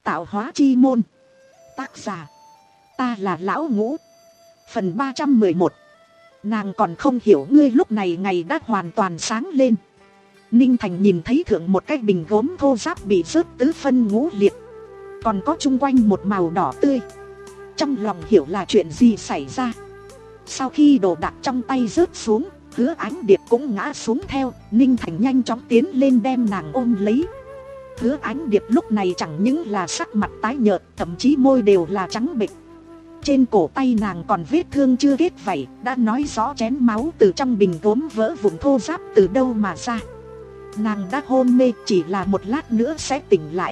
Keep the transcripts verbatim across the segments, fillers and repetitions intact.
Tạo hóa chi môn. Tác giả, ta là Lão Ngũ. Phần ba trăm mười một. Nàng còn không hiểu ngươi lúc này ngày đã hoàn toàn sáng lên. Ninh Thành nhìn thấy thượng một cái bình gốm thô ráp bị rớt tứ phân ngũ liệt, còn có chung quanh một màu đỏ tươi. Trong lòng hiểu là chuyện gì xảy ra. Sau khi đồ đạc trong tay rớt xuống, Hứa Ánh Điệp cũng ngã xuống theo. Ninh Thành nhanh chóng tiến lên đem nàng ôm lấy. Hứa Ánh Điệp lúc này chẳng những là sắc mặt tái nhợt, thậm chí môi đều là trắng bệch. Trên cổ tay nàng còn vết thương chưa kết vảy, đã nói rõ chén máu từ trong bình gốm vỡ vụn thô ráp từ đâu mà ra. Nàng đã hôn mê, chỉ là một lát nữa sẽ tỉnh lại.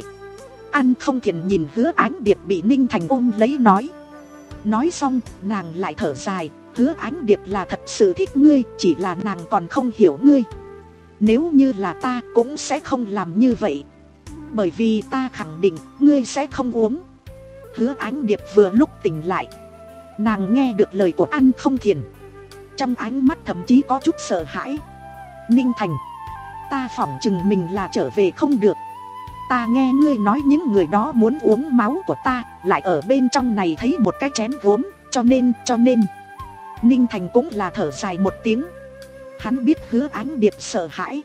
Ăn Không Thiền nhìn Hứa Ánh Điệp bị Ninh Thành ôm lấy nói. Nói xong, nàng lại thở dài. Hứa Ánh Điệp là thật sự thích ngươi, chỉ là nàng còn không hiểu ngươi. Nếu như là ta cũng sẽ không làm như vậy, bởi vì ta khẳng định ngươi sẽ không uống. Hứa Ánh Điệp vừa lúc tỉnh lại, nàng nghe được lời của Ăn Không Thiền, trong ánh mắt thậm chí có chút sợ hãi. Ninh Thành, ta phỏng chừng mình là trở về không được. Ta nghe ngươi nói những người đó muốn uống máu của ta, lại ở bên trong này thấy một cái chén gốm, cho nên, cho nên Ninh Thành cũng là thở dài một tiếng. Hắn biết Hứa Ánh Điệp sợ hãi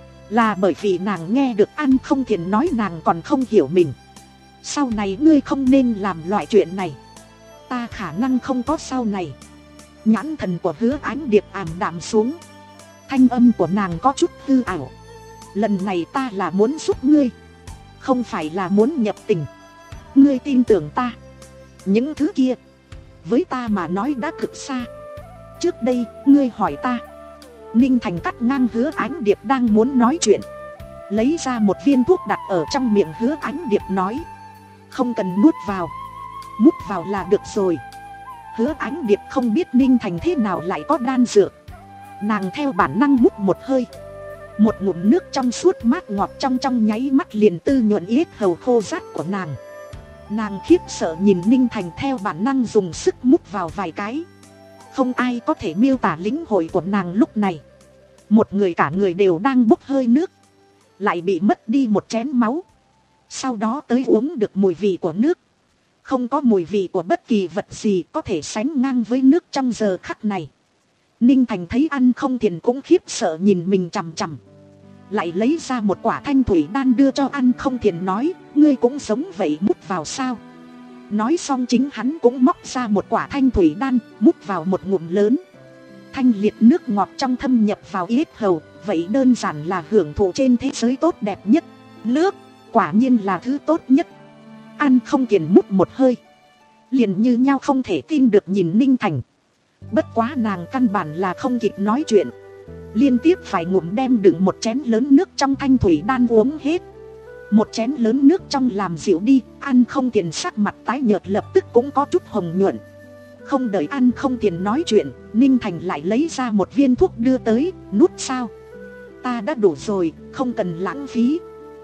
là bởi vì nàng nghe được Ăn Không Thiền nói nàng còn không hiểu mình. Sau này ngươi không nên làm loại chuyện này. Ta khả năng không có sau này. Nhãn thần của Hứa Ánh Điệp ảm đạm xuống, thanh âm của nàng có chút hư ảo. Lần này ta là muốn giúp ngươi, không phải là muốn nhập tình. Ngươi tin tưởng ta. Những thứ kia với ta mà nói đã cực xa. Trước đây ngươi hỏi ta. Ninh Thành cắt ngang Hứa Ánh Điệp đang muốn nói chuyện, lấy ra một viên thuốc đặt ở trong miệng Hứa Ánh Điệp nói. Không cần nuốt vào, mút vào là được rồi. Hứa Ánh Điệp không biết Ninh Thành thế nào lại có đan dược. Nàng theo bản năng mút một hơi. Một ngụm nước trong suốt mát ngọt trong trong nháy mắt liền tư nhuận yết hầu khô rát của nàng. Nàng khiếp sợ nhìn Ninh Thành theo bản năng dùng sức mút vào vài cái. Không ai có thể miêu tả lĩnh hội của nàng lúc này. Một người cả người đều đang bốc hơi nước, lại bị mất đi một chén máu. Sau đó tới uống được mùi vị của nước. Không có mùi vị của bất kỳ vật gì có thể sánh ngang với nước trong giờ khắc này. Ninh Thành thấy Ăn Không Thiền cũng khiếp sợ nhìn mình chằm chằm, lại lấy ra một quả thanh thủy đan đưa cho Ăn Không Thiền nói. Ngươi cũng giống vậy, mút vào sao? Nói xong chính hắn cũng móc ra một quả thanh thủy đan, mút vào một ngụm lớn. Thanh liệt nước ngọt trong thâm nhập vào yết hầu. Vậy đơn giản là hưởng thụ trên thế giới tốt đẹp nhất. Nước quả nhiên là thứ tốt nhất. Ăn Không Thiền mút một hơi, liền như nhau không thể tin được nhìn Ninh Thành. Bất quá nàng căn bản là không kịp nói chuyện, liên tiếp phải ngụm đem đựng một chén lớn nước trong thanh thủy đan uống hết. Một chén lớn nước trong làm dịu đi. Ăn Không Thiền sắc mặt tái nhợt lập tức cũng có chút hồng nhuận. Không đợi Ăn Không Thiền nói chuyện, Ninh Thành lại lấy ra một viên thuốc đưa tới. Nút sao? Ta đã đủ rồi, không cần lãng phí.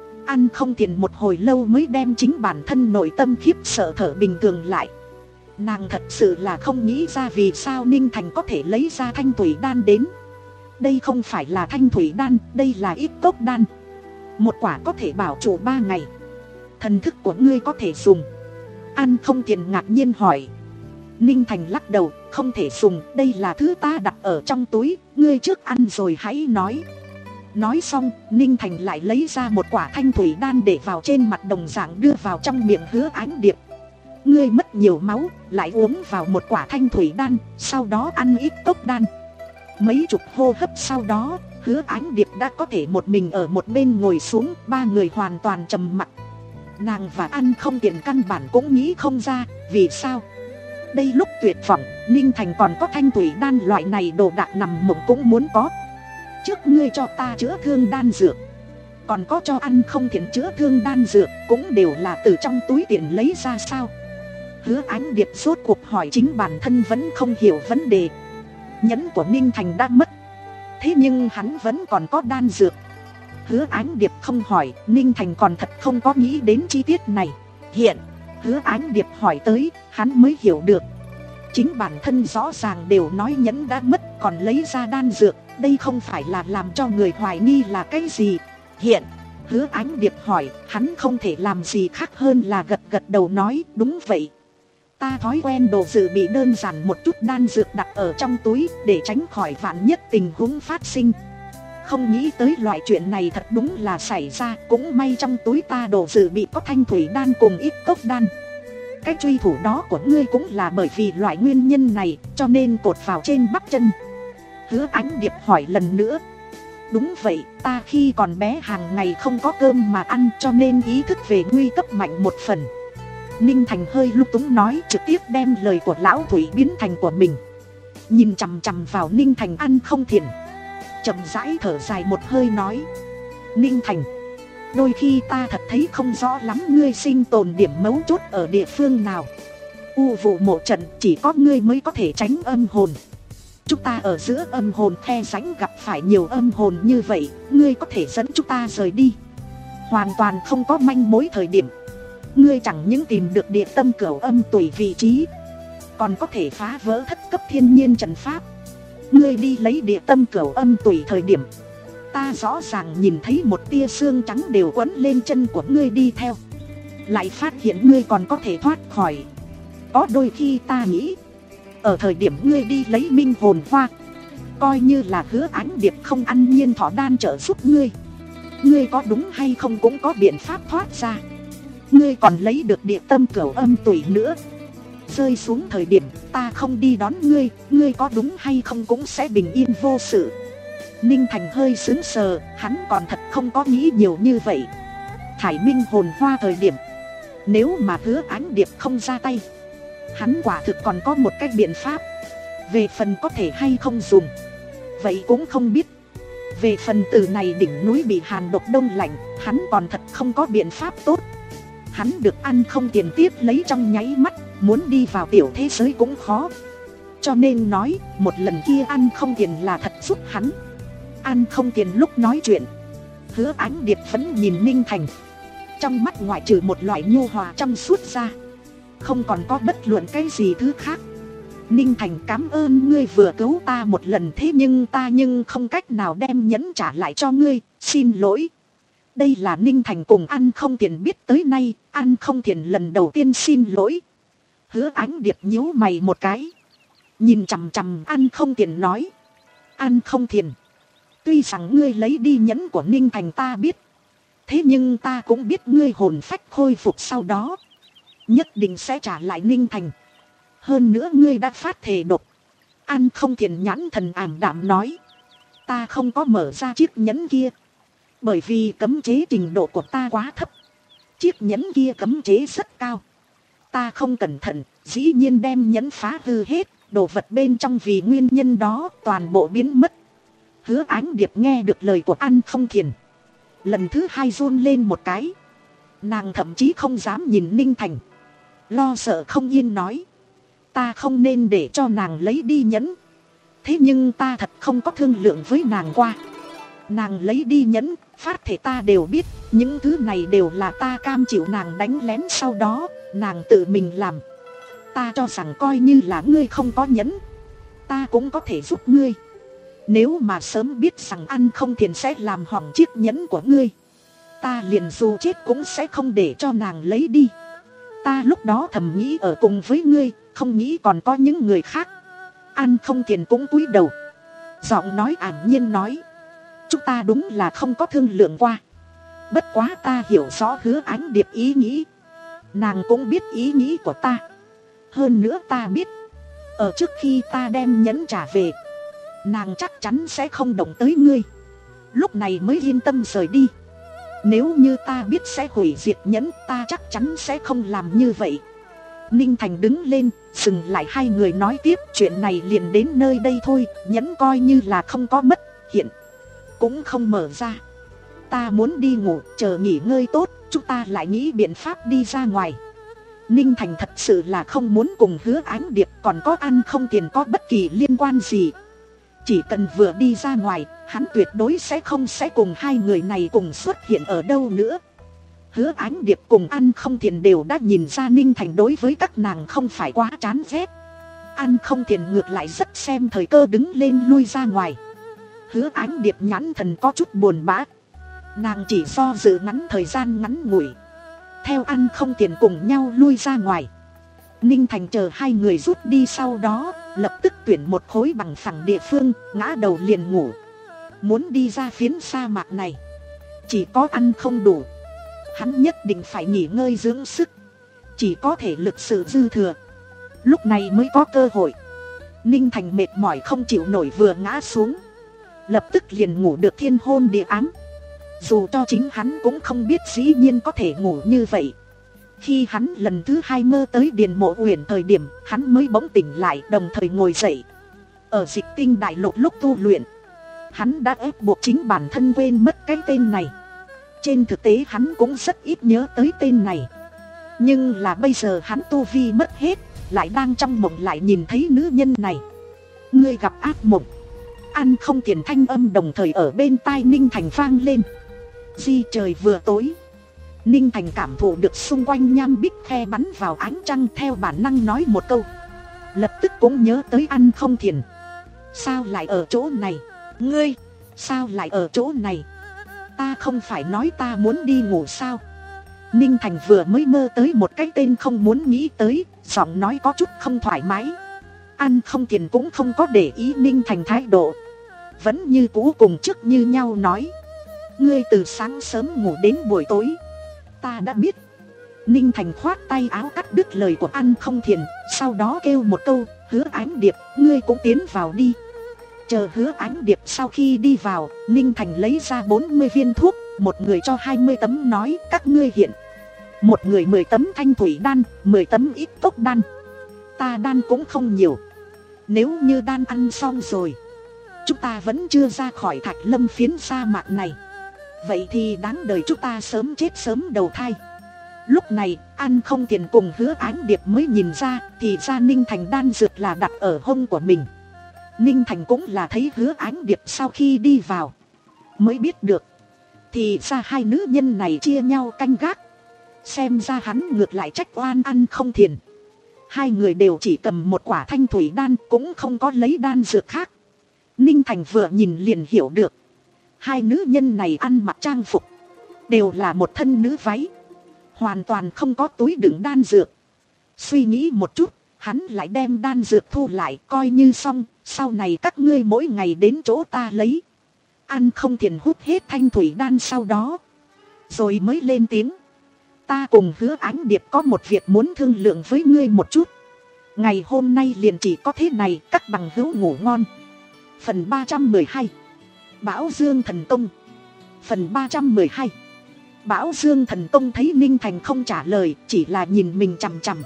Ăn Không Thiền một hồi lâu mới đem chính bản thân nội tâm khiếp sợ thở bình thường lại. Nàng thật sự là không nghĩ ra vì sao Ninh Thành có thể lấy ra thanh thủy đan đến. Đây không phải là thanh thủy đan, đây là ít cốc đan. Một quả có thể bảo trụ ba ngày. Thần thức của ngươi có thể dùng. Ăn Không Thiền ngạc nhiên hỏi. Ninh Thành lắc đầu, không thể dùng, đây là thứ ta đặt ở trong túi, ngươi trước ăn rồi hãy nói. Nói xong, Ninh Thành lại lấy ra một quả thanh thủy đan để vào trên mặt đồng dạng đưa vào trong miệng Hứa Ánh Điệp. Ngươi mất nhiều máu, lại uống vào một quả thanh thủy đan, sau đó ăn ít cốc đan. Mấy chục hô hấp sau đó, Hứa Ánh Điệp đã có thể một mình ở một bên ngồi xuống. Ba người hoàn toàn trầm mặc. Nàng và Ăn Không Thiền căn bản cũng nghĩ không ra vì sao đây lúc tuyệt vọng Ninh Thành còn có thanh thủy đan loại này đồ đạc nằm mộng cũng muốn có. Trước ngươi cho ta chữa thương đan dược, còn có cho Ăn Không Thiền chữa thương đan dược, cũng đều là từ trong túi tiền lấy ra sao? Hứa Ánh Điệp rốt cuộc hỏi chính bản thân vẫn không hiểu vấn đề. Nhẫn của Ninh Thành đã mất, thế nhưng hắn vẫn còn có đan dược. Hứa Ánh Điệp không hỏi, Ninh Thành còn thật không có nghĩ đến chi tiết này. Hiện Hứa Ánh Điệp hỏi tới, hắn mới hiểu được. Chính bản thân rõ ràng đều nói nhẫn đã mất, còn lấy ra đan dược. Đây không phải là làm cho người hoài nghi là cái gì. Hiện Hứa Ánh Điệp hỏi, hắn không thể làm gì khác hơn là gật gật đầu nói, đúng vậy. Ta thói quen đồ dự bị đơn giản một chút đan dược đặt ở trong túi để tránh khỏi vạn nhất tình huống phát sinh. Không nghĩ tới loại chuyện này thật đúng là xảy ra, cũng may trong túi ta đồ dự bị có thanh thủy đan cùng ít cốc đan. Cái truy thủ đó của ngươi cũng là bởi vì loại nguyên nhân này, cho nên cột vào trên bắp chân. Hứa Ánh Điệp hỏi lần nữa. Đúng vậy, ta khi còn bé hàng ngày không có cơm mà ăn, cho nên ý thức về nguy cấp mạnh một phần. Ninh Thành hơi lung túng nói, trực tiếp đem lời của lão Thủy biến thành của mình. Nhìn chằm chằm vào Ninh Thành ăn không thiền, chậm rãi thở dài một hơi nói, Ninh Thành, đôi khi ta thật thấy không rõ lắm ngươi sinh tồn điểm mấu chốt ở địa phương nào. U vụ mộ trận chỉ có ngươi mới có thể tránh âm hồn. Chúng ta ở giữa âm hồn khe rãnh gặp phải nhiều âm hồn như vậy, ngươi có thể dẫn chúng ta rời đi. Hoàn toàn không có manh mối thời điểm. Ngươi chẳng những tìm được địa tâm cửu âm tùy vị trí, còn có thể phá vỡ thất cấp thiên nhiên trận pháp. Ngươi đi lấy địa tâm cửu âm tùy thời điểm, ta rõ ràng nhìn thấy một tia xương trắng đều quấn lên chân của ngươi đi theo. Lại phát hiện ngươi còn có thể thoát khỏi. Có đôi khi ta nghĩ, ở thời điểm ngươi đi lấy minh hồn hoa, coi như là Hứa Ánh Điệp không ăn nhiên thọ đan trợ giúp ngươi, ngươi có đúng hay không cũng có biện pháp thoát ra. Ngươi còn lấy được địa tâm cửu âm tùy nữa. Rơi xuống thời điểm ta không đi đón ngươi, ngươi có đúng hay không cũng sẽ bình yên vô sự. Ninh Thành hơi sững sờ, hắn còn thật không có nghĩ nhiều như vậy. Thải minh hồn hoa thời điểm, nếu mà Hứa Ánh Điệp không ra tay, hắn quả thực còn có một cái biện pháp. Về phần có thể hay không dùng, vậy cũng không biết. Về phần từ này đỉnh núi bị hàn độc đông lạnh, hắn còn thật không có biện pháp tốt. Hắn được ăn không tiền tiếp lấy trong nháy mắt, muốn đi vào tiểu thế giới cũng khó. Cho nên nói, một lần kia ăn không tiền là thật giúp hắn. Ăn không tiền lúc nói chuyện, Hứa Ánh Điệp vẫn nhìn Ninh Thành, trong mắt ngoại trừ một loại nhu hòa trong suốt ra, không còn có bất luận cái gì thứ khác. Ninh Thành, cảm ơn ngươi vừa cứu ta một lần, thế nhưng ta nhưng không cách nào đem nhẫn trả lại cho ngươi, xin lỗi. Đây là Ninh Thành cùng ăn không tiền biết tới nay, ăn không tiền lần đầu tiên xin lỗi. Hứa Ánh Điệp nhíu mày một cái, nhìn chằm chằm ăn không tiền nói, ăn không tiền, tuy rằng ngươi lấy đi nhẫn của Ninh Thành ta biết, thế nhưng ta cũng biết ngươi hồn phách khôi phục sau đó nhất định sẽ trả lại Ninh Thành. Hơn nữa ngươi đã phát thề độc. Ăn không thiền nhãn thần ảm đạm nói, ta không có mở ra chiếc nhẫn kia, bởi vì cấm chế trình độ của ta quá thấp. Chiếc nhẫn kia cấm chế rất cao, ta không cẩn thận dĩ nhiên đem nhẫn phá hư hết. Đồ vật bên trong vì nguyên nhân đó toàn bộ biến mất. Hứa Ánh Điệp nghe được lời của ăn không thiền, lần thứ hai run lên một cái. Nàng thậm chí không dám nhìn Ninh Thành, lo sợ không yên nói, ta không nên để cho nàng lấy đi nhẫn. Thế nhưng ta thật không có thương lượng với nàng qua. Nàng lấy đi nhẫn, phát thể ta đều biết. Những thứ này đều là ta cam chịu nàng đánh lén, sau đó nàng tự mình làm. Ta cho rằng coi như là ngươi không có nhẫn, ta cũng có thể giúp ngươi. Nếu mà sớm biết rằng ăn không thiền sẽ làm hỏng chiếc nhẫn của ngươi, ta liền dù chết cũng sẽ không để cho nàng lấy đi. Ta lúc đó thầm nghĩ ở cùng với ngươi, không nghĩ còn có những người khác. Ăn không thiền cũng cúi đầu, giọng nói ảm nhiên nói, chúng ta đúng là không có thương lượng qua. Bất quá ta hiểu rõ Hứa Ánh Điệp ý nghĩ, nàng cũng biết ý nghĩ của ta. Hơn nữa ta biết, ở trước khi ta đem nhẫn trả về, nàng chắc chắn sẽ không động tới ngươi. Lúc này mới yên tâm rời đi. Nếu như ta biết sẽ hủy diệt nhẫn, ta chắc chắn sẽ không làm như vậy. Ninh Thành đứng lên, dừng lại hai người nói tiếp, chuyện này liền đến nơi đây thôi. Nhẫn coi như là không có mất, hiện cũng không mở ra. Ta muốn đi ngủ, chờ nghỉ ngơi tốt, chúng ta lại nghĩ biện pháp đi ra ngoài. Ninh Thành thật sự là không muốn cùng Hứa Ánh Điệp còn có ăn không tiền có bất kỳ liên quan gì. Chỉ cần vừa đi ra ngoài, hắn tuyệt đối sẽ không sẽ cùng hai người này cùng xuất hiện ở đâu nữa. Hứa Ánh Điệp cùng ăn không thiền đều đã nhìn ra Ninh Thành đối với các nàng không phải quá chán ghét. Ăn không thiền ngược lại rất xem thời cơ đứng lên lui ra ngoài. Hứa Ánh Điệp nhãn thần có chút buồn bã, Nàng chỉ do dự ngắn thời gian ngắn ngủi, theo Ăn Không Tiền cùng nhau lui ra ngoài. Ninh Thành chờ hai người rút đi sau đó, lập tức tuyển một khối bằng phẳng địa phương, ngã đầu liền ngủ. Muốn đi ra phiến sa mạc này, chỉ có ăn không đủ, hắn nhất định phải nghỉ ngơi dưỡng sức, chỉ có thể lực sự dư thừa, lúc này mới có cơ hội. Ninh Thành mệt mỏi không chịu nổi vừa ngã xuống, lập tức liền ngủ được thiên hôn địa ám. Dù cho chính hắn cũng không biết dĩ nhiên có thể ngủ như vậy. Khi hắn lần thứ hai mơ tới Điền Mộ Uyển thời điểm, hắn mới bỗng tỉnh lại, đồng thời ngồi dậy. Ở Dịch Tinh Đại Lục lúc tu luyện, hắn đã ép buộc chính bản thân quên mất cái tên này. Trên thực tế hắn cũng rất ít nhớ tới tên này, nhưng là bây giờ hắn tu vi mất hết, lại đang trong mộng lại nhìn thấy nữ nhân này. Ngươi gặp ác mộng. Ăn Không Tiền thanh âm đồng thời ở bên tai Ninh Thành vang lên. Di trời vừa tối, Ninh Thành cảm thụ được xung quanh nham bích khe bắn vào ánh trăng, theo bản năng nói một câu, lập tức cũng nhớ tới Ăn Không Tiền. Sao lại ở chỗ này? Ngươi, sao lại ở chỗ này? Ta không phải nói ta muốn đi ngủ sao? Ninh Thành vừa mới mơ tới một cái tên không muốn nghĩ tới, giọng nói có chút không thoải mái. Ăn Không Tiền cũng không có để ý Ninh Thành thái độ, vẫn như cũ cùng trước như nhau nói, ngươi từ sáng sớm ngủ đến buổi tối. Ta đã biết. Ninh Thành khoát tay áo cắt đứt lời của Ăn Không Tiền, sau đó kêu một câu, Hứa Ánh Điệp, ngươi cũng tiến vào đi. Chờ Hứa Ánh Điệp sau khi đi vào, Ninh Thành lấy ra bốn mươi viên thuốc, một người cho hai mươi tấm, nói các ngươi hiện. Một người mười tấm thanh thủy đan, mười tấm ít cốc đan. Ta đan cũng không nhiều, nếu như đan ăn xong rồi, chúng ta vẫn chưa ra khỏi Thạch Lâm phiến sa mạc này, vậy thì đáng đời chúng ta sớm chết sớm đầu thai. Lúc này Ăn Không Tiền cùng Hứa Ánh Điệp mới nhìn ra, thì ra Ninh Thành đan dược là đặt ở hông của mình. Ninh Thành cũng là thấy Hứa Ánh Điệp sau khi đi vào mới biết được, thì ra hai nữ nhân này chia nhau canh gác. Xem ra hắn ngược lại trách oan Ăn Không Tiền. Hai người đều chỉ cầm một quả thanh thủy đan, cũng không có lấy đan dược khác. Ninh Thành vừa nhìn liền hiểu được, hai nữ nhân này ăn mặc trang phục đều là một thân nữ váy, hoàn toàn không có túi đựng đan dược. Suy nghĩ một chút, hắn lại đem đan dược thu lại, coi như xong, sau này các ngươi mỗi ngày đến chỗ ta lấy. Ăn Không Tiền hút hết thanh thủy đan sau đó, rồi mới lên tiếng, ta cùng Hứa Ánh Điệp có một việc muốn thương lượng với ngươi một chút. Ngày hôm nay liền chỉ có thế này, các bằng hữu ngủ ngon. Phần ba trăm mười hai, Bão Dương Thần Tông. Phần ba trăm mười hai, Bão Dương Thần Tông. Thấy Ninh Thành không trả lời, chỉ là nhìn mình chằm chằm,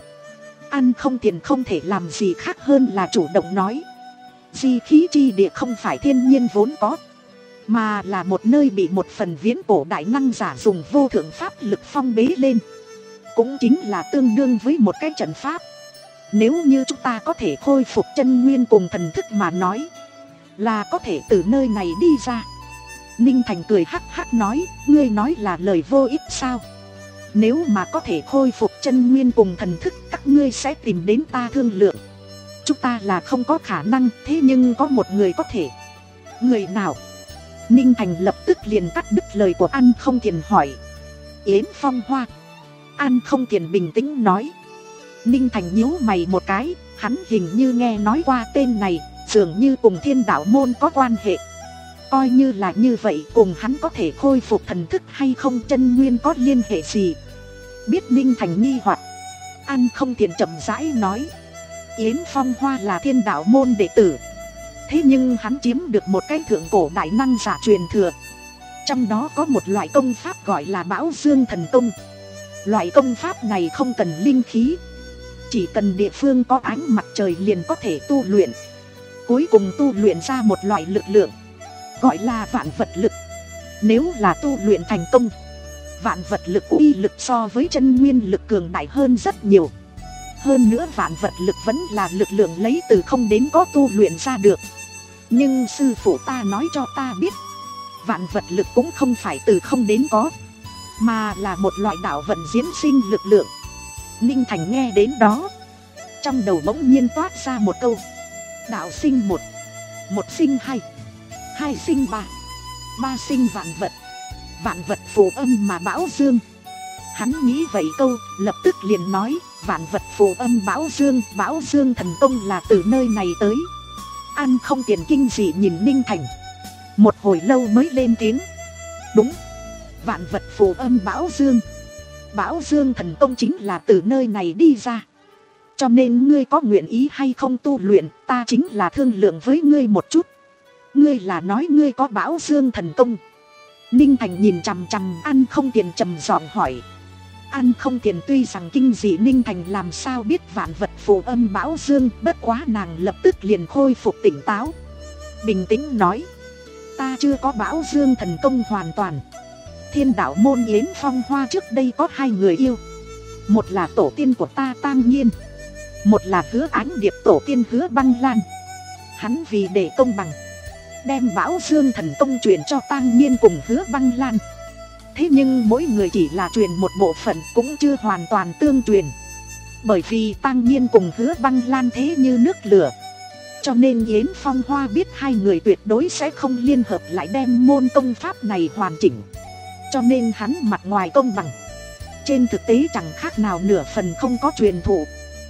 Ăn Không Tiền không thể làm gì khác hơn là chủ động nói, di khí chi địa không phải thiên nhiên vốn có, mà là một nơi bị một phần viễn cổ đại năng giả dùng vô thượng pháp lực phong bế lên, cũng chính là tương đương với một cái trận pháp. Nếu như chúng ta có thể khôi phục chân nguyên cùng thần thức mà nói, là có thể từ nơi này đi ra. Ninh Thành cười hắc hắc nói, ngươi nói là lời vô ích sao? Nếu mà có thể khôi phục chân nguyên cùng thần thức, các ngươi sẽ tìm đến ta thương lượng. Chúng ta là không có khả năng, thế nhưng có một người có thể. Người nào? Ninh Thành lập tức liền cắt đứt lời của Ăn Không Tiền hỏi. Yến Phong Hoa. Ăn Không Tiền bình tĩnh nói. Ninh Thành nhíu mày một cái, hắn hình như nghe nói qua tên này, dường như cùng Thiên Đạo Môn có quan hệ. Coi như là như vậy, cùng hắn có thể khôi phục thần thức hay không, chân nguyên có liên hệ gì? Biết Ninh Thành nghi hoặc, Ăn Không Tiền chậm rãi nói, Yến Phong Hoa là Thiên Đạo Môn đệ tử, thế nhưng hắn chiếm được một cái thượng cổ đại năng giả truyền thừa, trong đó có một loại công pháp gọi là Bão Dương Thần Tông. Loại công pháp này không cần linh khí, chỉ cần địa phương có ánh mặt trời liền có thể tu luyện. Cuối cùng tu luyện ra một loại lực lượng, gọi là vạn vật lực. Nếu là tu luyện thành công, vạn vật lực uy lực so với chân nguyên lực cường đại hơn rất nhiều. Hơn nữa vạn vật lực vẫn là lực lượng lấy từ không đến có tu luyện ra được. Nhưng sư phụ ta nói cho ta biết, vạn vật lực cũng không phải từ không đến có, mà là một loại đạo vận diễn sinh lực lượng. Ninh Thành nghe đến đó, trong đầu bỗng nhiên toát ra một câu, đạo sinh một, một sinh hai, hai sinh ba, ba sinh vạn vật, Vạn vật phù âm mà bão dương. Hắn nghĩ vậy câu, lập tức liền nói, vạn vật phù âm bão dương, bão dương thần công là từ nơi này tới. An Không Tiền kinh dị nhìn Ninh Thành, một hồi lâu mới lên tiếng, đúng, vạn vật phù âm bão dương, bão dương thần công chính là từ nơi này đi ra. Cho nên ngươi có nguyện ý hay không tu luyện, ta chính là thương lượng với ngươi một chút. Ngươi là nói ngươi có bão dương thần công? Ninh Thành nhìn chằm chằm An Không Tiền trầm giọng hỏi. An Không Tiền tuy rằng kinh dị Ninh Thành làm sao biết vạn vật phù âm bão dương, bất quá nàng lập tức liền khôi phục tỉnh táo, bình tĩnh nói, ta chưa có bão dương thần công hoàn toàn. Thiên đạo môn Yến Phong Hoa trước đây có hai người yêu, một là tổ tiên của ta Tang Nhiên, một là Hứa Ánh Điệp tổ tiên Hứa Băng Lan. Hắn vì để công bằng, đem bão dương thần công truyền cho Tang Nhiên cùng Hứa Băng Lan. Thế nhưng mỗi người chỉ là truyền một bộ phận, cũng chưa hoàn toàn tương truyền. Bởi vì Tang Nhiên cùng Hứa Băng Lan thế như nước lửa, cho nên Yến Phong Hoa biết hai người tuyệt đối sẽ không liên hợp lại đem môn công pháp này hoàn chỉnh. Cho nên hắn mặt ngoài công bằng, trên thực tế chẳng khác nào nửa phần không có truyền thụ.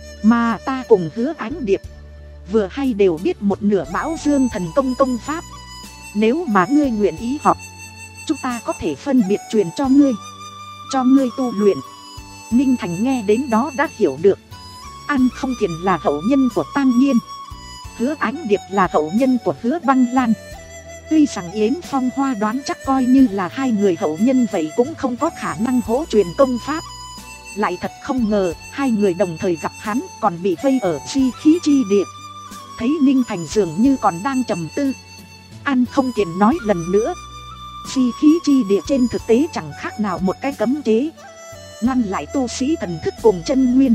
Mà ta cùng Hứa Ánh Điệp vừa hay đều biết một nửa bão dương thần công công pháp. Nếu mà ngươi nguyện ý học, chúng ta có thể phân biệt truyền cho ngươi, cho ngươi tu luyện. Ninh Thành nghe đến đó đã hiểu được, An Không Tiền là hậu nhân của Tang Nhiên, Hứa Ánh Điệp là hậu nhân của Hứa Băng Lan. Tuy rằng Yến Phong Hoa đoán chắc coi như là hai người hậu nhân vậy cũng không có khả năng hỗ truyền công pháp. Lại thật không ngờ hai người đồng thời gặp hắn, còn bị vây ở Di Khí Chi Địa. Thấy Ninh Thành dường như còn đang trầm tư, An Không Tiền nói lần nữa, Di Khí Chi Địa trên thực tế chẳng khác nào một cái cấm chế, ngăn lại tu sĩ thần thức cùng chân nguyên.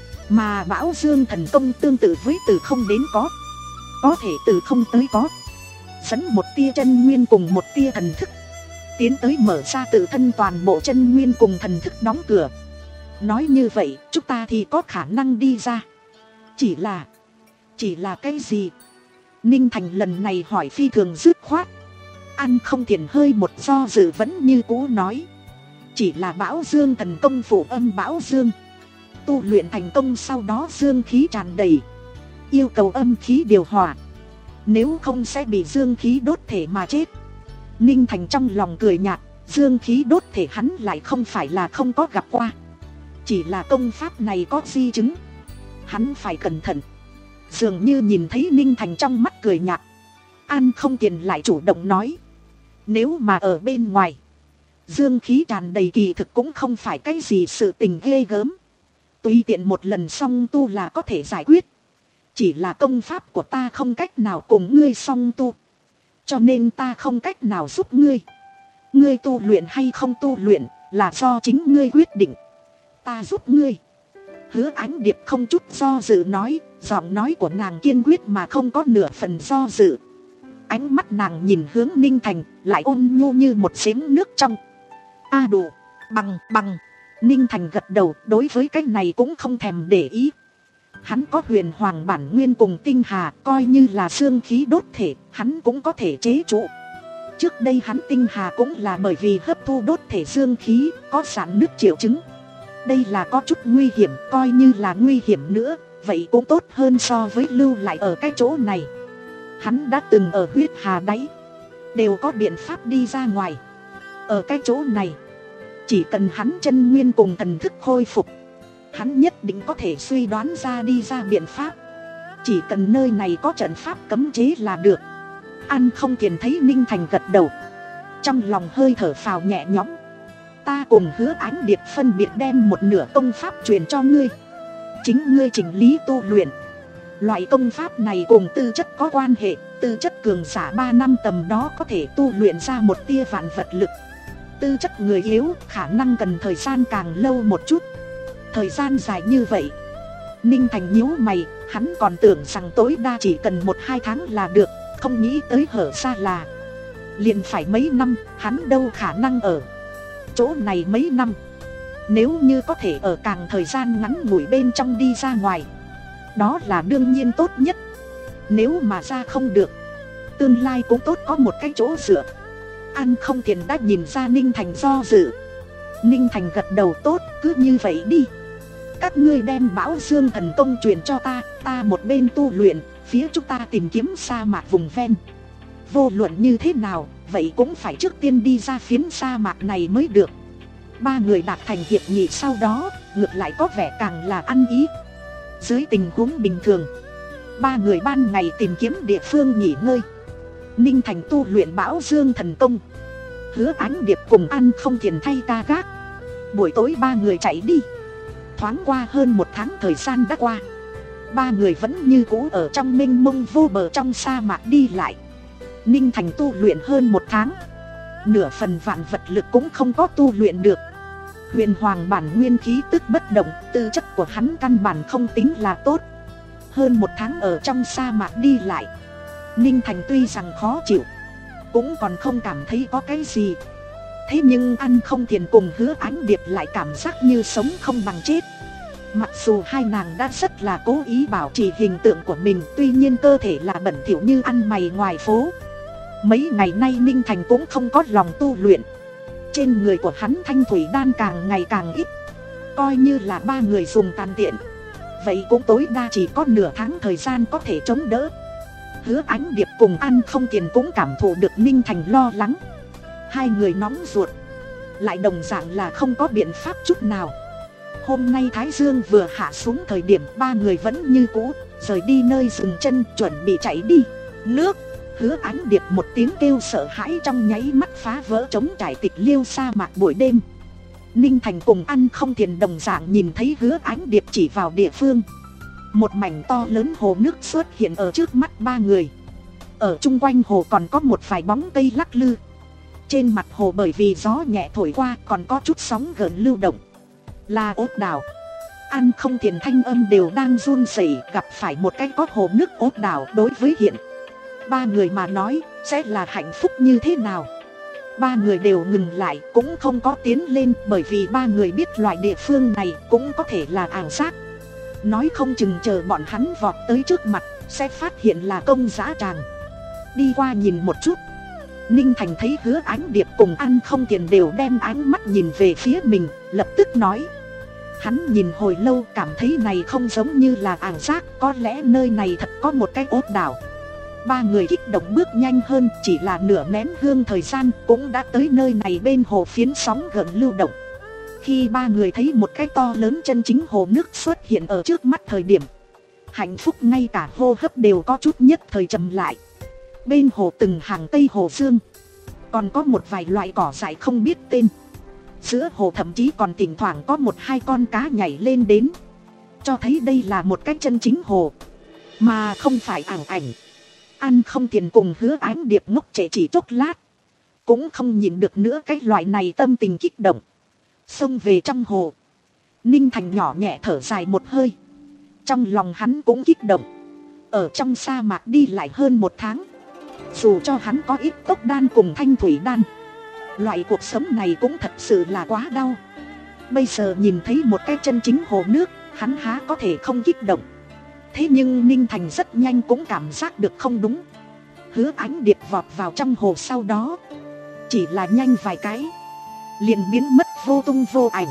Mà bão dương thần công tương tự với từ không đến có, có thể từ không tới có, dẫn một tia chân nguyên cùng một tia thần thức tiến tới mở ra tự thân toàn bộ chân nguyên cùng thần thức đóng cửa. Nói như vậy chúng ta thì có khả năng đi ra. Chỉ là Chỉ là cái gì? Ninh Thành lần này hỏi phi thường dứt khoát. An Không Tiền hơi một do dự vẫn như cũ nói, chỉ là bão dương thần công phù âm bão dương, tu luyện thành công sau đó dương khí tràn đầy, yêu cầu âm khí điều hòa, nếu không sẽ bị dương khí đốt thể mà chết. Ninh Thành trong lòng cười nhạt, dương khí đốt thể hắn lại không phải là không có gặp qua, chỉ là công pháp này có di chứng, hắn phải cẩn thận. Dường như nhìn thấy Ninh Thành trong mắt cười nhạt, An Không Tiền lại chủ động nói, nếu mà ở bên ngoài dương khí tràn đầy kỳ thực cũng không phải cái gì sự tình ghê gớm, tùy tiện một lần song tu là có thể giải quyết. Chỉ là công pháp của ta không cách nào cùng ngươi song tu, cho nên ta không cách nào giúp ngươi. Ngươi tu luyện hay không tu luyện là do chính ngươi quyết định, ta giúp ngươi. Hứa Ánh Điệp không chút do dự nói, giọng nói của nàng kiên quyết mà không có nửa phần do dự. Ánh mắt nàng nhìn hướng Ninh Thành, lại ôn nhu như một giếng nước trong. A à đủ, bằng, bằng. Ninh Thành gật đầu, đối với cái này cũng không thèm để ý. Hắn có huyền hoàng bản nguyên cùng tinh hà, coi như là dương khí đốt thể, hắn cũng có thể chế trụ. Trước đây hắn tinh hà cũng là bởi vì hấp thu đốt thể dương khí, có giãn nứt triệu chứng. Đây là có chút nguy hiểm, coi như là nguy hiểm nữa, vậy cũng tốt hơn so với lưu lại ở cái chỗ này. Hắn đã từng ở huyết hà đáy, đều có biện pháp đi ra ngoài. Ở cái chỗ này, chỉ cần hắn chân nguyên cùng thần thức khôi phục, hắn nhất định có thể suy đoán ra đi ra biện pháp. Chỉ cần nơi này có trận pháp cấm chế là được. An Không Tiền thấy Ninh Thành gật đầu, trong lòng hơi thở phào nhẹ nhõm. Ta cùng Hứa Ánh Điệp phân biệt đem một nửa công pháp truyền cho ngươi, chính ngươi chỉnh lý tu luyện. Loại công pháp này cùng tư chất có quan hệ, tư chất cường giả ba năm tầm đó có thể tu luyện ra một tia vạn vật lực. Tư chất người yếu khả năng cần thời gian càng lâu một chút. Thời gian dài như vậy, Ninh Thành nhíu mày, hắn còn tưởng rằng tối đa chỉ cần một hai tháng là được, không nghĩ tới hở ra là liền phải mấy năm. Hắn đâu khả năng ở chỗ này mấy năm. Nếu như có thể ở càng thời gian ngắn ngủi bên trong đi ra ngoài, đó là đương nhiên tốt nhất. Nếu mà ra không được, tương lai cũng tốt có một cái chỗ dựa. An Không Thiền đã nhìn ra Ninh Thành do dự. Ninh Thành gật đầu, tốt, cứ như vậy đi. Các ngươi đem Bão Dương thần công truyền cho ta, ta một bên tu luyện, phía chúng ta tìm kiếm sa mạc vùng ven. Vô luận như thế nào, vậy cũng phải trước tiên đi ra phiến sa mạc này mới được. Ba người đạt thành hiệp nghị sau đó, ngược lại có vẻ càng là ăn ý. Dưới tình huống bình thường, ba người ban ngày tìm kiếm địa phương nghỉ ngơi. Ninh Thành tu luyện Bão Dương thần công, Hứa Ánh Điệp cùng An Không Thiền thay ca gác. Buổi tối ba người chạy đi. Thoáng qua hơn một tháng thời gian đã qua, ba người vẫn như cũ ở trong mênh mông vô bờ trong sa mạc đi lại. Ninh Thành tu luyện hơn một tháng, nửa phần vạn vật lực cũng không có tu luyện được. Huyền Hoàng bản nguyên khí tức bất động, tư chất của hắn căn bản không tính là tốt. Hơn một tháng ở trong sa mạc đi lại, Ninh Thành tuy rằng khó chịu, cũng còn không cảm thấy có cái gì. Thế nhưng An Không Thiền cùng Hứa Ánh Điệp lại cảm giác như sống không bằng chết. Mặc dù hai nàng đã rất là cố ý bảo trì hình tượng của mình, tuy nhiên cơ thể là bẩn thỉu như ăn mày ngoài phố. Mấy ngày nay Ninh Thành cũng không có lòng tu luyện. Trên người của hắn thanh thủy đan càng ngày càng ít. Coi như là ba người dùng tàn tiện, vậy cũng tối đa chỉ có nửa tháng thời gian có thể chống đỡ. Hứa Ánh Điệp cùng An Không Thiền cũng cảm thụ được Ninh Thành lo lắng. Hai người nóng ruột, lại đồng dạng là không có biện pháp chút nào. Hôm nay Thái Dương vừa hạ xuống thời điểm ba người vẫn như cũ, rời đi nơi dừng chân chuẩn bị chạy đi. Nước! Hứa Ánh Điệp một tiếng kêu sợ hãi trong nháy mắt phá vỡ trống trải tịch liêu sa mạc buổi đêm. Ninh Thành cùng An Không Thiền đồng dạng nhìn thấy Hứa Ánh Điệp chỉ vào địa phương. Một mảnh to lớn hồ nước xuất hiện ở trước mắt ba người. Ở chung quanh hồ còn có một vài bóng cây lắc lư. Trên mặt hồ bởi vì gió nhẹ thổi qua còn có chút sóng gợn lưu động. Là ốt đảo. An Không Thiền thanh âm đều đang run rẩy, gặp phải một cái có hồ nước ốt đảo đối với hiện ba người mà nói sẽ là hạnh phúc như thế nào. Ba người đều ngừng lại, cũng không có tiến lên, bởi vì ba người biết loại địa phương này cũng có thể là ảo giác. Nói không chừng chờ bọn hắn vọt tới trước mặt sẽ phát hiện là công dã tràng. Đi qua nhìn một chút, Ninh Thành thấy Hứa Ánh Điệp cùng An Không Thiền đều đem ánh mắt nhìn về phía mình, lập tức nói. Hắn nhìn hồi lâu cảm thấy này không giống như là ảo giác, có lẽ nơi này thật có một cái ốt đảo. Ba người kích động bước nhanh hơn, chỉ là nửa nén hương thời gian cũng đã tới nơi này bên hồ phiến sóng gợn lưu động. Khi ba người thấy một cái to lớn chân chính hồ nước xuất hiện ở trước mắt thời điểm, hạnh phúc ngay cả hô hấp đều có chút nhất thời trầm lại. Bên hồ từng hàng cây hồ dương, còn có một vài loại cỏ dại không biết tên. Giữa hồ thậm chí còn thỉnh thoảng có một hai con cá nhảy lên đến, cho thấy đây là một cái chân chính hồ, mà không phải ảo ảnh. An Không Thiền cùng Hứa Ánh Điệp ngốc trệ chỉ chốc lát, cũng không nhìn được nữa cái loại này tâm tình kích động, xông về trong hồ. Ninh Thành nhỏ nhẹ thở dài một hơi, trong lòng hắn cũng kích động. Ở trong sa mạc đi lại hơn một tháng, dù cho hắn có ít tốc đan cùng thanh thủy đan, loại cuộc sống này cũng thật sự là quá đau. Bây giờ nhìn thấy một cái chân chính hồ nước, hắn há có thể không kích động. Thế nhưng Ninh Thành rất nhanh cũng cảm giác được không đúng. Hứa Ánh Điệp vọt vào trong hồ sau đó, chỉ là nhanh vài cái liền biến mất vô tung vô ảnh.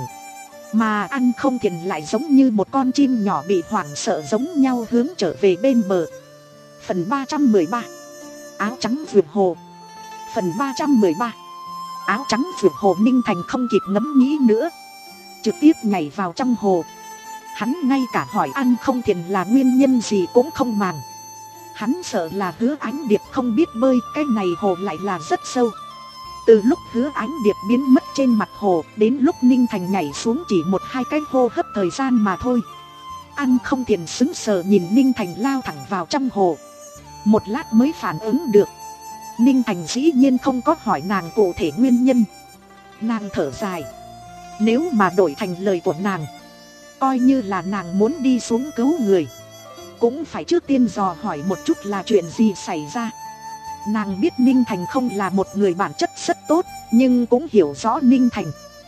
Mà An Không Thiền lại giống như một con chim nhỏ bị hoảng sợ giống nhau hướng trở về bên bờ. Phần ba trăm mười ba, áo trắng vượt hồ. Phần ba trăm mười ba, áo trắng vượt hồ. Ninh Thành không kịp ngẫm nghĩ nữa, trực tiếp nhảy vào trong hồ. Hắn ngay cả hỏi An Không Thiền là nguyên nhân gì cũng không màng. Hắn sợ là Hứa Ánh Điệp không biết bơi, cái này hồ lại là rất sâu. Từ lúc Hứa Ánh Điệp biến mất trên mặt hồ đến lúc Ninh Thành nhảy xuống chỉ một hai cái hô hấp thời gian mà thôi. An Không Thiền sững sờ nhìn Ninh Thành lao thẳng vào trong hồ, một lát mới phản ứng được. Ninh Thành dĩ nhiên không có hỏi nàng cụ thể nguyên nhân. Nàng thở dài, nếu mà đổi thành lời của nàng, coi như là nàng muốn đi xuống cứu người, cũng phải trước tiên dò hỏi một chút là chuyện gì xảy ra. Nàng biết Ninh Thành không là một người bản chất rất tốt, nhưng cũng hiểu rõ Ninh Thành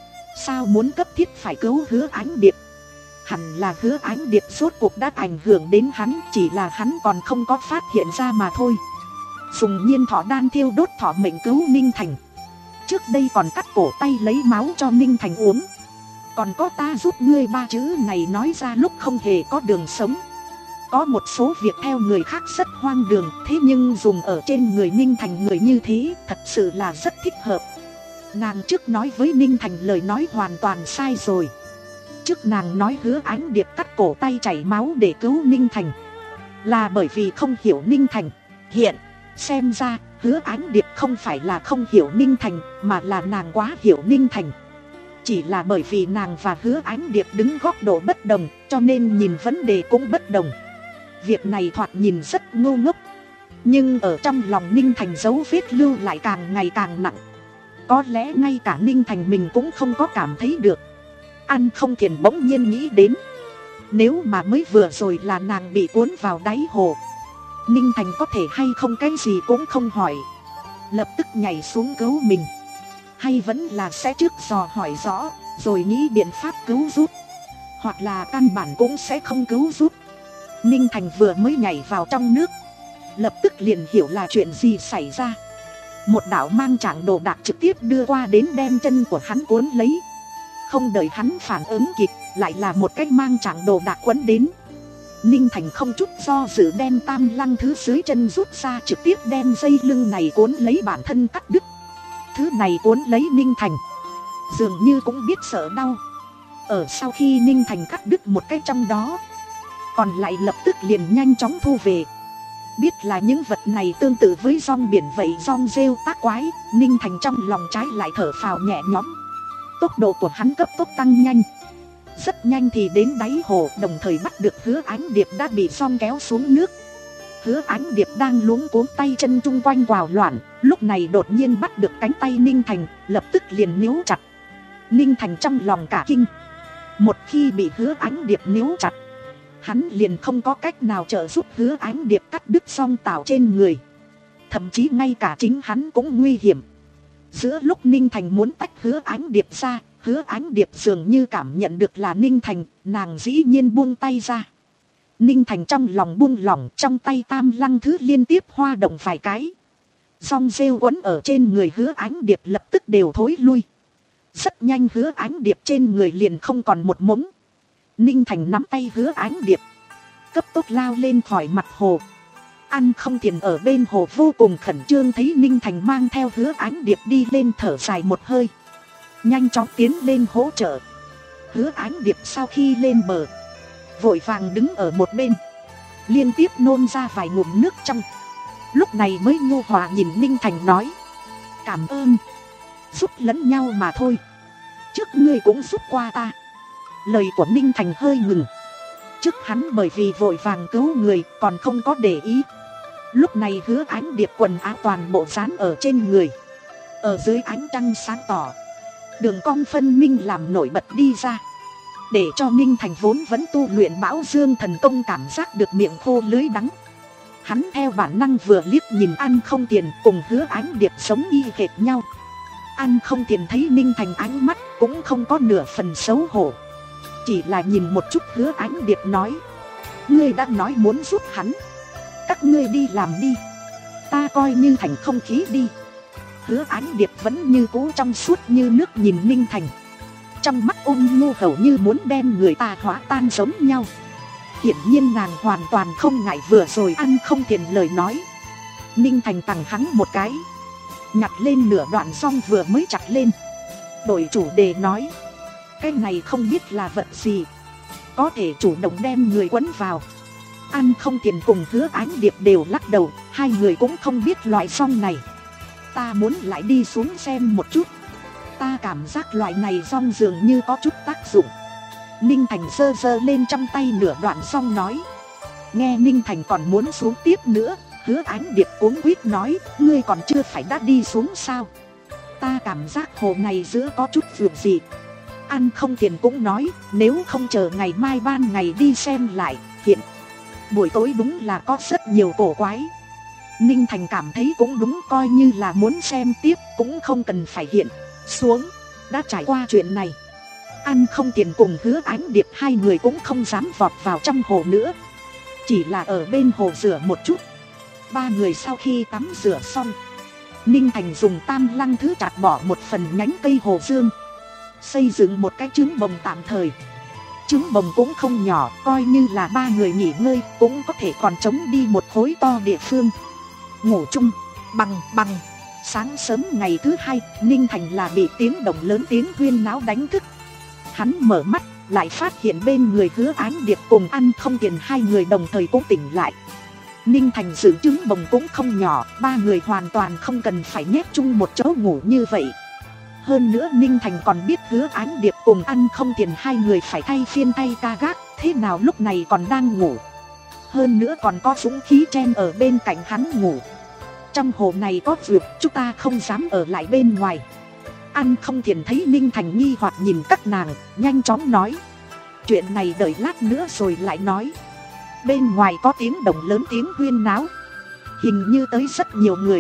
sao muốn cấp thiết phải cứu Hứa Ánh Điệp. Hẳn là Hứa Ánh Điệp rốt cuộc đã ảnh hưởng đến hắn, chỉ là hắn còn không có phát hiện ra mà thôi. Dùng nhiên thọ đan thiêu đốt thọ mệnh cứu Ninh Thành, Trước đây còn cắt cổ tay lấy máu cho Ninh Thành uống. Còn có ta giúp ngươi ba chữ này nói ra lúc không hề có đường sống. Có một số việc theo người khác rất hoang đường, thế nhưng dùng ở trên người Ninh Thành người như thế thật sự là rất thích hợp. Nàng trước nói với Ninh Thành lời nói hoàn toàn sai rồi. Trước nàng nói Hứa Ánh Điệp cắt cổ tay chảy máu để cứu Ninh Thành là bởi vì không hiểu Ninh Thành. Hiện xem ra Hứa Ánh Điệp không phải là không hiểu Ninh Thành, mà là nàng quá hiểu Ninh Thành. Chỉ là bởi vì nàng và Hứa Ánh Điệp đứng góc độ bất đồng, cho nên nhìn vấn đề cũng bất đồng. Việc này thoạt nhìn rất ngu ngốc, nhưng ở trong lòng Ninh Thành dấu vết lưu lại càng ngày càng nặng. Có lẽ ngay cả Ninh Thành mình cũng không có cảm thấy được. Ăn Không Thiền bỗng nhiên nghĩ đến, nếu mà mới vừa rồi là nàng bị cuốn vào đáy hồ, Ninh Thành có thể hay không cái gì cũng không hỏi, lập tức nhảy xuống cứu mình, hay vẫn là sẽ trước dò hỏi rõ rồi nghĩ biện pháp cứu giúp, hoặc là căn bản cũng sẽ không cứu giúp. Ninh Thành vừa mới nhảy vào trong nước, lập tức liền hiểu là chuyện gì xảy ra. Một đạo mang trạng đồ đạc trực tiếp đưa qua đến đem chân của hắn cuốn lấy. Không đợi hắn phản ứng kịp, lại là một cái mang trạng đồ đạc quấn đến. Ninh Thành không chút do dự đem tam lăng thứ dưới chân rút ra, trực tiếp đem dây lưng này cuốn lấy bản thân cắt đứt. Thứ này cuốn lấy Ninh Thành, dường như cũng biết sợ đau. Ở sau khi Ninh Thành cắt đứt một cái trong đó, còn lại lập tức liền nhanh chóng thu về. Biết là những vật này tương tự với rong biển vậy, rong rêu tác quái, Ninh Thành trong lòng trái lại thở phào nhẹ nhõm. Tốc độ của hắn cấp tốc tăng nhanh, rất nhanh thì đến đáy hồ, đồng thời bắt được Hứa Ánh Điệp đã bị rong kéo xuống nước. Hứa Ánh Điệp đang luống cuống tay chân chung quanh quào loạn, lúc này đột nhiên bắt được cánh tay Ninh Thành, lập tức liền níu chặt. Ninh Thành trong lòng cả kinh, một khi bị Hứa Ánh Điệp níu chặt, hắn liền không có cách nào trợ giúp Hứa Ánh Điệp cắt đứt song tảo trên người, thậm chí ngay cả chính hắn cũng nguy hiểm. Giữa lúc Ninh Thành muốn tách Hứa Ánh Điệp ra, Hứa Ánh Điệp dường như cảm nhận được là Ninh Thành, nàng dĩ nhiên buông tay ra. Ninh Thành trong lòng buông lỏng, trong tay tam lăng thứ liên tiếp hoa động vài cái. Song rêu quấn ở trên người Hứa Ánh Điệp lập tức đều thối lui. Rất nhanh Hứa Ánh Điệp trên người liền không còn một mống. Ninh Thành nắm tay Hứa Ánh Điệp, cấp tốc lao lên khỏi mặt hồ. Ăn Không Thiền ở bên hồ vô cùng khẩn trương, thấy Ninh Thành mang theo Hứa Ánh Điệp đi lên, thở dài một hơi, nhanh chóng tiến lên hỗ trợ. Hứa Ánh Điệp sau khi lên bờ, vội vàng đứng ở một bên, liên tiếp nôn ra vài ngụm nước trong. Lúc này mới nhu hòa nhìn Ninh Thành nói, cảm ơn, giúp lẫn nhau mà thôi, trước ngươi cũng giúp qua ta. Lời của Ninh Thành hơi ngừng. Trước hắn bởi vì vội vàng cứu người còn không có để ý. Lúc này Hứa Ánh Điệp quần áo toàn bộ dán ở trên người, ở dưới ánh trăng sáng tỏ, đường cong phân minh làm nổi bật đi ra, để cho Ninh Thành vốn vẫn tu luyện Bão Dương thần công cảm giác được miệng khô lưới đắng. Hắn theo bản năng vừa liếc nhìn Ăn Không Thiền cùng Hứa Ánh Điệp sống y hệt nhau. Ăn Không Thiền thấy Ninh Thành ánh mắt cũng không có nửa phần xấu hổ, chỉ là nhìn một chút Hứa Ánh Điệp nói, ngươi đã nói muốn giúp hắn, các ngươi đi làm đi, ta coi như thành không khí đi. Hứa Ánh Điệp vẫn như cũ trong suốt như nước nhìn Ninh Thành, trong mắt ôn nhu hầu như muốn đem người ta hóa tan giống nhau. Hiển nhiên nàng hoàn toàn không ngại vừa rồi Ăn Không Thiền lời nói. Ninh Thành tặng hắn một cái, nhặt lên nửa đoạn rong vừa mới chặt lên, đổi chủ đề nói, cái này không biết là vật gì, có thể chủ động đem người quấn vào. Ăn Không Thiền cùng Hứa Ánh Điệp đều lắc đầu, hai người cũng không biết loại rong này. Ta muốn lại đi xuống xem một chút, ta cảm giác loại này rong dường như có chút tác dụng. Ninh Thành giơ giơ lên trong tay nửa đoạn rong nói. Nghe Ninh Thành còn muốn xuống tiếp nữa, Hứa Ánh Điệp cuống quýt nói, ngươi còn chưa phải đã đi xuống sao? Ta cảm giác hồ này giữa có chút việc gì. Ăn Không Thiền cũng nói, nếu không chờ ngày mai ban ngày đi xem lại, hiện buổi tối đúng là có rất nhiều cổ quái. Ninh Thành cảm thấy cũng đúng, coi như là muốn xem tiếp cũng không cần phải hiện xuống, đã trải qua chuyện này. Ăn Không Thiền cùng Hứa Ánh Điệp hai người cũng không dám vọt vào trong hồ nữa, chỉ là ở bên hồ rửa một chút. Ba người sau khi tắm rửa xong, Ninh Thành dùng tam lăng thứ chặt bỏ một phần nhánh cây hồ dương, xây dựng một cái trứng bồng tạm thời. Trứng bồng cũng không nhỏ, coi như là ba người nghỉ ngơi cũng có thể còn chống đi một khối to địa phương. Ngủ chung, bằng bằng. Sáng sớm ngày thứ hai, Ninh Thành là bị tiếng động lớn, tiếng huyên náo đánh thức. Hắn mở mắt, lại phát hiện bên người Hứa Ánh Điệp cùng Ăn Không Tiền hai người đồng thời cũng tỉnh lại. Ninh Thành dựng trứng bồng cũng không nhỏ, ba người hoàn toàn không cần phải nhét chung một chỗ ngủ như vậy. Hơn nữa Ninh Thành còn biết Hứa Ánh Điệp cùng Ăn Không Tiền hai người phải thay phiên thay ca gác, thế nào lúc này còn đang ngủ. Hơn nữa còn có dũng khí chen ở bên cạnh hắn ngủ. Trong hồ này có vượt, chúng ta không dám ở lại bên ngoài. Ăn Không Tiền thấy Ninh Thành nghi hoặc nhìn các nàng, nhanh chóng nói: chuyện này đợi lát nữa rồi lại nói. Bên ngoài có tiếng động lớn, tiếng huyên náo, hình như tới rất nhiều người.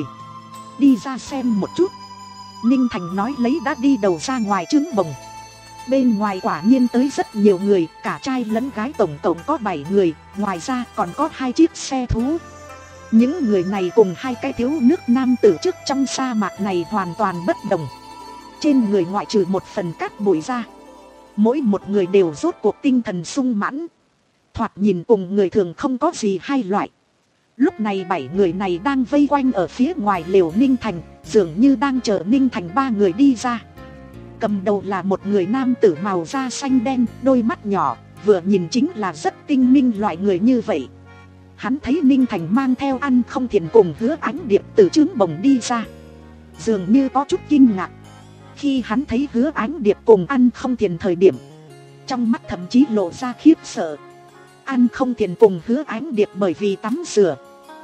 Đi ra xem một chút. Ninh Thành nói lấy đã đi đầu ra ngoài trứng bồng. Bên ngoài quả nhiên tới rất nhiều người, cả trai lẫn gái, tổng cộng có bảy người, ngoài ra còn có hai chiếc xe thú. Những người này cùng hai cái thiếu nước nam tử trước trong sa mạc này hoàn toàn bất đồng. Trên người ngoại trừ một phần cát bụi ra, mỗi một người đều rốt cuộc tinh thần sung mãn, thoạt nhìn cùng người thường không có gì hai loại. Lúc này bảy người này đang vây quanh ở phía ngoài lều Ninh Thành, dường như đang chờ Ninh Thành ba người đi ra. Cầm đầu là một người nam tử màu da xanh đen, đôi mắt nhỏ, vừa nhìn chính là rất tinh minh loại người như vậy. Hắn thấy Ninh Thành mang theo Ăn Không Tiền cùng Hứa Ánh Điệp từ trứng bồng đi ra, dường như có chút kinh ngạc. Khi hắn thấy Hứa Ánh Điệp cùng Ăn Không Tiền thời điểm, trong mắt thậm chí lộ ra khiếp sợ. Ăn Không Tiền cùng Hứa Ánh Điệp bởi vì tắm rửa,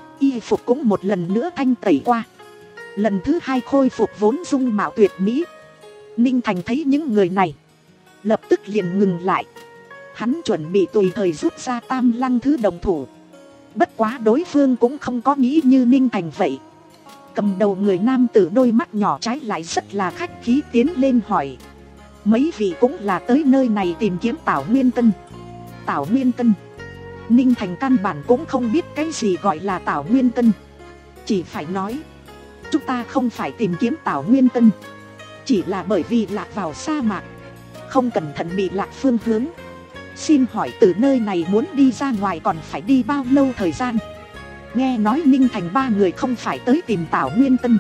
y phục cũng một lần nữa thanh tẩy qua, lần thứ hai khôi phục vốn dung mạo tuyệt mỹ. Ninh Thành thấy những người này, lập tức liền ngừng lại. Hắn chuẩn bị tùy thời rút ra tam lăng thứ đồng thủ. Bất quá đối phương cũng không có nghĩ như Ninh Thành vậy. Cầm đầu người nam tử đôi mắt nhỏ trái lại rất là khách khí tiến lên hỏi: mấy vị cũng là tới nơi này tìm kiếm Tảo Nguyên Cân? Tảo Nguyên Cân? Ninh Thành căn bản cũng không biết cái gì gọi là Tảo Nguyên Cân, chỉ phải nói: chúng ta không phải tìm kiếm Tảo Nguyên Cân, chỉ là bởi vì lạc vào sa mạc, không cẩn thận bị lạc phương hướng. Xin hỏi từ nơi này muốn đi ra ngoài còn phải đi bao lâu thời gian? Nghe nói Ninh Thành ba người không phải tới tìm Tảo Nguyên Cân,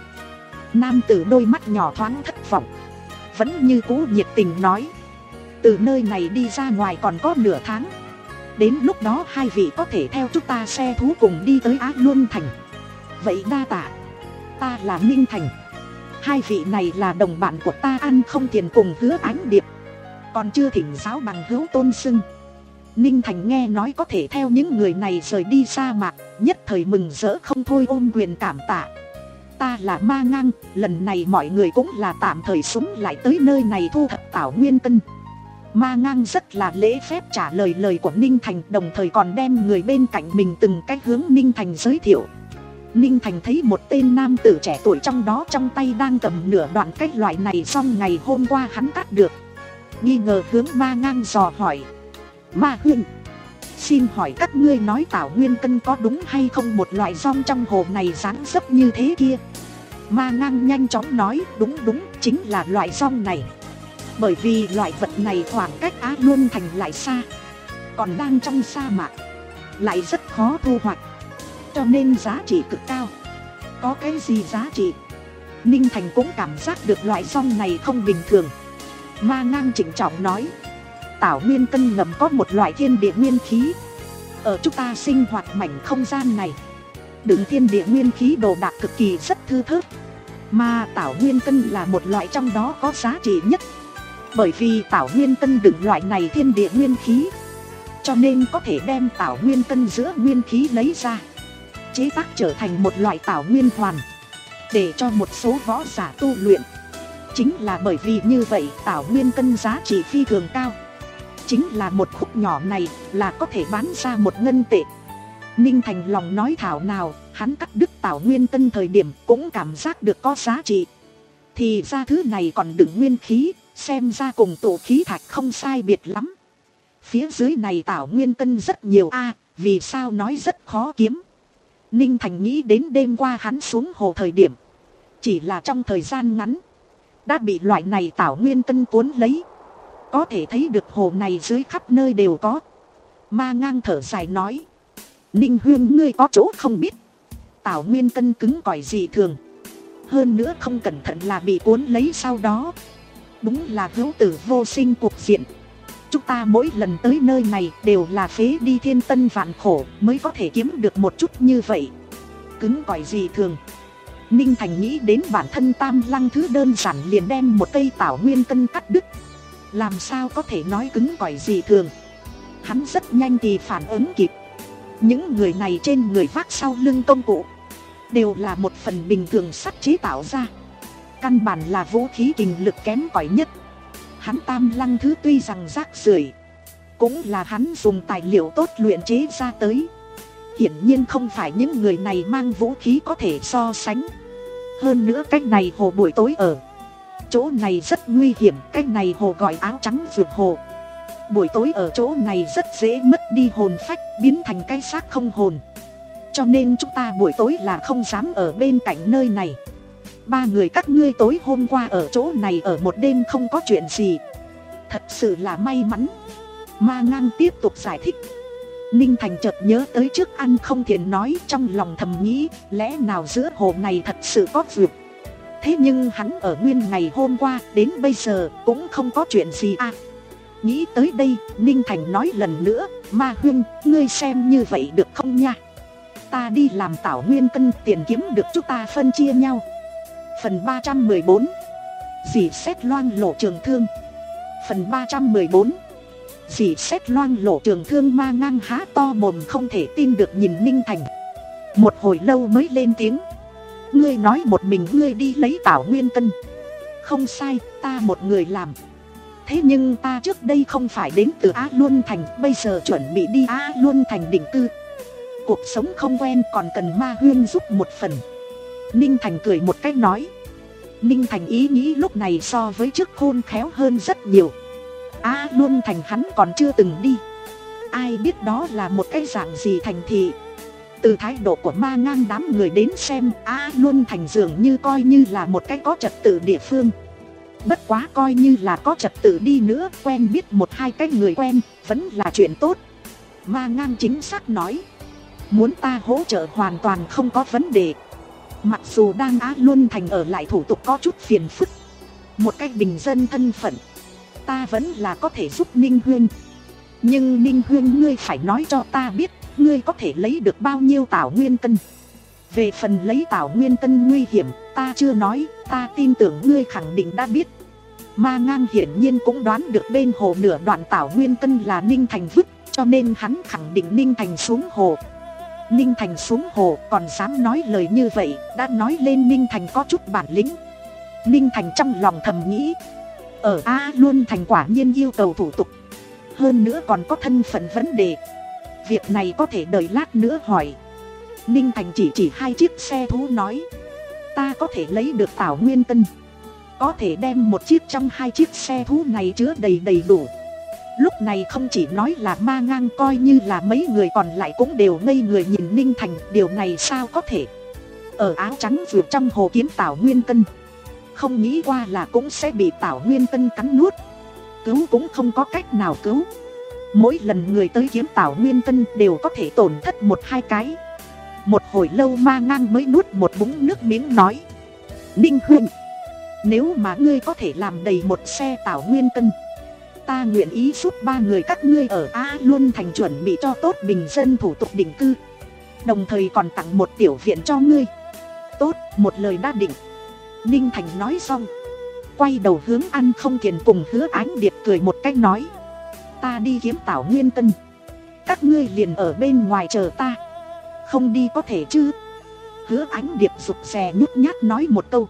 nam tử đôi mắt nhỏ thoáng thất vọng, vẫn như cũ nhiệt tình nói: từ nơi này đi ra ngoài còn có nửa tháng, đến lúc đó hai vị có thể theo chúng ta xe thú cùng đi tới Á Luân Thành. Vậy đa tạ. Ta là Ninh Thành, hai vị này là đồng bạn của ta Ăn Không Tiền cùng Hứa Ánh Điệp, còn chưa thỉnh giáo bằng hữu tôn xưng. Ninh Thành nghe nói có thể theo những người này rời đi sa mạc, nhất thời mừng rỡ không thôi, ôm quyền cảm tạ. Ta là Ma Ngang, lần này mọi người cũng là tạm thời súng lại tới nơi này thu thập Tảo Nguyên Cân. Ma Ngang rất là lễ phép trả lời lời của Ninh Thành, đồng thời còn đem người bên cạnh mình từng cách hướng Ninh Thành giới thiệu. Ninh Thành thấy một tên nam tử trẻ tuổi trong đó trong tay đang cầm nửa đoạn cái loại này xong ngày hôm qua hắn cắt được. Nghi ngờ hướng Ma Ngang dò hỏi: Ma huynh, xin hỏi các ngươi nói Tảo Nguyên Cân có đúng hay không một loại rong trong hồ này dáng dấp như thế kia? Ma Ngang nhanh chóng nói: đúng đúng, chính là loại rong này. Bởi vì loại vật này khoảng cách Á Luân Thành lại xa, còn đang trong sa mạc, lại rất khó thu hoạch, cho nên giá trị cực cao. Có cái gì giá trị? Ninh Thành cũng cảm giác được loại rong này không bình thường. Ma Ngang trịnh trọng nói: Tảo Nguyên Cân ngầm có một loại thiên địa nguyên khí, ở chúng ta sinh hoạt mảnh không gian này, đựng thiên địa nguyên khí đồ đạc cực kỳ rất thư thớt, mà Tảo Nguyên Cân là một loại trong đó có giá trị nhất. Bởi vì Tảo Nguyên Cân đựng loại này thiên địa nguyên khí, cho nên có thể đem Tảo Nguyên Cân giữa nguyên khí lấy ra, chế tác trở thành một loại Tảo Nguyên Hoàn, để cho một số võ giả tu luyện. Chính là bởi vì như vậy Tảo Nguyên Cân giá trị phi thường cao. Chính là một khúc nhỏ này là có thể bán ra một ngân tệ. Ninh Thành lòng nói thảo nào, hắn cắt đứt Tảo Nguyên Cân thời điểm cũng cảm giác được có giá trị. Thì ra thứ này còn đựng nguyên khí, xem ra cùng tổ khí thạch không sai biệt lắm. Phía dưới này Tảo Nguyên Cân rất nhiều a, vì sao nói rất khó kiếm. Ninh Thành nghĩ đến đêm qua hắn xuống hồ thời điểm, Chỉ là trong thời gian ngắn, đã bị loại này tảo nguyên cân cuốn lấy. Có thể thấy được hồ này dưới khắp nơi đều có. Ma ngang thở dài nói. Ninh Huyên, ngươi có chỗ không biết. Tảo nguyên cân cứng cỏi dị thường. Hơn nữa không cẩn thận là bị cuốn lấy sau đó. Đúng là hữu tử vô sinh cuộc diện. Chúng ta mỗi lần tới nơi này đều là phế đi thiên tân vạn khổ mới có thể kiếm được một chút như vậy. Cứng cỏi dị thường. Ninh Thành nghĩ đến bản thân Tam Lăng Thứ đơn giản liền đem một cây tảo nguyên cân cắt đứt. Làm sao có thể nói cứng cỏi dị thường. Hắn rất nhanh thì phản ứng kịp. Những người này trên người vác sau lưng công cụ đều là một phần bình thường sắt chế tạo ra. Căn bản là vũ khí kình lực kém cỏi nhất. Hắn Tam Lăng Thứ tuy rằng rác rưởi, cũng là hắn dùng tài liệu tốt luyện chế ra tới. Hiển nhiên không phải những người này mang vũ khí có thể so sánh. Hơn nữa cách này hồ buổi tối ở chỗ này rất nguy hiểm. Cách này hồ gọi áo trắng vượt hồ. Buổi tối ở chỗ này rất dễ mất đi hồn phách, biến thành cái xác không hồn. Cho nên chúng ta buổi tối là không dám ở bên cạnh nơi này. Ba người các ngươi tối hôm qua ở chỗ này ở một đêm không có chuyện gì. Thật sự là may mắn. Ma ngang tiếp tục giải thích. Ninh Thành chợt nhớ tới trước ăn không thiện nói, trong lòng thầm nghĩ lẽ nào giữa hồ này thật sự có vượt. Thế nhưng hắn ở nguyên ngày hôm qua đến bây giờ cũng không có chuyện gì à. Nghĩ tới đây, Ninh Thành nói lần nữa. Ma Huyên, ngươi xem như vậy được không nha. Ta đi làm tảo nguyên cân, tiền kiếm được chúng ta phân chia nhau. Phần ba trăm mười bốn. Dì xét loang lổ trường thương. Phần ba trăm mười bốn. Dì xét loang lổ trường thương. Ma ngang há to mồm không thể tin được nhìn Ninh Thành. Một hồi lâu mới lên tiếng. Ngươi nói một mình ngươi đi lấy tảo nguyên cân. Không sai, ta một người làm. Thế nhưng ta trước đây không phải đến từ Á Luân Thành, bây giờ chuẩn bị đi Á Luân Thành định cư. Cuộc sống không quen, còn cần Ma Huyên giúp một phần. Ninh Thành cười một cách nói. Ninh Thành ý nghĩ lúc này so với trước khôn khéo hơn rất nhiều. Á Luân Thành hắn còn chưa từng đi. Ai biết đó là một cái dạng gì thành thị. Từ thái độ của Ma ngang đám người đến xem, Á Luân Thành dường như coi như là một cái có trật tự địa phương. Bất quá coi như là có trật tự đi nữa, quen biết một hai cái người quen vẫn là chuyện tốt. Ma ngang chính xác nói. Muốn ta hỗ trợ hoàn toàn không có vấn đề. Mặc dù đang Á Luân Thành ở lại thủ tục có chút phiền phức. Một cách bình dân thân phận, ta vẫn là có thể giúp Ninh Huyên. Nhưng Ninh Huyên, ngươi phải nói cho ta biết, ngươi có thể lấy được bao nhiêu tảo nguyên cân. Về phần lấy tảo nguyên cân nguy hiểm, ta chưa nói, ta tin tưởng ngươi khẳng định đã biết. Ma ngang hiển nhiên cũng đoán được bên hồ nửa đoạn tảo nguyên cân là Ninh Thành vứt, cho nên hắn khẳng định Ninh Thành xuống hồ. Ninh Thành xuống hồ còn dám nói lời như vậy, đã nói lên Ninh Thành có chút bản lĩnh. Ninh Thành trong lòng thầm nghĩ, ở Á Luân Thành quả nhiên yêu cầu thủ tục, hơn nữa còn có thân phận vấn đề. Việc này có thể đợi lát nữa hỏi. Ninh Thành chỉ chỉ hai chiếc xe thú nói, ta có thể lấy được tảo nguyên cân, có thể đem một chiếc trong hai chiếc xe thú này chứa đầy đầy đủ. Lúc này không chỉ nói là Ma ngang, coi như là mấy người còn lại cũng đều ngây người nhìn Ninh Thành. Điều này sao có thể. Ở áo trắng vượt trong hồ kiếm tảo nguyên cân, không nghĩ qua là cũng sẽ bị tảo nguyên cân cắn nuốt. Cứu cũng không có cách nào cứu. Mỗi lần người tới kiếm tảo nguyên cân đều có thể tổn thất một hai cái. Một hồi lâu Ma ngang mới nuốt một búng nước miếng nói, Ninh Huyên, nếu mà ngươi có thể làm đầy một xe tảo nguyên cân, ta nguyện ý giúp ba người các ngươi ở Á Luân Thành chuẩn bị cho tốt bình dân thủ tục định cư, đồng thời còn tặng một tiểu viện cho ngươi. Tốt, một lời đã định. Ninh Thành nói xong, quay đầu hướng Ăn Không Kiền cùng Hứa Ánh Điệp cười một cách nói, ta đi kiếm tảo nguyên cân, các ngươi liền ở bên ngoài chờ ta. Không đi có thể chứ? Hứa Ánh Điệp rụt rè nhút nhát nói một câu.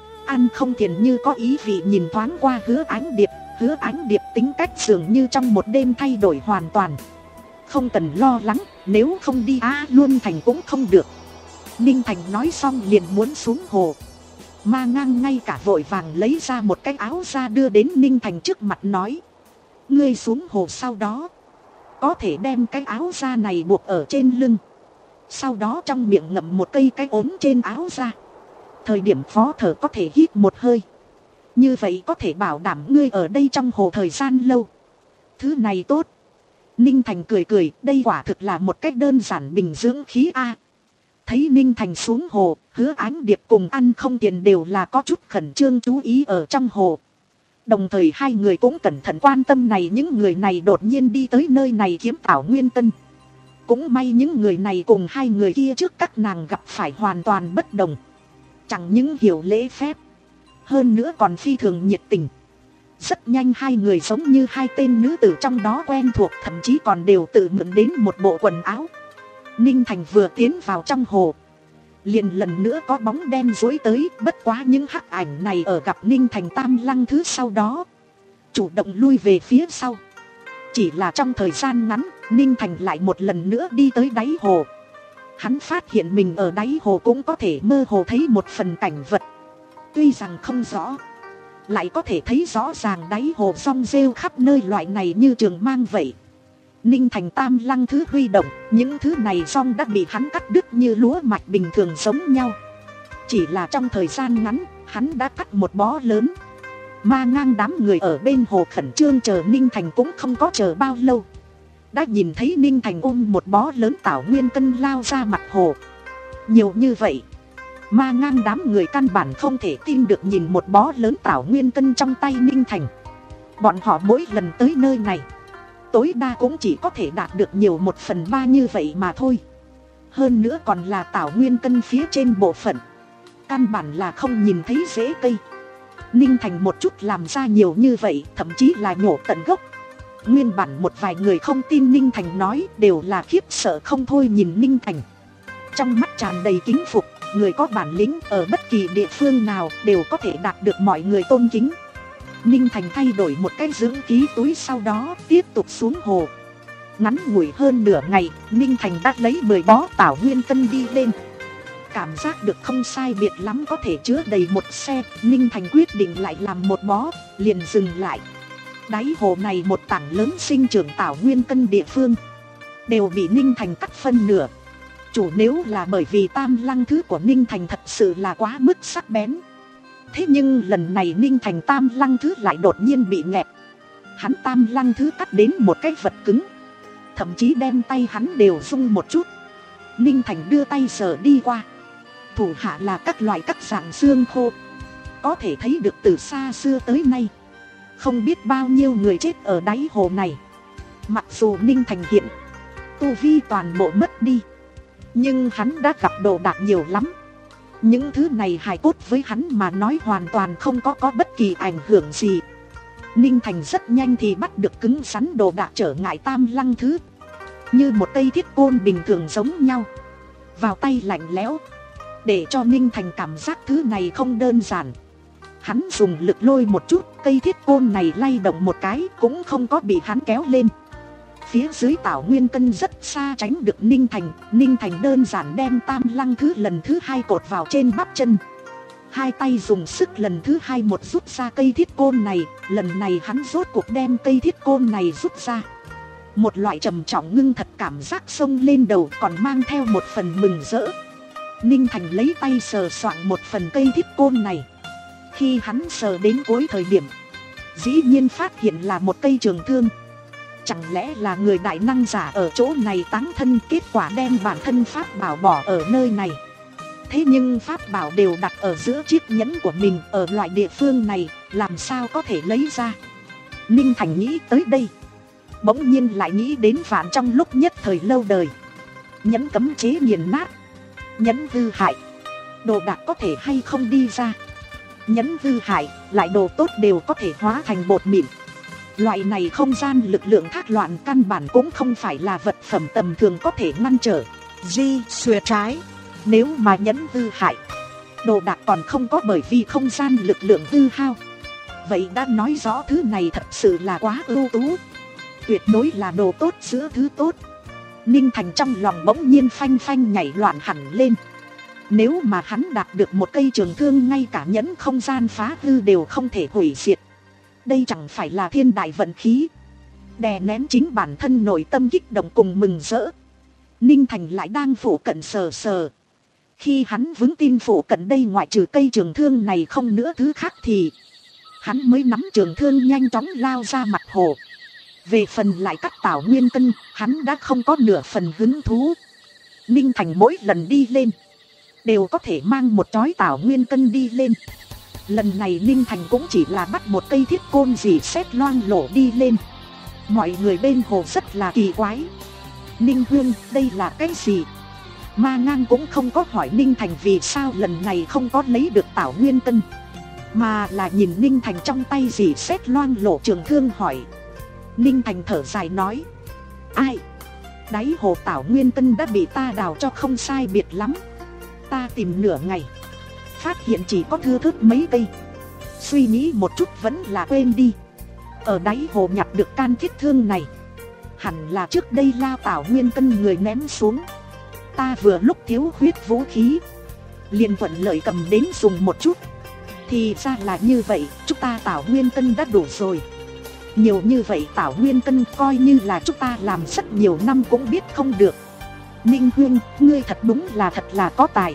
Ăn Không Kiền như có ý vị nhìn thoáng qua Hứa Ánh Điệp. Hứa Ánh Điệp tính cách dường như trong một đêm thay đổi hoàn toàn. Không cần lo lắng, nếu không đi Á Luân Thành cũng không được. Ninh Thành nói xong liền muốn xuống hồ. Ma ngang ngay cả vội vàng lấy ra một cái áo ra đưa đến Ninh Thành trước mặt nói, ngươi xuống hồ sau đó có thể đem cái áo da này buộc ở trên lưng, sau đó trong miệng ngậm một cây cái ốm trên áo ra. Thời điểm khó thở có thể hít một hơi. Như vậy có thể bảo đảm ngươi ở đây trong hồ thời gian lâu. Thứ này tốt. Ninh Thành cười cười, đây quả thực là một cách đơn giản bình dưỡng khí A. Thấy Ninh Thành xuống hồ, Hứa Ánh Điệp cùng Ăn Không Tiền đều là có chút khẩn trương chú ý ở trong hồ. Đồng thời hai người cũng cẩn thận quan tâm này những người này đột nhiên đi tới nơi này kiếm Tảo Nguyên Tân. Cũng may những người này cùng hai người kia trước các nàng gặp phải hoàn toàn bất đồng. Chẳng những hiểu lễ phép, hơn nữa còn phi thường nhiệt tình. Rất nhanh hai người giống như hai tên nữ tử trong đó quen thuộc, thậm chí còn đều tự mượn đến một bộ quần áo. Ninh Thành vừa tiến vào trong hồ, liền lần nữa có bóng đen dối tới, bất quá những hắc ảnh này ở gặp Ninh Thành Tam Lăng Thứ sau đó chủ động lui về phía sau. Chỉ là trong thời gian ngắn, Ninh Thành lại một lần nữa đi tới đáy hồ. Hắn phát hiện mình ở đáy hồ cũng có thể mơ hồ thấy một phần cảnh vật. Tuy rằng không rõ, lại có thể thấy rõ ràng đáy hồ rong rêu khắp nơi, loại này như trường mang vậy. Ninh Thành Tam Lăng Thứ huy động, những thứ này rong đã bị hắn cắt đứt như lúa mạch bình thường giống nhau. Chỉ là trong thời gian ngắn, hắn đã cắt một bó lớn. Ma Ngang đám người ở bên hồ khẩn trương chờ Ninh Thành cũng không có chờ bao lâu. Đã nhìn thấy Ninh Thành ôm một bó lớn Tảo Nguyên Cân lao ra mặt hồ. Nhiều như vậy, Ma Ngang đám người căn bản không thể tin được nhìn một bó lớn Tảo Nguyên Cân trong tay Ninh Thành. Bọn họ mỗi lần tới nơi này, tối đa cũng chỉ có thể đạt được nhiều một phần ba như vậy mà thôi. Hơn nữa còn là Tảo Nguyên Cân phía trên bộ phận, căn bản là không nhìn thấy rễ cây. Ninh Thành một chút làm ra nhiều như vậy, thậm chí là nhổ tận gốc. Nguyên bản một vài người không tin Ninh Thành nói, đều là khiếp sợ không thôi nhìn Ninh Thành. Trong mắt tràn đầy kính phục, người có bản lĩnh ở bất kỳ địa phương nào đều có thể đạt được mọi người tôn kính. Ninh Thành thay đổi một cái dưỡng khí túi, sau đó tiếp tục xuống hồ. Ngắn ngủi hơn nửa ngày, Ninh Thành đã lấy mười bó Tảo Nguyên Cân đi lên. Cảm giác được không sai biệt lắm có thể chứa đầy một xe, Ninh Thành quyết định lại làm một bó, liền dừng lại. Đáy hồ này một tảng lớn sinh trưởng Tảo Nguyên Cân địa phương đều bị Ninh Thành cắt phân nửa. Chủ nếu là bởi vì Tam Lăng Thứ của Ninh Thành thật sự là quá mức sắc bén. Thế nhưng lần này Ninh Thành Tam Lăng Thứ lại đột nhiên bị nghẹt. Hắn Tam Lăng Thứ cắt đến một cái vật cứng, thậm chí đem tay hắn đều rung một chút. Ninh Thành đưa tay sờ đi qua, thủ hạ là các loại các dạng xương khô. Có thể thấy được từ xa xưa tới nay, không biết bao nhiêu người chết ở đáy hồ này. Mặc dù Ninh Thành hiện tu vi toàn bộ mất đi, nhưng hắn đã gặp đồ đạc nhiều lắm. Những thứ này hài cốt với hắn mà nói hoàn toàn không có có bất kỳ ảnh hưởng gì. Ninh Thành rất nhanh thì bắt được cứng rắn đồ đạc trở ngại Tam Lăng Thứ, như một cây thiết côn bình thường giống nhau, vào tay lạnh lẽo, để cho Ninh Thành cảm giác thứ này không đơn giản. Hắn dùng lực lôi một chút, cây thiết côn này lay động một cái cũng không có bị hắn kéo lên. Phía dưới Tảo Nguyên Cân rất xa tránh được Ninh Thành. Ninh Thành đơn giản đem Tam Lăng Thứ lần thứ hai cột vào trên bắp chân. Hai tay dùng sức lần thứ hai một rút ra cây thiết côn này. Lần này hắn rốt cuộc đem cây thiết côn này rút ra. Một loại trầm trọng ngưng thật cảm giác xông lên đầu, còn mang theo một phần mừng rỡ. Ninh Thành lấy tay sờ soạng một phần cây thiết côn này. Khi hắn sờ đến cuối thời điểm, dĩ nhiên phát hiện là một cây trường thương. Chẳng lẽ là người đại năng giả ở chỗ này táng thân, kết quả đem bản thân pháp bảo bỏ ở nơi này. Thế nhưng pháp bảo đều đặt ở giữa chiếc nhẫn của mình, ở loại địa phương này làm sao có thể lấy ra. Ninh Thành nghĩ tới đây, bỗng nhiên lại nghĩ đến Vạn trong lúc nhất thời lâu đời. Nhẫn cấm chế nghiền nát, nhẫn hư hại, đồ đạc có thể hay không đi ra. Nhẫn hư hại, lại đồ tốt đều có thể hóa thành bột mịn. Loại này không gian lực lượng thác loạn căn bản cũng không phải là vật phẩm tầm thường có thể ngăn trở. Di xuyệt trái, nếu mà nhẫn hư hại, đồ đạc còn không có bởi vì không gian lực lượng hư hao, vậy đã nói rõ thứ này thật sự là quá ưu tú, tuyệt đối là đồ tốt giữa thứ tốt. Ninh Thành trong lòng bỗng nhiên phanh phanh nhảy loạn hẳn lên. Nếu mà hắn đạt được một cây trường thương, ngay cả nhẫn không gian phá hư đều không thể hủy diệt, đây chẳng phải là thiên đại vận khí. Đè nén chính bản thân nội tâm kích động cùng mừng rỡ, Ninh Thành lại đang phủ cận sờ sờ. Khi hắn vững tin phụ cận đây ngoại trừ cây trường thương này không nữa thứ khác thì hắn mới nắm trường thương nhanh chóng lao ra mặt hồ. Về phần lại cắt Tảo Nguyên Cân, hắn đã không có nửa phần hứng thú. Ninh Thành mỗi lần đi lên đều có thể mang một chói Tảo Nguyên Cân đi lên. Lần này Ninh Thành cũng chỉ là bắt một cây thiết côn dì xét loang lổ đi lên. Mọi người bên hồ rất là kỳ quái. Ninh Huyên, đây là cái gì? Ma Ngang cũng không có hỏi Ninh Thành vì sao lần này không có lấy được Tảo Nguyên Cân, mà là nhìn Ninh Thành trong tay dì xét loang lổ trường thương hỏi. Ninh Thành thở dài nói, ai? Đáy hồ Tảo Nguyên Cân đã bị ta đào cho không sai biệt lắm. Ta tìm nửa ngày, phát hiện chỉ có thưa thớt mấy cây. Suy nghĩ một chút vẫn là quên đi. Ở đáy hồ nhặt được can thiết thương này, hẳn là trước đây lao Tảo Nguyên Cân người ném xuống. Ta vừa lúc thiếu huyết vũ khí, liền thuận lợi cầm đến dùng một chút. Thì ra là như vậy, chúng ta Tảo Nguyên Cân đã đủ rồi. Nhiều như vậy Tảo Nguyên Cân coi như là chúng ta làm rất nhiều năm cũng biết không được. Ninh Huyên, ngươi thật đúng là thật là có tài.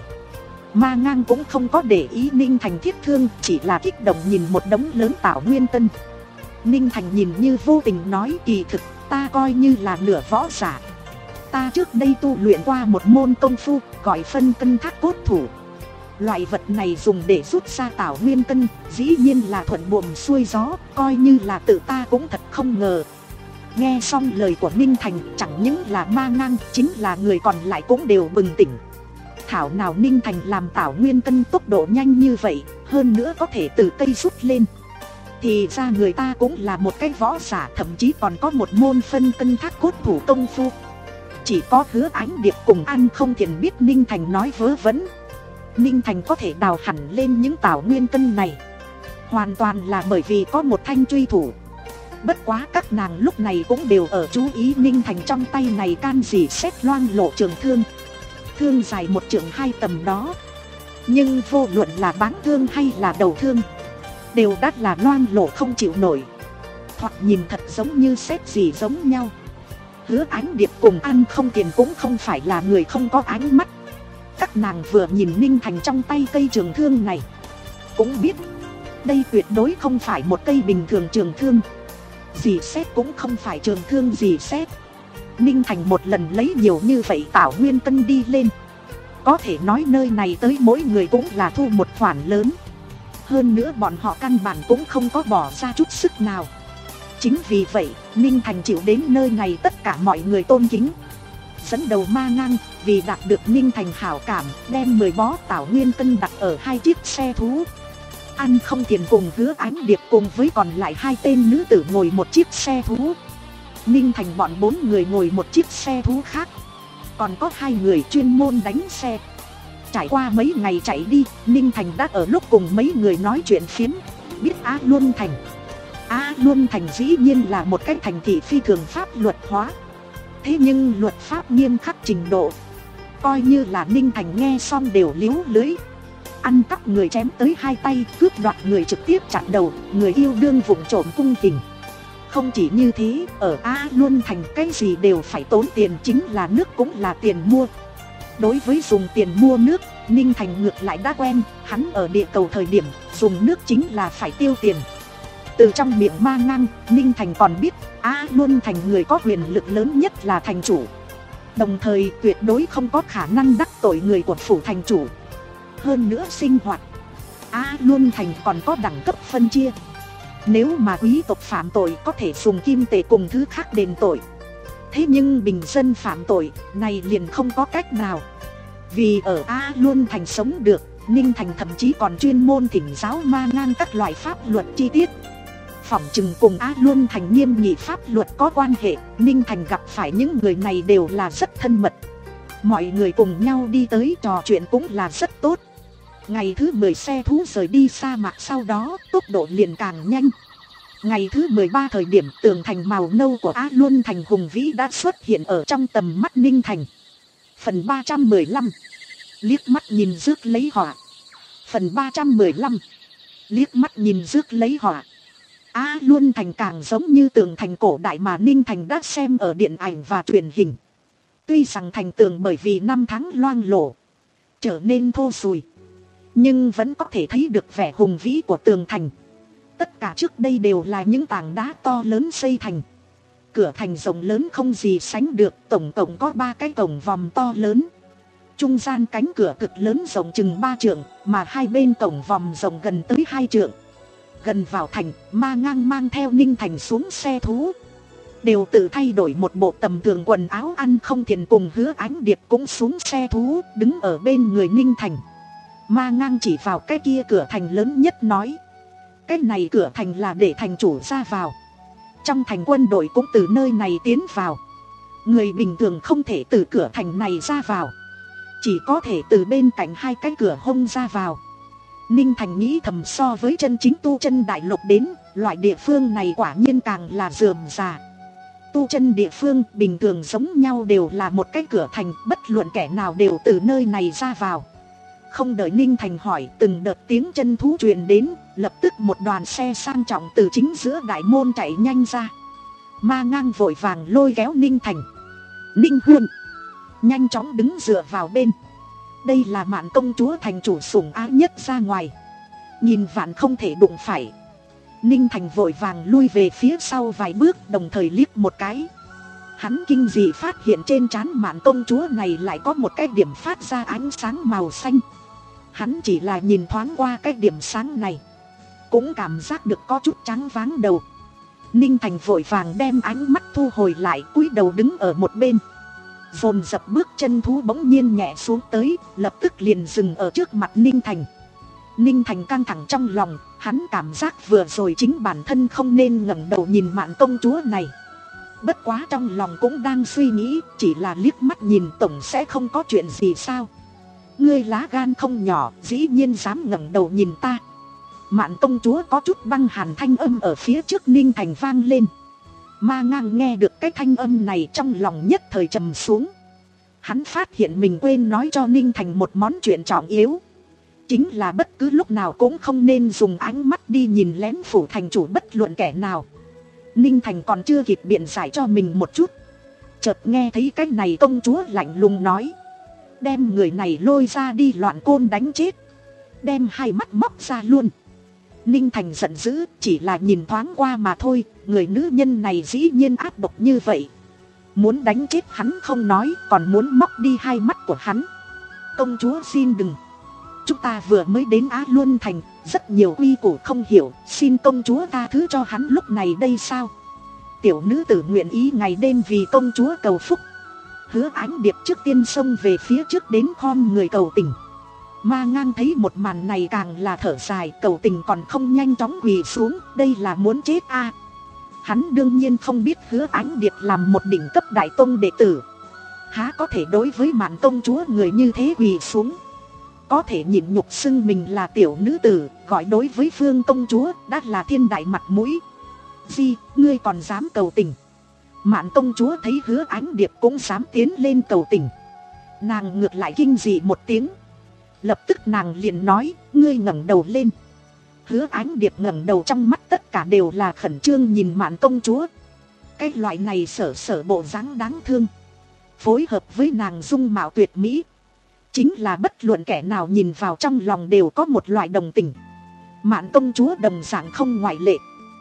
Ma Ngang cũng không có để ý Ninh Thành thiết thương, chỉ là kích động nhìn một đống lớn Tảo Nguyên Cân. Ninh Thành nhìn như vô tình nói, kỳ thực ta coi như là nửa võ giả. Ta trước đây tu luyện qua một môn công phu gọi phân cân thác cốt thủ. Loại vật này dùng để rút ra Tảo Nguyên Cân, dĩ nhiên là thuận buồm xuôi gió, coi như là tự ta cũng thật không ngờ. Nghe xong lời của Ninh Thành, chẳng những là Ma Ngang, chính là người còn lại cũng đều bừng tỉnh. Thảo nào Ninh Thành làm Tảo Nguyên Cân tốc độ nhanh như vậy, hơn nữa có thể từ cây rút lên. Thì ra người ta cũng là một cái võ giả, thậm chí còn có một môn phân cân thác cốt thủ công phu. Chỉ có Hứa Ánh Điệp cùng An Không Thiền biết Ninh Thành nói vớ vẩn. Ninh Thành có thể đào hẳn lên những Tảo Nguyên Cân này, hoàn toàn là bởi vì có một thanh truy thủ. Bất quá các nàng lúc này cũng đều ở chú ý Ninh Thành trong tay này can gì xét loang lộ trường thương. Thương dài một trượng hai tầm đó, nhưng vô luận là báng thương hay là đầu thương đều đắt là loang lộ không chịu nổi, hoặc nhìn thật giống như xét gì giống nhau. Hứa Ánh Điệp cùng An Không Tiền cũng không phải là người không có ánh mắt. Các nàng vừa nhìn Ninh Thành trong tay cây trường thương này, cũng biết đây tuyệt đối không phải một cây bình thường trường thương. Dì xét cũng không phải trường thương dì xét. Ninh Thành một lần lấy nhiều như vậy Tảo Nguyên Cân đi lên, có thể nói nơi này tới mỗi người cũng là thu một khoản lớn. Hơn nữa bọn họ căn bản cũng không có bỏ ra chút sức nào. Chính vì vậy Ninh Thành chịu đến nơi này tất cả mọi người tôn kính. Dẫn đầu Ma Ngang vì đạt được Ninh Thành hảo cảm, đem mười bó Tảo Nguyên Cân đặt ở hai chiếc xe thú. An Không Thiền cùng Hứa Ánh Điệp cùng với còn lại hai tên nữ tử ngồi một chiếc xe thú. Ninh Thành bọn bốn người ngồi một chiếc xe thú khác, còn có hai người chuyên môn đánh xe. Trải qua mấy ngày chạy đi, Ninh Thành đã ở lúc cùng mấy người nói chuyện phiếm, biết Á Luân Thành. Á Luân Thành dĩ nhiên là một cái thành thị phi thường pháp luật hóa. Thế nhưng luật pháp nghiêm khắc trình độ, coi như là Ninh Thành nghe xong đều liếu lưới. Ăn cắp người chém tới hai tay, cướp đoạt người trực tiếp chặt đầu, người yêu đương vụng trộm cung tình. Không chỉ như thế, ở Á Luân Thành cái gì đều phải tốn tiền, chính là nước cũng là tiền mua. Đối với dùng tiền mua nước, Ninh Thành ngược lại đã quen. Hắn ở địa cầu thời điểm dùng nước chính là phải tiêu tiền. Từ trong miệng Ma Ngang, Ninh Thành còn biết Á Luân Thành người có quyền lực lớn nhất là thành chủ, đồng thời tuyệt đối không có khả năng đắc tội người của phủ thành chủ. Hơn nữa sinh hoạt Á Luân Thành còn có đẳng cấp phân chia. Nếu mà quý tộc phạm tội có thể dùng kim tệ cùng thứ khác đền tội. Thế nhưng bình dân phạm tội này liền không có cách nào. Vì ở Á Luân Thành sống được, Ninh Thành thậm chí còn chuyên môn thỉnh giáo Ma Ngang các loại pháp luật chi tiết. Phỏng chừng cùng Á Luân Thành nghiêm nghị pháp luật có quan hệ, Ninh Thành gặp phải những người này đều là rất thân mật. Mọi người cùng nhau đi tới trò chuyện cũng là rất tốt. Ngày thứ mười xe thú rời đi sa mạc, sau đó tốc độ liền càng nhanh. Ngày thứ mười ba thời điểm tường thành màu nâu của Á Luân Thành hùng vĩ đã xuất hiện ở trong tầm mắt Ninh Thành. Phần ba trăm mười lăm. Liếc mắt nhìn rước lấy họa. Phần ba trăm mười lăm. Liếc mắt nhìn rước lấy họa. Á Luân Thành càng giống như tường thành cổ đại mà Ninh Thành đã xem ở điện ảnh và truyền hình. Tuy rằng thành tường bởi vì năm tháng loang lổ, trở nên thô sùi, nhưng vẫn có thể thấy được vẻ hùng vĩ của tường thành. Tất cả trước đây đều là những tảng đá to lớn xây thành. Cửa thành rộng lớn không gì sánh được, tổng cộng có ba cái cổng vòm to lớn. Trung gian cánh cửa cực lớn rộng chừng ba trượng, mà hai bên cổng vòm rộng gần tới hai trượng. Gần vào thành, Ma Ngang mang theo Ninh Thành xuống xe thú. Đều tự thay đổi một bộ tầm thường quần áo ăn không thiền, cùng Hứa Ánh Điệp cũng xuống xe thú, đứng ở bên người Ninh Thành. Ma Ngang chỉ vào cái kia cửa thành lớn nhất nói: cái này cửa thành là để thành chủ ra vào. Trong thành quân đội cũng từ nơi này tiến vào. Người bình thường không thể từ cửa thành này ra vào, chỉ có thể từ bên cạnh hai cái cửa hông ra vào. Ninh Thành nghĩ thầm, so với chân chính tu chân đại lục đến, loại địa phương này quả nhiên càng là rườm rà. Tu chân địa phương bình thường giống nhau đều là một cái cửa thành, bất luận kẻ nào đều từ nơi này ra vào. Không đợi Ninh Thành hỏi, từng đợt tiếng chân thú truyền đến, lập tức một đoàn xe sang trọng từ chính giữa đại môn chạy nhanh ra. Ma Ngang vội vàng lôi kéo Ninh Thành: Ninh Huynh, nhanh chóng đứng dựa vào bên. Đây là Mạn công chúa thành chủ sủng ái nhất ra ngoài, nhìn vạn không thể đụng phải. Ninh Thành vội vàng lui về phía sau vài bước, đồng thời liếc một cái. Hắn kinh dị phát hiện trên trán Mạn công chúa này lại có một cái điểm phát ra ánh sáng màu xanh. Hắn chỉ là nhìn thoáng qua cái điểm sáng này, cũng cảm giác được có chút choáng váng đầu. Ninh Thành vội vàng đem ánh mắt thu hồi lại, cúi đầu đứng ở một bên. Dồn dập bước chân thú bỗng nhiên nhẹ xuống tới, lập tức liền dừng ở trước mặt Ninh Thành. Ninh Thành căng thẳng trong lòng, hắn cảm giác vừa rồi chính bản thân không nên ngẩng đầu nhìn Mạn công chúa này. Bất quá trong lòng cũng đang suy nghĩ, chỉ là liếc mắt nhìn tổng sẽ không có chuyện gì sao. Ngươi lá gan không nhỏ, dĩ nhiên dám ngẩng đầu nhìn ta. Mạn công chúa có chút băng hàn thanh âm ở phía trước Ninh Thành vang lên. Ma Ngang nghe được cái thanh âm này, trong lòng nhất thời trầm xuống. Hắn phát hiện mình quên nói cho Ninh Thành một món chuyện trọng yếu, chính là bất cứ lúc nào cũng không nên dùng ánh mắt đi nhìn lén phủ thành chủ bất luận kẻ nào. Ninh Thành còn chưa kịp biện giải cho mình một chút, chợt nghe thấy cái này công chúa lạnh lùng nói: đem người này lôi ra đi loạn côn đánh chết, đem hai mắt móc ra luôn. Ninh Thành giận dữ, chỉ là nhìn thoáng qua mà thôi, người nữ nhân này dĩ nhiên ác độc như vậy. Muốn đánh chết hắn không nói, còn muốn móc đi hai mắt của hắn. Công chúa xin đừng, chúng ta vừa mới đến Á Luân Thành, rất nhiều quy củ không hiểu, xin công chúa tha thứ cho hắn lúc này đây sao? Tiểu nữ tử nguyện ý ngày đêm vì công chúa cầu phúc. Hứa Ánh Điệp trước tiên xông về phía trước đến khom người cầu tình. Ma Ngang thấy một màn này càng là thở dài, cầu tình còn không nhanh chóng quỳ xuống, đây là muốn chết a. À, hắn đương nhiên không biết Hứa Ánh Điệp làm một đỉnh cấp đại tông đệ tử, há có thể đối với Mạn công chúa người như thế quỳ xuống. Có thể nhịn nhục xưng mình là tiểu nữ tử, gọi đối với Phương công chúa đã là thiên đại mặt mũi. Gì, ngươi còn dám cầu tình? Mạn công chúa thấy Hứa Ánh Điệp cũng dám tiến lên cầu tình, nàng ngược lại kinh dị một tiếng. Lập tức nàng liền nói: ngươi ngẩng đầu lên. Hứa Ánh Điệp ngẩng đầu, trong mắt tất cả đều là khẩn trương nhìn Mạn công chúa. Cái loại này sở sở bộ dáng đáng thương, phối hợp với nàng dung mạo tuyệt mỹ, chính là bất luận kẻ nào nhìn vào trong lòng đều có một loại đồng tình. Mạn công chúa đồng dạng không ngoại lệ.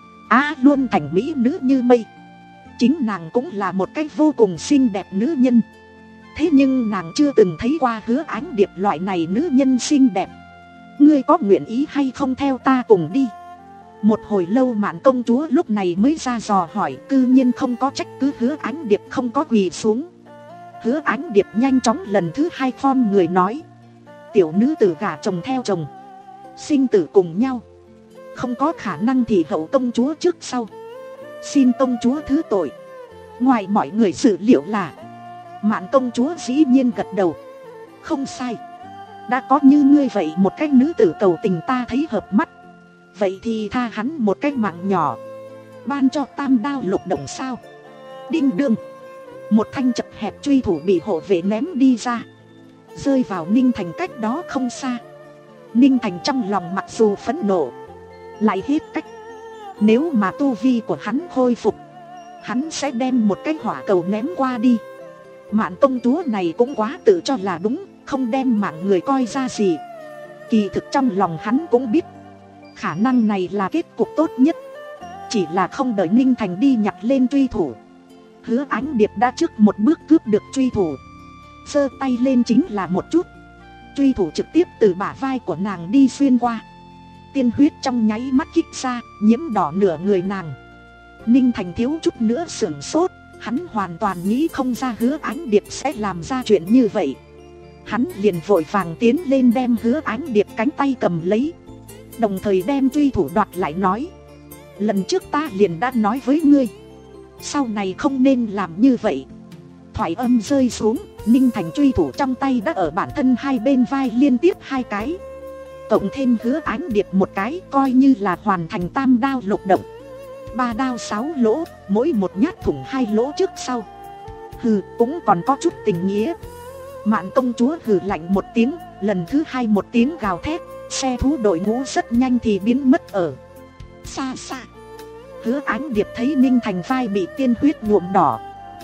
Á Luân Thành mỹ nữ như mây, chính nàng cũng là một cái vô cùng xinh đẹp nữ nhân. Thế nhưng nàng chưa từng thấy qua Hứa Ánh Điệp loại này nữ nhân xinh đẹp. Ngươi có nguyện ý hay không theo ta cùng đi? Một hồi lâu Mạn công chúa lúc này mới ra dò hỏi, cư nhiên không có trách cứ Hứa Ánh Điệp không có quỳ xuống. Hứa Ánh Điệp nhanh chóng lần thứ hai khom người nói: tiểu nữ tử gả chồng theo chồng, sinh tử cùng nhau, không có khả năng thì hậu công chúa trước sau, xin công chúa thứ tội. Ngoài mọi người dự liệu là Mạn công chúa dĩ nhiên gật đầu: không sai, đã có như ngươi vậy một cái nữ tử cầu tình ta thấy hợp mắt, vậy thì tha hắn một cái mạng nhỏ, ban cho tam đao lục động sao? Đinh đương, một thanh chật hẹp truy thủ bị hộ vệ ném đi ra, rơi vào Ninh Thành cách đó không xa. Ninh Thành trong lòng mặc dù phẫn nộ, lại hết cách. Nếu mà tu vi của hắn khôi phục, hắn sẽ đem một cái hỏa cầu ném qua đi. Mạn công chúa này cũng quá tự cho là đúng, không đem mạng người coi ra gì. Kỳ thực trong lòng hắn cũng biết khả năng này là kết cục tốt nhất. Chỉ là không đợi Ninh Thành đi nhặt lên truy thủ, Hứa Ánh Điệp đã trước một bước cướp được truy thủ, giơ tay lên chính là một chút. Truy thủ trực tiếp từ bả vai của nàng đi xuyên qua, tiên huyết trong nháy mắt kích ra, nhiễm đỏ nửa người nàng. Ninh Thành thiếu chút nữa sửng sốt, hắn hoàn toàn nghĩ không ra Hứa Ánh Điệp sẽ làm ra chuyện như vậy. Hắn liền vội vàng tiến lên đem Hứa Ánh Điệp cánh tay cầm lấy, đồng thời đem truy thủ đoạt lại, nói: lần trước ta liền đã nói với ngươi, sau này không nên làm như vậy. Thoại âm rơi xuống, Ninh Thành truy thủ trong tay đã ở bản thân hai bên vai liên tiếp hai cái, cộng thêm Hứa Ánh Điệp một cái, coi như là hoàn thành tam đao lục động. Ba đao sáu lỗ, mỗi một nhát thủng hai lỗ trước sau. Hừ, cũng còn có chút tình nghĩa. Mạn công chúa hừ lạnh một tiếng, lần thứ hai một tiếng gào thét, xe thú đội ngũ rất nhanh thì biến mất ở xa xa. Hứa Ánh Điệp thấy Ninh Thành vai bị tiên huyết nhuộm đỏ,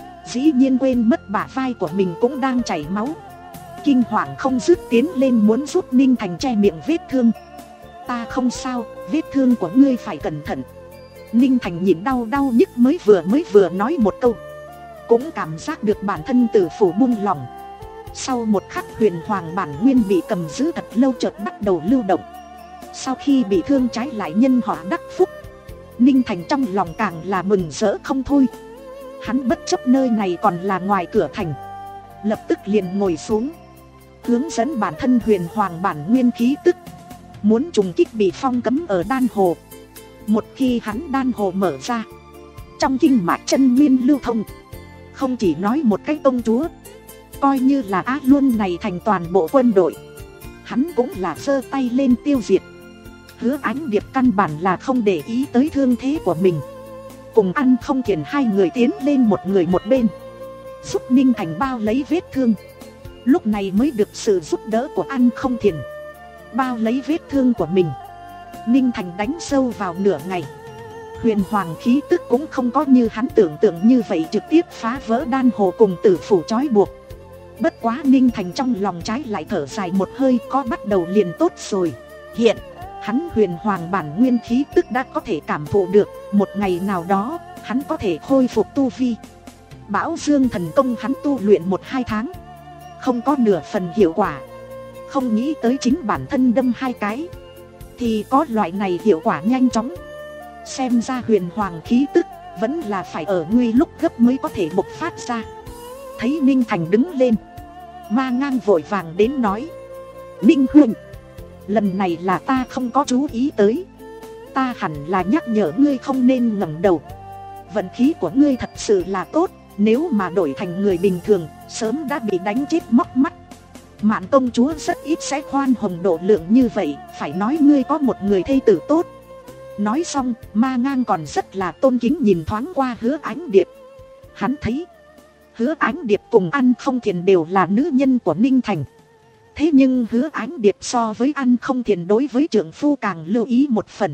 dĩ nhiên quên mất bả vai của mình cũng đang chảy máu, kinh hoàng không dứt tiến lên muốn giúp Ninh Thành che miệng vết thương. Ta không sao, vết thương của ngươi phải cẩn thận. Ninh Thành nhìn đau đau nhức mới vừa mới vừa nói một câu, cũng cảm giác được bản thân tử phủ buông lỏng. Sau một khắc huyền hoàng bản nguyên bị cầm giữ thật lâu chợt bắt đầu lưu động. Sau khi bị thương trái lại nhân họa đắc phúc, Ninh Thành trong lòng càng là mừng rỡ không thôi. Hắn bất chấp nơi này còn là ngoài cửa thành, lập tức liền ngồi xuống, hướng dẫn bản thân huyền hoàng bản nguyên khí tức, muốn trùng kích bị phong cấm ở đan hồ. Một khi hắn đan hồ mở ra, trong kinh mạch chân nguyên lưu thông, không chỉ nói một cái công chúa, coi như là Á Luân này thành toàn bộ quân đội, hắn cũng là giơ tay lên tiêu diệt. Hứa Ánh Điệp căn bản là không để ý tới thương thế của mình, cùng Ăn Không Thiền hai người tiến lên một người một bên, giúp Ninh Thành bao lấy vết thương. Lúc này mới được sự giúp đỡ của Ăn Không Thiền, bao lấy vết thương của mình. Ninh Thành đánh sâu vào nửa ngày, huyền hoàng khí tức cũng không có như hắn tưởng tượng như vậy trực tiếp phá vỡ đan hồ cùng tử phủ trói buộc. Bất quá Ninh Thành trong lòng trái lại thở dài một hơi, có bắt đầu liền tốt rồi. Hiện hắn huyền hoàng bản nguyên khí tức đã có thể cảm thụ được, một ngày nào đó hắn có thể khôi phục tu vi. Bão Dương thần công hắn tu luyện một hai tháng, không có nửa phần hiệu quả. Không nghĩ tới chính bản thân đâm hai cái thì có loại này hiệu quả nhanh chóng. Xem ra huyền hoàng khí tức vẫn là phải ở nguy lúc gấp mới có thể bộc phát ra. Thấy Ninh Thành đứng lên, Ma Ngang vội vàng đến nói: Ninh huynh, lần này là ta không có chú ý tới, ta hẳn là nhắc nhở ngươi không nên ngẩng đầu. Vận khí của ngươi thật sự là tốt, nếu mà đổi thành người bình thường sớm đã bị đánh chết móc mắt. Mạn công chúa rất ít sẽ khoan hồng độ lượng như vậy, phải nói ngươi có một người thê tử tốt. Nói xong, Ma Ngang còn rất là tôn kính nhìn thoáng qua Hứa Ánh Điệp. Hắn thấy Hứa Ánh Điệp cùng Ăn Không Thiền đều là nữ nhân của Ninh Thành, thế nhưng Hứa Ánh Điệp so với Ăn Không Thiền đối với trượng phu càng lưu ý một phần.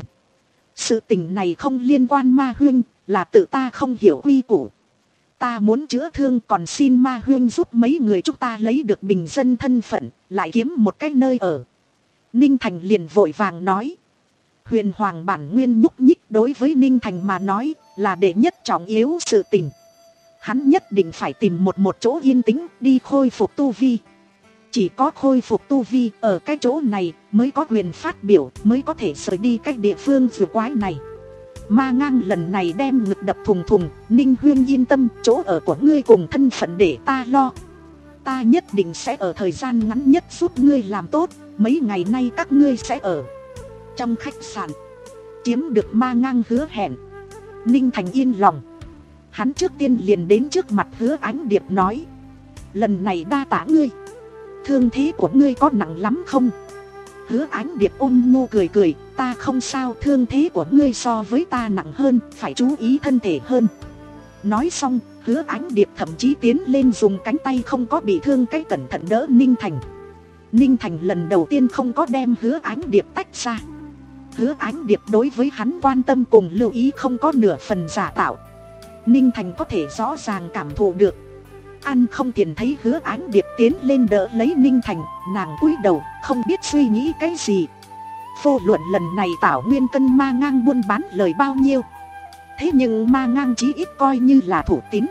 Sự tình này không liên quan Ma huynh, là tự ta không hiểu quy củ. Ta muốn chữa thương, còn xin Ma huynh giúp mấy người chúng ta lấy được bình dân thân phận, lại kiếm một cái nơi ở. Ninh Thành liền vội vàng nói. Huyền hoàng bản nguyên nhúc nhích đối với Ninh Thành mà nói là đệ nhất trọng yếu sự tình. Hắn nhất định phải tìm một một chỗ yên tĩnh đi khôi phục tu vi. Chỉ có khôi phục tu vi ở cái chỗ này mới có quyền phát biểu, mới có thể rời đi cái địa phương vừa quái này. Ma Ngang lần này đem ngực đập thùng thùng. Ninh huyên yên tâm, chỗ ở của ngươi cùng thân phận để ta lo. Ta nhất định sẽ ở thời gian ngắn nhất giúp ngươi làm tốt. Mấy ngày nay các ngươi sẽ ở trong khách sạn, chiếm được Ma Ngang hứa hẹn. Ninh Thành yên lòng. Hắn trước tiên liền đến trước mặt Hứa Ánh Điệp nói: lần này đa tạ ngươi. Thương thế của ngươi có nặng lắm không? Hứa Ánh Điệp ôn nhu cười cười: ta không sao, thương thế của ngươi so với ta nặng hơn, phải chú ý thân thể hơn. Nói xong, Hứa Ánh Điệp thậm chí tiến lên dùng cánh tay không có bị thương cái cẩn thận đỡ Ninh Thành. Ninh Thành lần đầu tiên không có đem Hứa Ánh Điệp tách ra. Hứa Ánh Điệp đối với hắn quan tâm cùng lưu ý không có nửa phần giả tạo. Ninh Thành có thể rõ ràng cảm thụ được. Ăn không tiền thấy Hứa Ánh Điệp tiến lên đỡ lấy Ninh Thành, nàng cúi đầu không biết suy nghĩ cái gì. Vô luận lần này Tảo Nguyên Cân ma ngang buôn bán lời bao nhiêu, thế nhưng ma ngang chí ít coi như là thủ tín.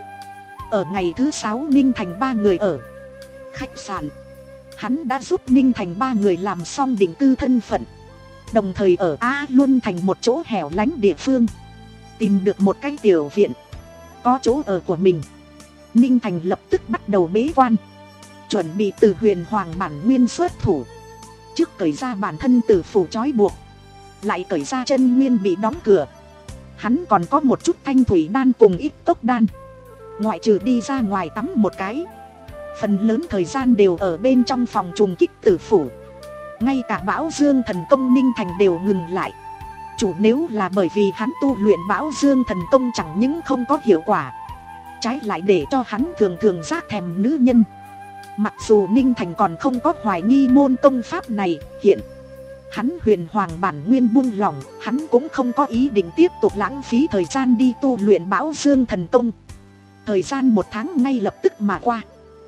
Ở ngày thứ sáu Ninh Thành ba người ở khách sạn, hắn đã giúp Ninh Thành ba người làm xong định cư thân phận, đồng thời ở A Luân thành một chỗ hẻo lánh địa phương tìm được một cái tiểu viện, có chỗ ở của mình. Ninh Thành lập tức bắt đầu bế quan, chuẩn bị từ huyền hoàng bản nguyên xuất thủ. Trước cởi ra bản thân tử phủ trói buộc, lại cởi ra chân nguyên bị đóng cửa. Hắn còn có một chút thanh thủy đan cùng ít cốc đan, ngoại trừ đi ra ngoài tắm một cái, phần lớn thời gian đều ở bên trong phòng trùng kích tử phủ. Ngay cả Bão Dương thần công Ninh Thành đều ngừng lại. Chủ nếu là bởi vì hắn tu luyện Bão Dương thần công chẳng những không có hiệu quả, trái lại để cho hắn thường thường giác thèm nữ nhân. Mặc dù Ninh Thành còn không có hoài nghi môn công pháp này, hiện hắn huyền hoàng bản nguyên buông lỏng, hắn cũng không có ý định tiếp tục lãng phí thời gian đi tu luyện Bão Dương thần công. Thời gian một tháng ngay lập tức mà qua.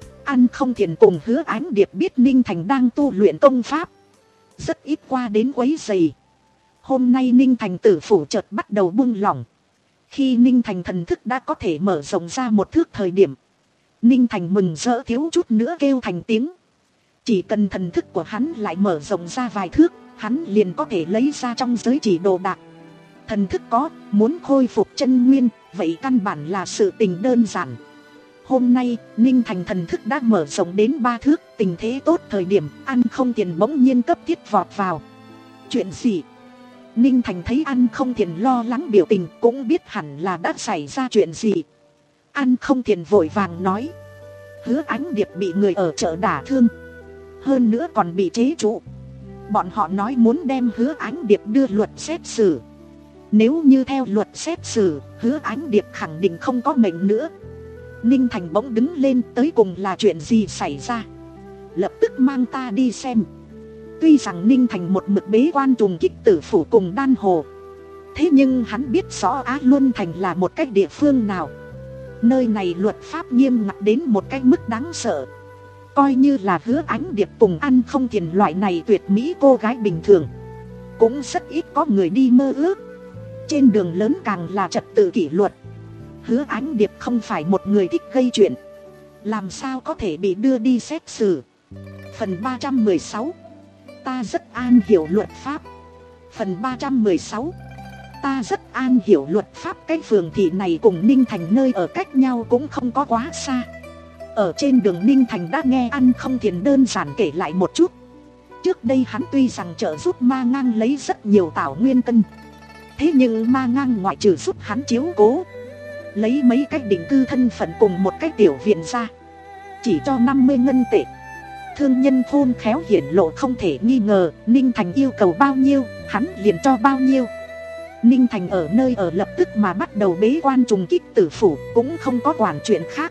Ăn không tiền cùng Hứa Ánh Điệp biết Ninh Thành đang tu luyện công pháp, rất ít qua đến quấy rầy. Hôm nay Ninh Thành tử phủ chợt bắt đầu buông lỏng. Khi Ninh Thành thần thức đã có thể mở rộng ra một thước thời điểm, Ninh Thành mừng rỡ thiếu chút nữa kêu thành tiếng. Chỉ cần thần thức của hắn lại mở rộng ra vài thước, hắn liền có thể lấy ra trong giới chỉ đồ đạc. Thần thức có, muốn khôi phục chân nguyên, vậy căn bản là sự tình đơn giản. Hôm nay, Ninh Thành thần thức đã mở rộng đến ba thước, tình thế tốt thời điểm, ăn không tiền bỗng nhiên cấp thiết vọt vào. Chuyện gì? Ninh Thành thấy ăn không tiền lo lắng biểu tình, cũng biết hẳn là đã xảy ra chuyện gì. Ăn không tiền vội vàng nói: Hứa Ánh Điệp bị người ở chợ đả thương, hơn nữa còn bị chế trụ. Bọn họ nói muốn đem Hứa Ánh Điệp đưa luật xét xử. Nếu như theo luật xét xử, Hứa Ánh Điệp khẳng định không có mệnh nữa. Ninh Thành bỗng đứng lên, tới cùng là chuyện gì xảy ra? Lập tức mang ta đi xem. Tuy rằng Ninh Thành một mực bế quan trùng kích tử phủ cùng đan hồ, thế nhưng hắn biết rõ Á Luân Thành là một cái địa phương nào. Nơi này luật pháp nghiêm ngặt đến một cái mức đáng sợ. Coi như là Hứa Ánh Điệp cùng ăn không tiền loại này tuyệt mỹ cô gái bình thường, cũng rất ít có người đi mơ ước. Trên đường lớn càng là trật tự kỷ luật. Hứa Ánh Điệp không phải một người thích gây chuyện, làm sao có thể bị đưa đi xét xử. Phần ba trăm mười sáu. Ta rất an hiểu luật pháp. Phần ba trăm mười sáu. Ta rất an hiểu luật pháp. Cái phường thị này cùng Ninh Thành nơi ở cách nhau cũng không có quá xa. Ở trên đường Ninh Thành đã nghe ăn không tiền đơn giản kể lại một chút. Trước đây hắn tuy rằng trợ giúp ma ngang lấy rất nhiều tảo nguyên cân, thế nhưng ma ngang ngoại trừ giúp hắn chiếu cố, lấy mấy cách định cư thân phận cùng một cái tiểu viện ra, chỉ cho năm mươi ngân tệ. Thương nhân khôn khéo hiển lộ không thể nghi ngờ, Ninh Thành yêu cầu bao nhiêu, hắn liền cho bao nhiêu. Ninh Thành ở nơi ở lập tức mà bắt đầu bế quan trùng kích tử phủ, cũng không có quản chuyện khác.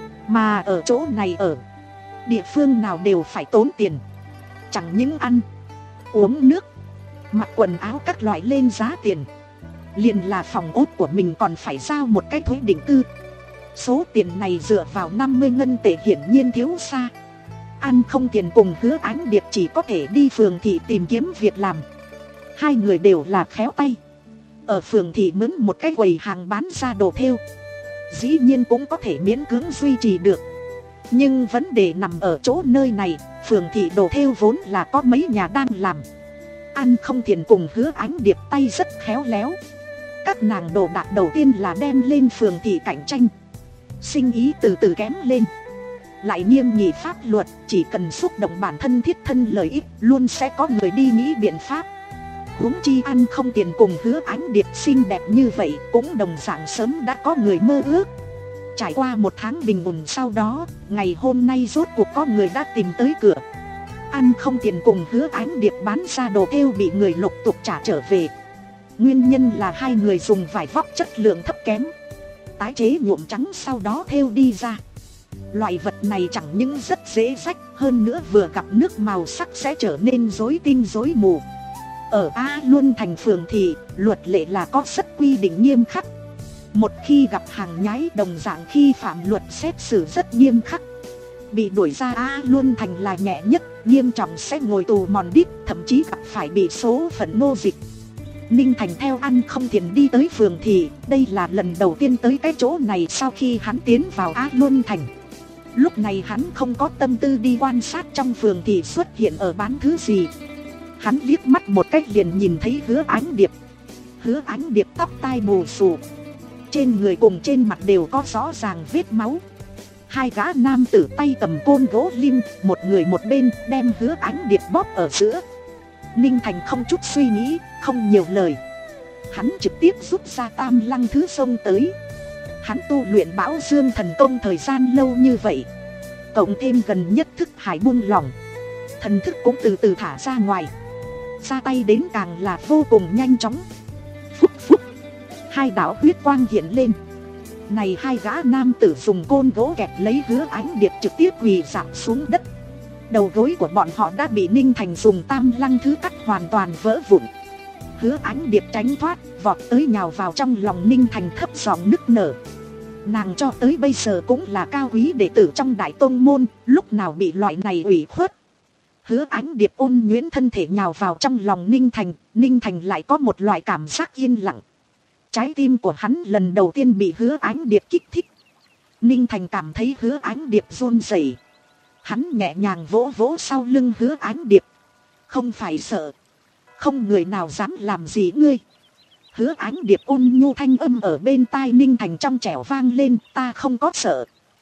Mà ở chỗ này ở, địa phương nào đều phải tốn tiền. Chẳng những ăn, uống nước, mặc quần áo các loại lên giá tiền, liền là phòng ốt của mình còn phải giao một cái thuế định cư. Số tiền này dựa vào năm mươi ngân tệ hiển nhiên thiếu xa. Ăn không tiền cùng Hứa Ánh Điệp chỉ có thể đi phường thị tìm kiếm việc làm. Hai người đều là khéo tay, ở phường thị mướn một cái quầy hàng bán ra đồ thêu, dĩ nhiên cũng có thể miễn cưỡng duy trì được. Nhưng vấn đề nằm ở chỗ nơi này, phường thị đồ thêu vốn là có mấy nhà đang làm. Ăn không tiền cùng Hứa Ánh Điệp tay rất khéo léo. Các nàng đồ đạc đầu tiên là đem lên phường thị cạnh tranh, sinh ý từ từ kém lên. Lại nghiêm nghị pháp luật, chỉ cần xúc động bản thân thiết thân lợi ích, luôn sẽ có người đi nghĩ biện pháp. Huống chi ăn không tiền cùng Hứa Ánh Điệp xinh đẹp như vậy, cũng đồng dạng sớm đã có người mơ ước. Trải qua một tháng bình ổn sau đó, ngày hôm nay rốt cuộc có người đã tìm tới cửa. Ăn không tiền cùng Hứa Ánh Điệp bán ra đồ thêu bị người lục tục trả trở về. Nguyên nhân là hai người dùng vải vóc chất lượng thấp kém, tái chế nhuộm trắng sau đó thêu đi ra. Loại vật này chẳng những rất dễ rách, hơn nữa vừa gặp nước màu sắc sẽ trở nên rối tinh rối mù. Ở A Luân thành phường thì luật lệ là có rất quy định nghiêm khắc. Một khi gặp hàng nhái đồng dạng khi phạm luật xét xử rất nghiêm khắc. Bị đuổi ra A Luân Thành là nhẹ nhất, nghiêm trọng sẽ ngồi tù mòn đít, thậm chí gặp phải bị số phận nô dịch. Ninh Thành theo ăn không thiền đi tới phường thị, đây là lần đầu tiên tới cái chỗ này sau khi hắn tiến vào A Luân Thành. Lúc này hắn không có tâm tư đi quan sát trong phường thị xuất hiện ở bán thứ gì. Hắn liếc mắt một cách liền nhìn thấy Hứa Ánh Điệp. Hứa Ánh Điệp tóc tai bù xù, trên người cùng trên mặt đều có rõ ràng vết máu. Hai gã nam tử tay cầm côn gỗ lim, một người một bên, đem Hứa Ánh Điệp bóp ở giữa. Ninh Thành không chút suy nghĩ, không nhiều lời. Hắn trực tiếp rút ra Tam Lăng Thứ xông tới. Hắn tu luyện Bão Dương thần công thời gian lâu như vậy, cộng thêm gần nhất thức hải buông lỏng, thần thức cũng từ từ thả ra ngoài, ra tay đến càng là vô cùng nhanh chóng. Phúc phúc, hai đạo huyết quang hiện lên. Này hai gã nam tử dùng côn gỗ kẹp lấy Hứa Ánh Điệp trực tiếp quỳ rạp xuống đất. Đầu gối của bọn họ đã bị Ninh Thành dùng Tam Lăng Thứ cắt hoàn toàn vỡ vụn. Hứa Ánh Điệp tránh thoát, vọt tới nhào vào trong lòng Ninh Thành thấp giọng nức nở. Nàng cho tới bây giờ cũng là cao quý đệ tử trong Đại Tôn môn, lúc nào bị loại này ủy khuất. Hứa Ánh Điệp ôn nhuyễn thân thể nhào vào trong lòng Ninh Thành, Ninh Thành lại có một loại cảm giác yên lặng. Trái tim của hắn lần đầu tiên bị Hứa Ánh Điệp kích thích. Ninh Thành cảm thấy Hứa Ánh Điệp run rẩy. Hắn nhẹ nhàng vỗ vỗ sau lưng Hứa Ánh Điệp. Không phải sợ, không người nào dám làm gì ngươi. Hứa Ánh Điệp ôn nhu thanh âm ở bên tai Ninh Thành trong trẻo vang lên. Ta không có sợ,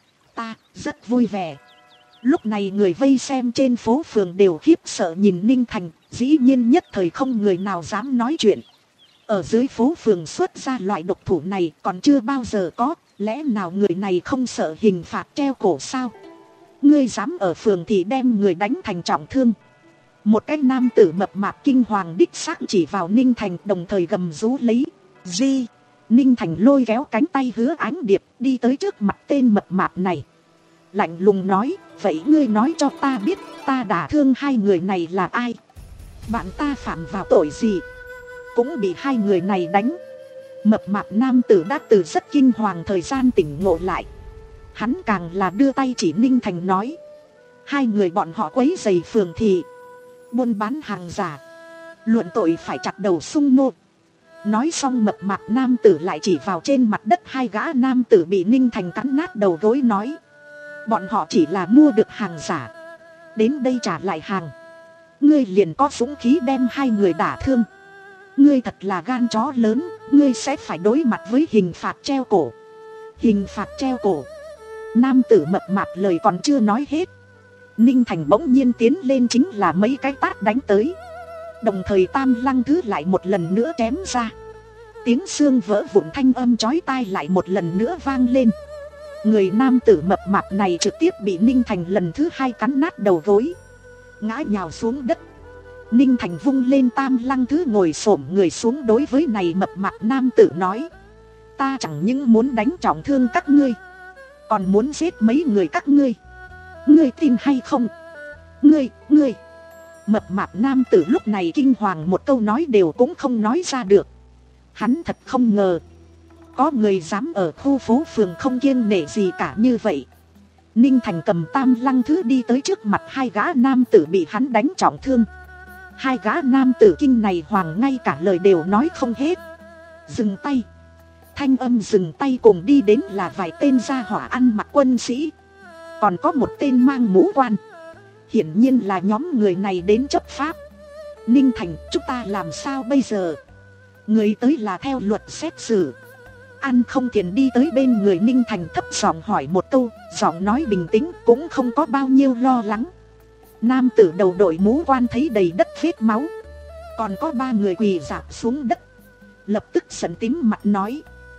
ta rất vui vẻ. Lúc này người vây xem trên phố phường đều khiếp sợ nhìn Ninh Thành. Dĩ nhiên nhất thời không người nào dám nói chuyện. Ở dưới phố phường xuất ra loại độc thủ này còn chưa bao giờ có. Lẽ nào người này không sợ hình phạt treo cổ sao? Ngươi dám ở phường thì đem người đánh thành trọng thương. Một cái nam tử mập mạp kinh hoàng đích xác chỉ vào Ninh Thành, đồng thời gầm rú lấy. Di! Ninh Thành lôi kéo cánh tay Hứa Ánh Điệp đi tới trước mặt tên mập mạp này. Lạnh lùng nói, vậy ngươi nói cho ta biết, ta đả thương hai người này là ai? Bạn ta phạm vào tội gì? Cũng bị hai người này đánh. Mập mạp nam tử đã từ rất kinh hoàng thời gian tỉnh ngộ lại. Hắn càng là đưa tay chỉ Ninh Thành nói. Hai người bọn họ quấy rầy phường thị, buôn bán hàng giả, luận tội phải chặt đầu sung nô. Nói xong mập mạp nam tử lại chỉ vào trên mặt đất hai gã nam tử bị Ninh Thành cắn nát đầu gối nói. Bọn họ chỉ là mua được hàng giả, đến đây trả lại hàng. Ngươi liền có dũng khí đem hai người đả thương. Ngươi thật là gan chó lớn, ngươi sẽ phải đối mặt với hình phạt treo cổ. Hình phạt treo cổ. Nam tử mập mạp lời còn chưa nói hết, Ninh Thành bỗng nhiên tiến lên chính là mấy cái tát đánh tới. Đồng thời Tam Lăng Thứ lại một lần nữa chém ra. Tiếng xương vỡ vụn thanh âm chói tai lại một lần nữa vang lên. Người nam tử mập mạp này trực tiếp bị Ninh Thành lần thứ hai cắn nát đầu gối, ngã nhào xuống đất. Ninh Thành vung lên Tam Lăng Thứ ngồi xổm người xuống đối với này mập mạp nam tử nói. Ta chẳng những muốn đánh trọng thương các ngươi, còn muốn giết mấy người các ngươi. Ngươi tin hay không? Ngươi, ngươi. Mập mạp nam tử lúc này kinh hoàng một câu nói đều cũng không nói ra được. Hắn thật không ngờ có người dám ở khu phố phường không kiêng nể gì cả như vậy. Ninh Thành cầm Tam Lăng Thứ đi tới trước mặt hai gã nam tử bị hắn đánh trọng thương. Hai gã nam tử kinh này hoàng ngay cả lời đều nói không hết. Dừng tay. Thanh âm dừng tay cùng đi đến là vài tên gia hỏa ăn mặc quân sĩ, còn có một tên mang mũ quan. Hiển nhiên là nhóm người này đến chấp pháp. Ninh Thành, chúng ta làm sao bây giờ? Người tới là theo luật xét xử. Ăn không thiền đi tới bên người Ninh Thành thấp giọng hỏi một câu, giọng nói bình tĩnh, cũng không có bao nhiêu lo lắng. Nam tử đầu đội mũ quan thấy đầy đất vết máu, còn có ba người quỳ rạp xuống đất, lập tức giận tím mặt nói.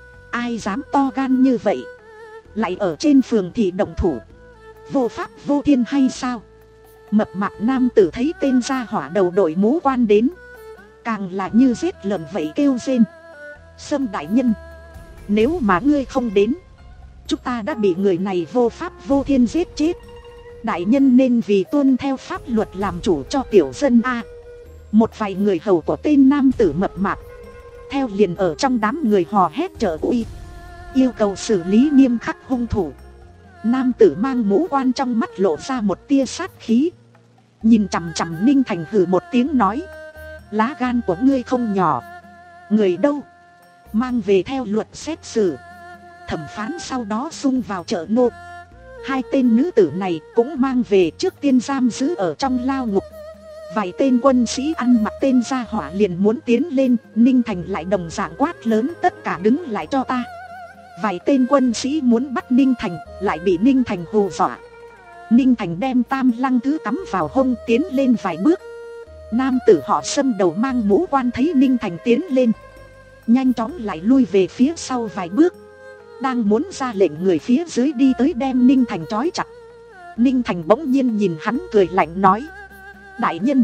Ai dám to gan như vậy, lại ở trên phường thị động thủ, vô pháp vô thiên hay sao? Mập mạp nam tử thấy tên gia hỏa đầu đội mũ quan đến, càng là như giết lợn vậy kêu rên. Sâm đại nhân, nếu mà ngươi không đến, chúng ta đã bị người này vô pháp vô thiên giết chết. Đại nhân nên vì tuân theo pháp luật làm chủ cho tiểu dân a. Một vài người hầu của tên nam tử mập mạp theo liền ở trong đám người hò hét trợ uy. yêu cầu xử lý nghiêm khắc hung thủ. Nam tử mang mũ quan trong mắt lộ ra một tia sát khí, nhìn chằm chằm Ninh Thành hừ một tiếng nói: lá gan của ngươi không nhỏ. Người đâu? Mang về theo luật xét xử. Thẩm phán sau đó xung vào chợ nô. Hai tên nữ tử này cũng mang về, trước tiên giam giữ ở trong lao ngục. Vài tên quân sĩ ăn mặc tên gia hỏa liền muốn tiến lên, Ninh Thành lại đồng dạng quát lớn: tất cả đứng lại cho ta. Vài tên quân sĩ muốn bắt Ninh Thành, lại bị Ninh Thành hù dọa. Ninh Thành đem tam lăng thứ cắm vào hông, tiến lên vài bước. Nam tử họ Sâm đầu mang mũ quan thấy Ninh Thành tiến lên, nhanh chóng lại lui về phía sau vài bước, đang muốn ra lệnh người phía dưới đi tới đem Ninh Thành trói chặt. Ninh Thành bỗng nhiên nhìn hắn cười lạnh nói: đại nhân,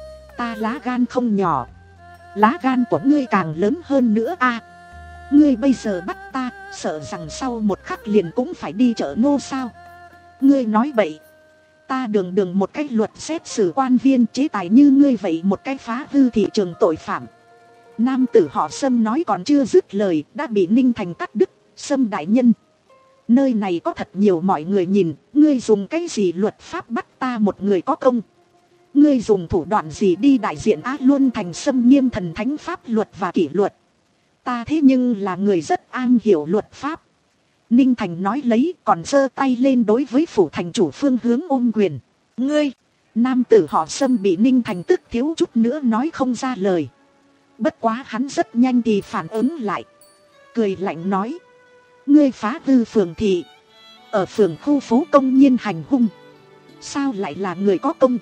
ta lá gan không nhỏ, lá gan của ngươi càng lớn hơn nữa a. Ngươi bây giờ bắt ta, sợ rằng sau một khắc liền cũng phải đi chợ nô sao? Ngươi nói bậy. Ta đường đường một cái luật xét xử quan viên chế tài như ngươi vậy, một cái phá hư thị trường tội phạm. Nam tử họ Sâm nói còn chưa dứt lời đã bị Ninh Thành cắt đứt. Sâm đại nhân, nơi này có thật nhiều mọi người nhìn, ngươi dùng cái gì luật pháp bắt ta một người có công? Ngươi dùng thủ đoạn gì đi đại diện Á Luân Thành xâm nghiêm thần thánh pháp luật và kỷ luật? Ta thế nhưng là người rất am hiểu luật pháp. Ninh Thành nói lấy còn giơ tay lên đối với phủ thành chủ phương hướng ôm quyền. Ngươi! Nam tử họ Sâm bị Ninh Thành tức thiếu chút nữa nói không ra lời. Bất quá hắn rất nhanh thì phản ứng lại, cười lạnh nói: ngươi phá hư phường thị, ở phường khu phố công nhiên hành hung, sao lại là người có công?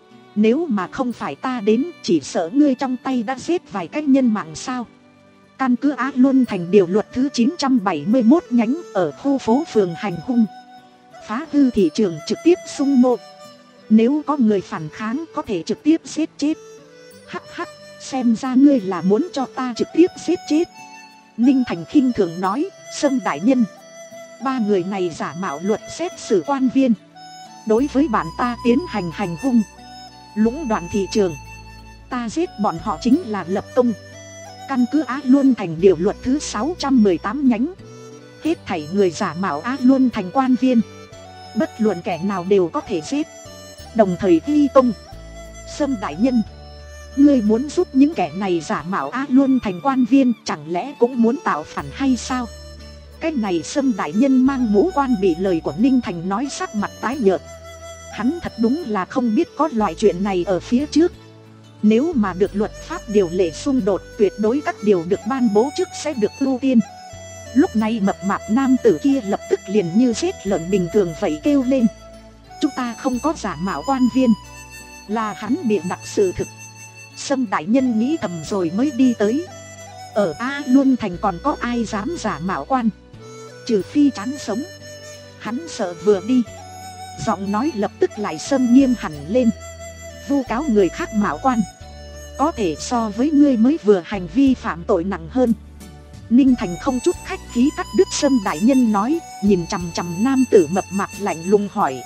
Nếu mà không phải ta đến, chỉ sợ ngươi trong tay đã giết vài cái nhân mạng sao? Căn cứ Á Luân Thành điều luật thứ chín trăm bảy mươi mốt nhánh, ở khu phố phường hành hung, phá hư thị trường trực tiếp xung mộ. Nếu có người phản kháng có thể trực tiếp giết chết. Hắc hắc, xem ra ngươi là muốn cho ta trực tiếp giết chết. Ninh Thành khinh thường nói: Sâm đại nhân, ba người này giả mạo luật xét xử quan viên, đối với bạn ta tiến hành hành hung, lũng đoạn thị trường. Ta giết bọn họ chính là lập công. Căn cứ Á Luân Thành điều luật thứ sáu trăm mười tám nhánh, hết thảy người giả mạo Á Luân Thành quan viên, bất luận kẻ nào đều có thể giết, đồng thời ghi công. Sâm đại nhân, ngươi muốn giúp những kẻ này giả mạo Á Luân Thành quan viên, chẳng lẽ cũng muốn tạo phản hay sao? Cái này Sâm đại nhân mang mũ quan bị lời của Ninh Thành nói sắc mặt tái nhợt. Hắn thật đúng là không biết có loại chuyện này ở phía trước. Nếu mà được luật pháp điều lệ xung đột, tuyệt đối các điều được ban bố trước sẽ được ưu tiên. Lúc này mập mạp nam tử kia lập tức liền như giết lợn bình thường vậy kêu lên: chúng ta không có giả mạo quan viên. Là hắn bịa đặt sự thực. Sâm đại nhân nghĩ thầm rồi mới đi tới: ở Á Luân Thành còn có ai dám giả mạo quan? Trừ phi chán sống. Hắn sợ vừa đi, giọng nói lập tức lại sâm nghiêm hẳn lên: vu cáo người khác mạo quan, có thể so với ngươi mới vừa hành vi phạm tội nặng hơn. Ninh Thành không chút khách khí cắt đứt Sâm đại nhân nói, nhìn chằm chằm nam tử mập mạp lạnh lùng hỏi: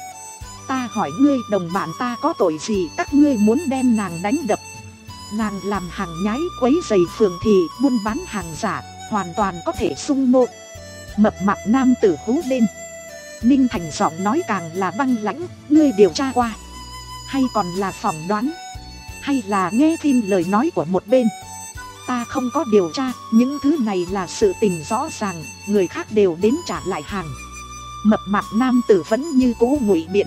ta hỏi ngươi, đồng bạn ta có tội gì các ngươi muốn đem nàng đánh đập? Nàng làm hàng nhái quấy rầy phường thị, buôn bán hàng giả, hoàn toàn có thể xung nộ. Mập mạp nam tử hú lên. Ninh Thành giọng nói càng là băng lãnh: ngươi điều tra qua, hay còn là phỏng đoán, hay là nghe tin lời nói của một bên? Ta không có điều tra, những thứ này là sự tình rõ ràng, người khác đều đến trả lại hàng. Mập mạp nam tử vẫn như cũ ngụy biện.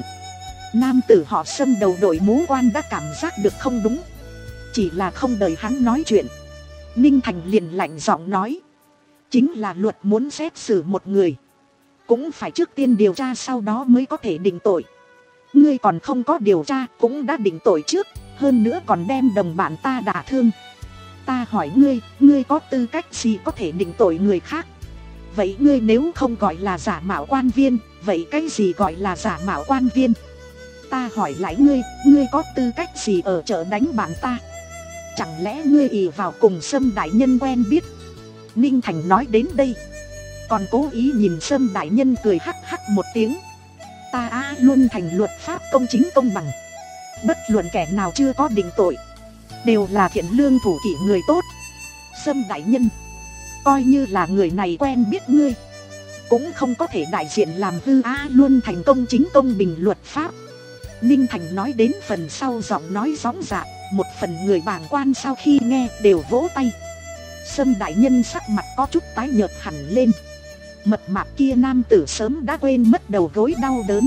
Nam tử họ Sâm đầu đội mũ quan đã cảm giác được không đúng. Chỉ là không đợi hắn nói chuyện, Ninh Thành liền lạnh giọng nói: chính là luật muốn xét xử một người, cũng phải trước tiên điều tra sau đó mới có thể định tội. Ngươi còn không có điều tra cũng đã định tội trước, hơn nữa còn đem đồng bạn ta đả thương. Ta hỏi ngươi, ngươi có tư cách gì có thể định tội người khác? Vậy ngươi nếu không gọi là giả mạo quan viên, vậy cái gì gọi là giả mạo quan viên? Ta hỏi lại ngươi, ngươi có tư cách gì ở chợ đánh bạn ta? Chẳng lẽ ngươi ỷ vào cùng Sâm đại nhân quen biết? Ninh Thành nói đến đây, còn cố ý nhìn Sâm đại nhân cười hắc hắc một tiếng: ta Á Luân Thành luật pháp công chính công bằng, bất luận kẻ nào chưa có định tội đều là thiện lương thủ kỷ người tốt. Sâm đại nhân, coi như là người này quen biết ngươi, cũng không có thể đại diện làm hư Á Luân Thành công chính công bình luật pháp. Ninh Thành nói đến phần sau giọng nói rõ ràng, một phần người bàng quan sau khi nghe đều vỗ tay. Sâm đại nhân sắc mặt có chút tái nhợt hẳn lên. Mập mạp kia nam tử sớm đã quên mất đầu gối đau đớn.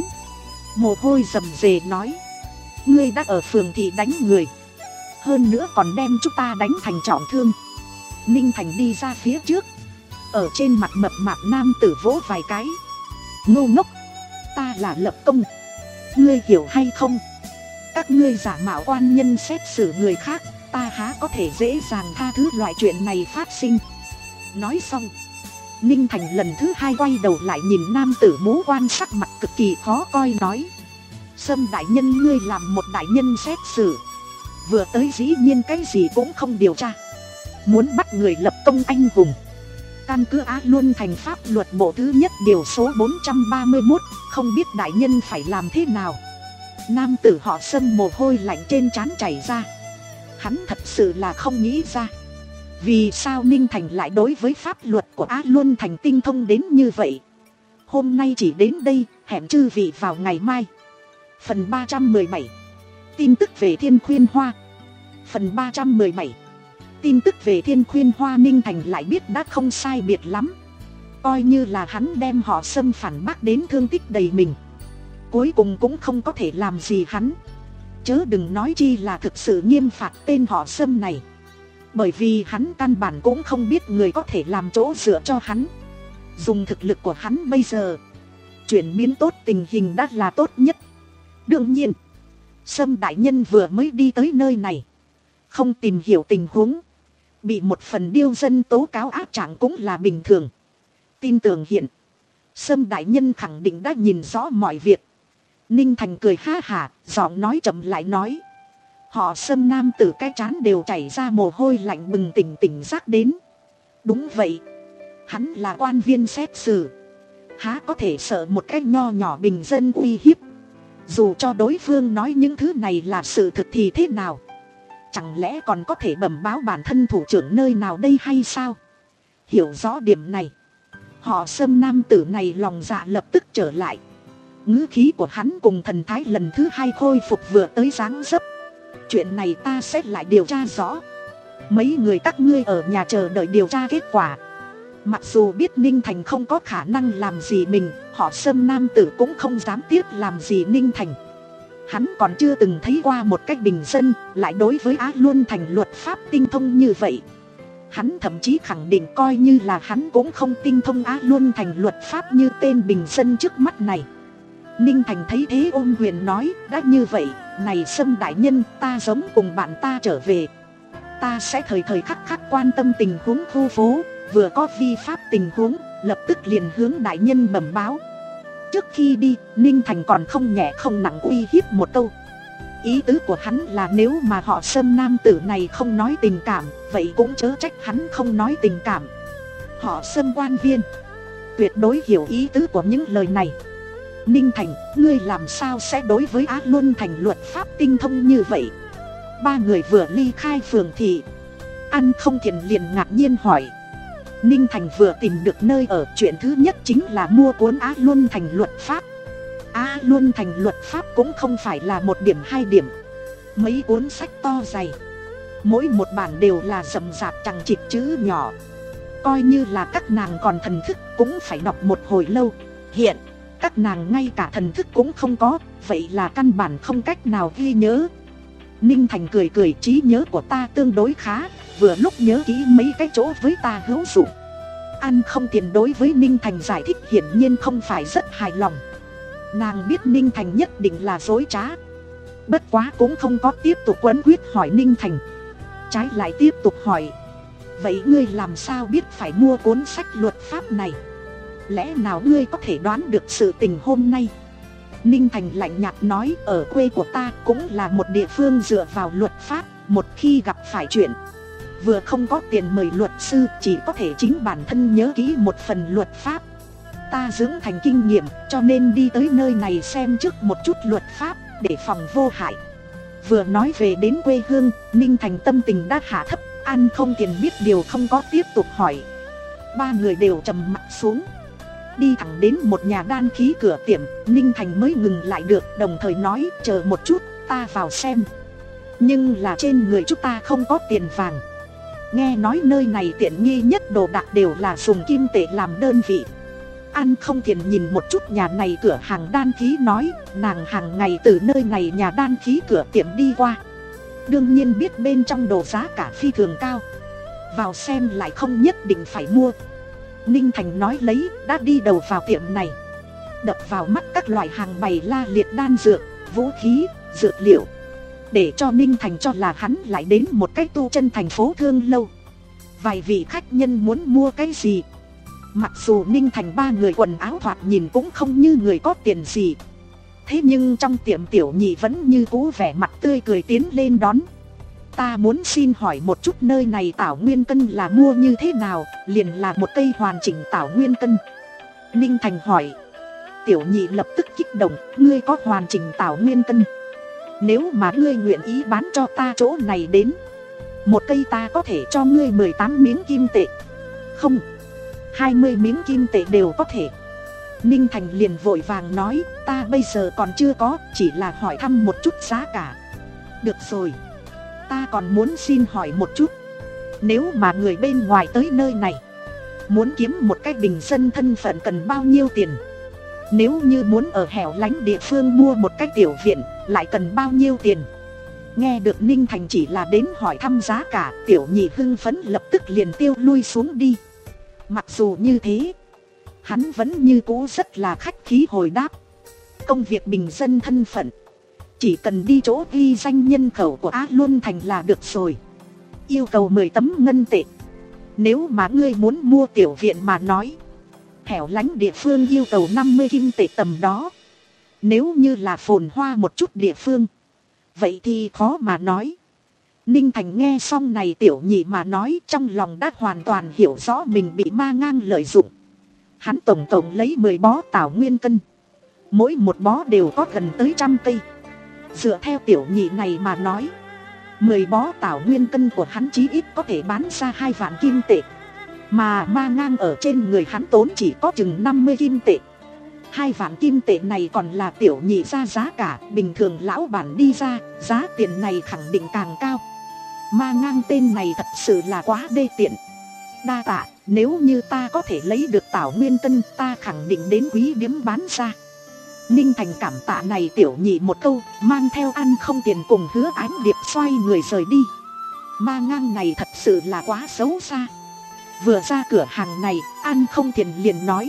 Mồ hôi rầm rề nói: ngươi đã ở phường thị đánh người, hơn nữa còn đem chúng ta đánh thành trọng thương. Ninh Thành đi ra phía trước, ở trên mặt mập mạp nam tử vỗ vài cái. Ngu ngốc, ta là lập công, ngươi hiểu hay không? Các ngươi giả mạo quan nhân xét xử người khác, ta há có thể dễ dàng tha thứ loại chuyện này phát sinh. Nói xong, Ninh Thành lần thứ hai quay đầu lại nhìn nam tử mũ quan sắc mặt cực kỳ khó coi nói: Sâm đại nhân, ngươi làm một đại nhân xét xử, vừa tới dĩ nhiên cái gì cũng không điều tra, muốn bắt người lập công anh hùng. Căn cứ Á Luân Thành pháp luật bộ thứ nhất điều số bốn trăm ba mươi mốt, không biết đại nhân phải làm thế nào. Nam tử họ Sâm mồ hôi lạnh trên trán chảy ra. Hắn thật sự là không nghĩ ra, vì sao Ninh Thành lại đối với pháp luật của Á Luân Thành tinh thông đến như vậy. Hôm nay chỉ đến đây, hẹn chư vị vào ngày mai. Phần ba trăm mười bảy, tin tức về Thiên Khuyên Hoa. Phần ba trăm mười bảy, tin tức về Thiên Khuyên Hoa. Ninh Thành lại biết đã không sai biệt lắm. Coi như là hắn đem họ Sâm phản bác đến thương tích đầy mình, cuối cùng cũng không có thể làm gì hắn. Chớ đừng nói chi là thực sự nghiêm phạt tên họ Sâm này, bởi vì hắn căn bản cũng không biết người có thể làm chỗ dựa cho hắn. Dùng thực lực của hắn bây giờ, chuyển biến tốt tình hình đã là tốt nhất. Đương nhiên, Sâm đại nhân vừa mới đi tới nơi này, không tìm hiểu tình huống, bị một phần điêu dân tố cáo áp trạng cũng là bình thường. Tin tưởng hiện Sâm đại nhân khẳng định đã nhìn rõ mọi việc. Ninh Thành cười ha hả, giọng nói chậm lại nói: họ Sâm nam tử cái trán đều chảy ra mồ hôi lạnh, bừng tỉnh tỉnh giác đến. Đúng vậy, hắn là quan viên xét xử, há có thể sợ một cái nho nhỏ bình dân uy hiếp. Dù cho đối phương nói những thứ này là sự thực thì thế nào, chẳng lẽ còn có thể bẩm báo bản thân thủ trưởng nơi nào đây hay sao? Hiểu rõ điểm này, họ Sâm nam tử này lòng dạ lập tức trở lại. Ngữ khí của hắn cùng thần thái lần thứ hai khôi phục vừa tới dáng dấp. Chuyện này ta sẽ lại điều tra rõ. Mấy người các ngươi ở nhà chờ đợi điều tra kết quả. Mặc dù biết Ninh Thành không có khả năng làm gì mình, họ Sâm nam tử cũng không dám tiếp làm gì Ninh Thành. Hắn còn chưa từng thấy qua một cách bình dân lại đối với Á Luân Thành luật pháp tinh thông như vậy. Hắn thậm chí khẳng định coi như là hắn cũng không tinh thông Á Luân Thành luật pháp như tên bình dân trước mắt này. Ninh Thành thấy thế ôm quyền nói: đã như vậy, này Sâm đại nhân, ta giống cùng bạn ta trở về. Ta sẽ thời thời khắc khắc quan tâm tình huống khu phố, vừa có vi pháp tình huống, lập tức liền hướng đại nhân bẩm báo. Trước khi đi, Ninh Thành còn không nhẹ không nặng uy hiếp một câu. Ý tứ của hắn là nếu mà họ Sâm nam tử này không nói tình cảm, vậy cũng chớ trách hắn không nói tình cảm. Họ Sâm quan viên tuyệt đối hiểu ý tứ của những lời này. Ninh Thành, ngươi làm sao sẽ đối với Á Luân Thành luật pháp tinh thông như vậy? Ba người vừa ly khai phường thị, Ăn Không Thiền liền ngạc nhiên hỏi. Ninh Thành vừa tìm được nơi ở, chuyện thứ nhất chính là mua cuốn Á Luân Thành luật pháp. Á Luân Thành luật pháp cũng không phải là một điểm hai điểm, mấy cuốn sách to dày, mỗi một bản đều là rậm rạp chằng chịt chữ nhỏ. Coi như là các nàng còn thần thức cũng phải đọc một hồi lâu. Hiện các nàng ngay cả thần thức cũng không có, vậy là căn bản không cách nào ghi nhớ. Ninh Thành cười cười: trí nhớ của ta tương đối khá, vừa lúc nhớ kỹ mấy cái chỗ với ta hữu dụng. Ăn Không Tiền đối với Ninh Thành giải thích hiển nhiên không phải rất hài lòng. Nàng biết Ninh Thành nhất định là dối trá, bất quá cũng không có tiếp tục quấn quyết hỏi Ninh Thành, trái lại tiếp tục hỏi: vậy ngươi làm sao biết phải mua cuốn sách luật pháp này? Lẽ nào ngươi có thể đoán được sự tình hôm nay? Ninh Thành lạnh nhạt nói: ở quê của ta cũng là một địa phương dựa vào luật pháp, một khi gặp phải chuyện, vừa không có tiền mời luật sư, chỉ có thể chính bản thân nhớ kỹ một phần luật pháp. Ta dưỡng thành kinh nghiệm, cho nên đi tới nơi này xem trước một chút luật pháp, để phòng vô hại. Vừa nói về đến quê hương, Ninh Thành tâm tình đã hạ thấp. Ăn Không Tiền biết điều không có tiếp tục hỏi. Ba người đều trầm mặt xuống. đi thẳng đến một nhà đan khí cửa tiệm. Ninh Thành mới ngừng lại được, đồng thời nói chờ một chút, ta vào xem. Nhưng là trên người chúng ta không có tiền vàng. Nghe nói nơi này tiện nghi nhất đồ đạc đều là dùng kim tệ làm đơn vị. An Không Thiền nhìn một chút nhà này cửa hàng đan khí nói, nàng hàng ngày từ nơi này nhà đan khí cửa tiệm đi qua, đương nhiên biết bên trong đồ giá cả phi thường cao, vào xem lại không nhất định phải mua. Ninh Thành nói lấy, đã đi đầu vào tiệm này. Đập vào mắt các loại hàng bày la liệt đan dược, vũ khí, dược liệu, để cho Ninh Thành cho là hắn lại đến một cái tu chân thành phố Thương Lâu. Vài vị khách nhân muốn mua cái gì. Mặc dù Ninh Thành ba người quần áo thoạt nhìn cũng không như người có tiền gì, thế nhưng trong tiệm tiểu nhị vẫn như cũ vẻ mặt tươi cười tiến lên đón. Ta muốn xin hỏi một chút nơi này tảo nguyên cân là mua như thế nào, liền là một cây hoàn chỉnh tảo nguyên cân. Ninh Thành hỏi. Tiểu nhị lập tức kích động, ngươi có hoàn chỉnh tảo nguyên cân? Nếu mà ngươi nguyện ý bán cho ta chỗ này đến, một cây ta có thể cho ngươi mười tám miếng kim tệ. Không, hai mươi miếng kim tệ đều có thể. Ninh Thành liền vội vàng nói, ta bây giờ còn chưa có, chỉ là hỏi thăm một chút giá cả. Được rồi, ta còn muốn xin hỏi một chút, nếu mà người bên ngoài tới nơi này muốn kiếm một cái bình dân thân phận cần bao nhiêu tiền? Nếu như muốn ở hẻo lánh địa phương mua một cái tiểu viện lại cần bao nhiêu tiền? Nghe được Ninh Thành chỉ là đến hỏi thăm giá cả, tiểu nhị hưng phấn lập tức liền tiêu lui xuống đi. Mặc dù như thế, hắn vẫn như cũ rất là khách khí hồi đáp. Công việc bình dân thân phận, chỉ cần đi chỗ ghi danh nhân khẩu của Á Luân Thành là được rồi. Yêu cầu mười tấm ngân tệ. Nếu mà ngươi muốn mua tiểu viện mà nói, hẻo lánh địa phương yêu cầu năm mươi kim tệ tầm đó. Nếu như là phồn hoa một chút địa phương, vậy thì khó mà nói. Ninh Thành nghe xong này tiểu nhị mà nói, trong lòng đã hoàn toàn hiểu rõ mình bị ma ngang lợi dụng. Hắn tổng tổng lấy mười bó tảo nguyên cân, mỗi một bó đều có gần tới trăm cây. Dựa theo tiểu nhị này mà nói, mười bó tảo nguyên cân của hắn chí ít có thể bán ra hai vạn kim tệ. Mà ma ngang ở trên người hắn tốn chỉ có chừng năm mươi kim tệ. Hai vạn kim tệ này còn là tiểu nhị ra giá cả, bình thường lão bản đi ra, giá tiền này khẳng định càng cao. Ma ngang tên này thật sự là quá đê tiện. Đa tạ, nếu như ta có thể lấy được tảo nguyên cân, ta khẳng định đến quý điếm bán ra. Ninh Thành cảm tạ này tiểu nhị một câu, mang theo An Không Tiền cùng Hứa Ánh Điệp xoay người rời đi. Ma ngang này thật sự là quá xấu xa. Vừa ra cửa hàng này, An Không Tiền liền nói,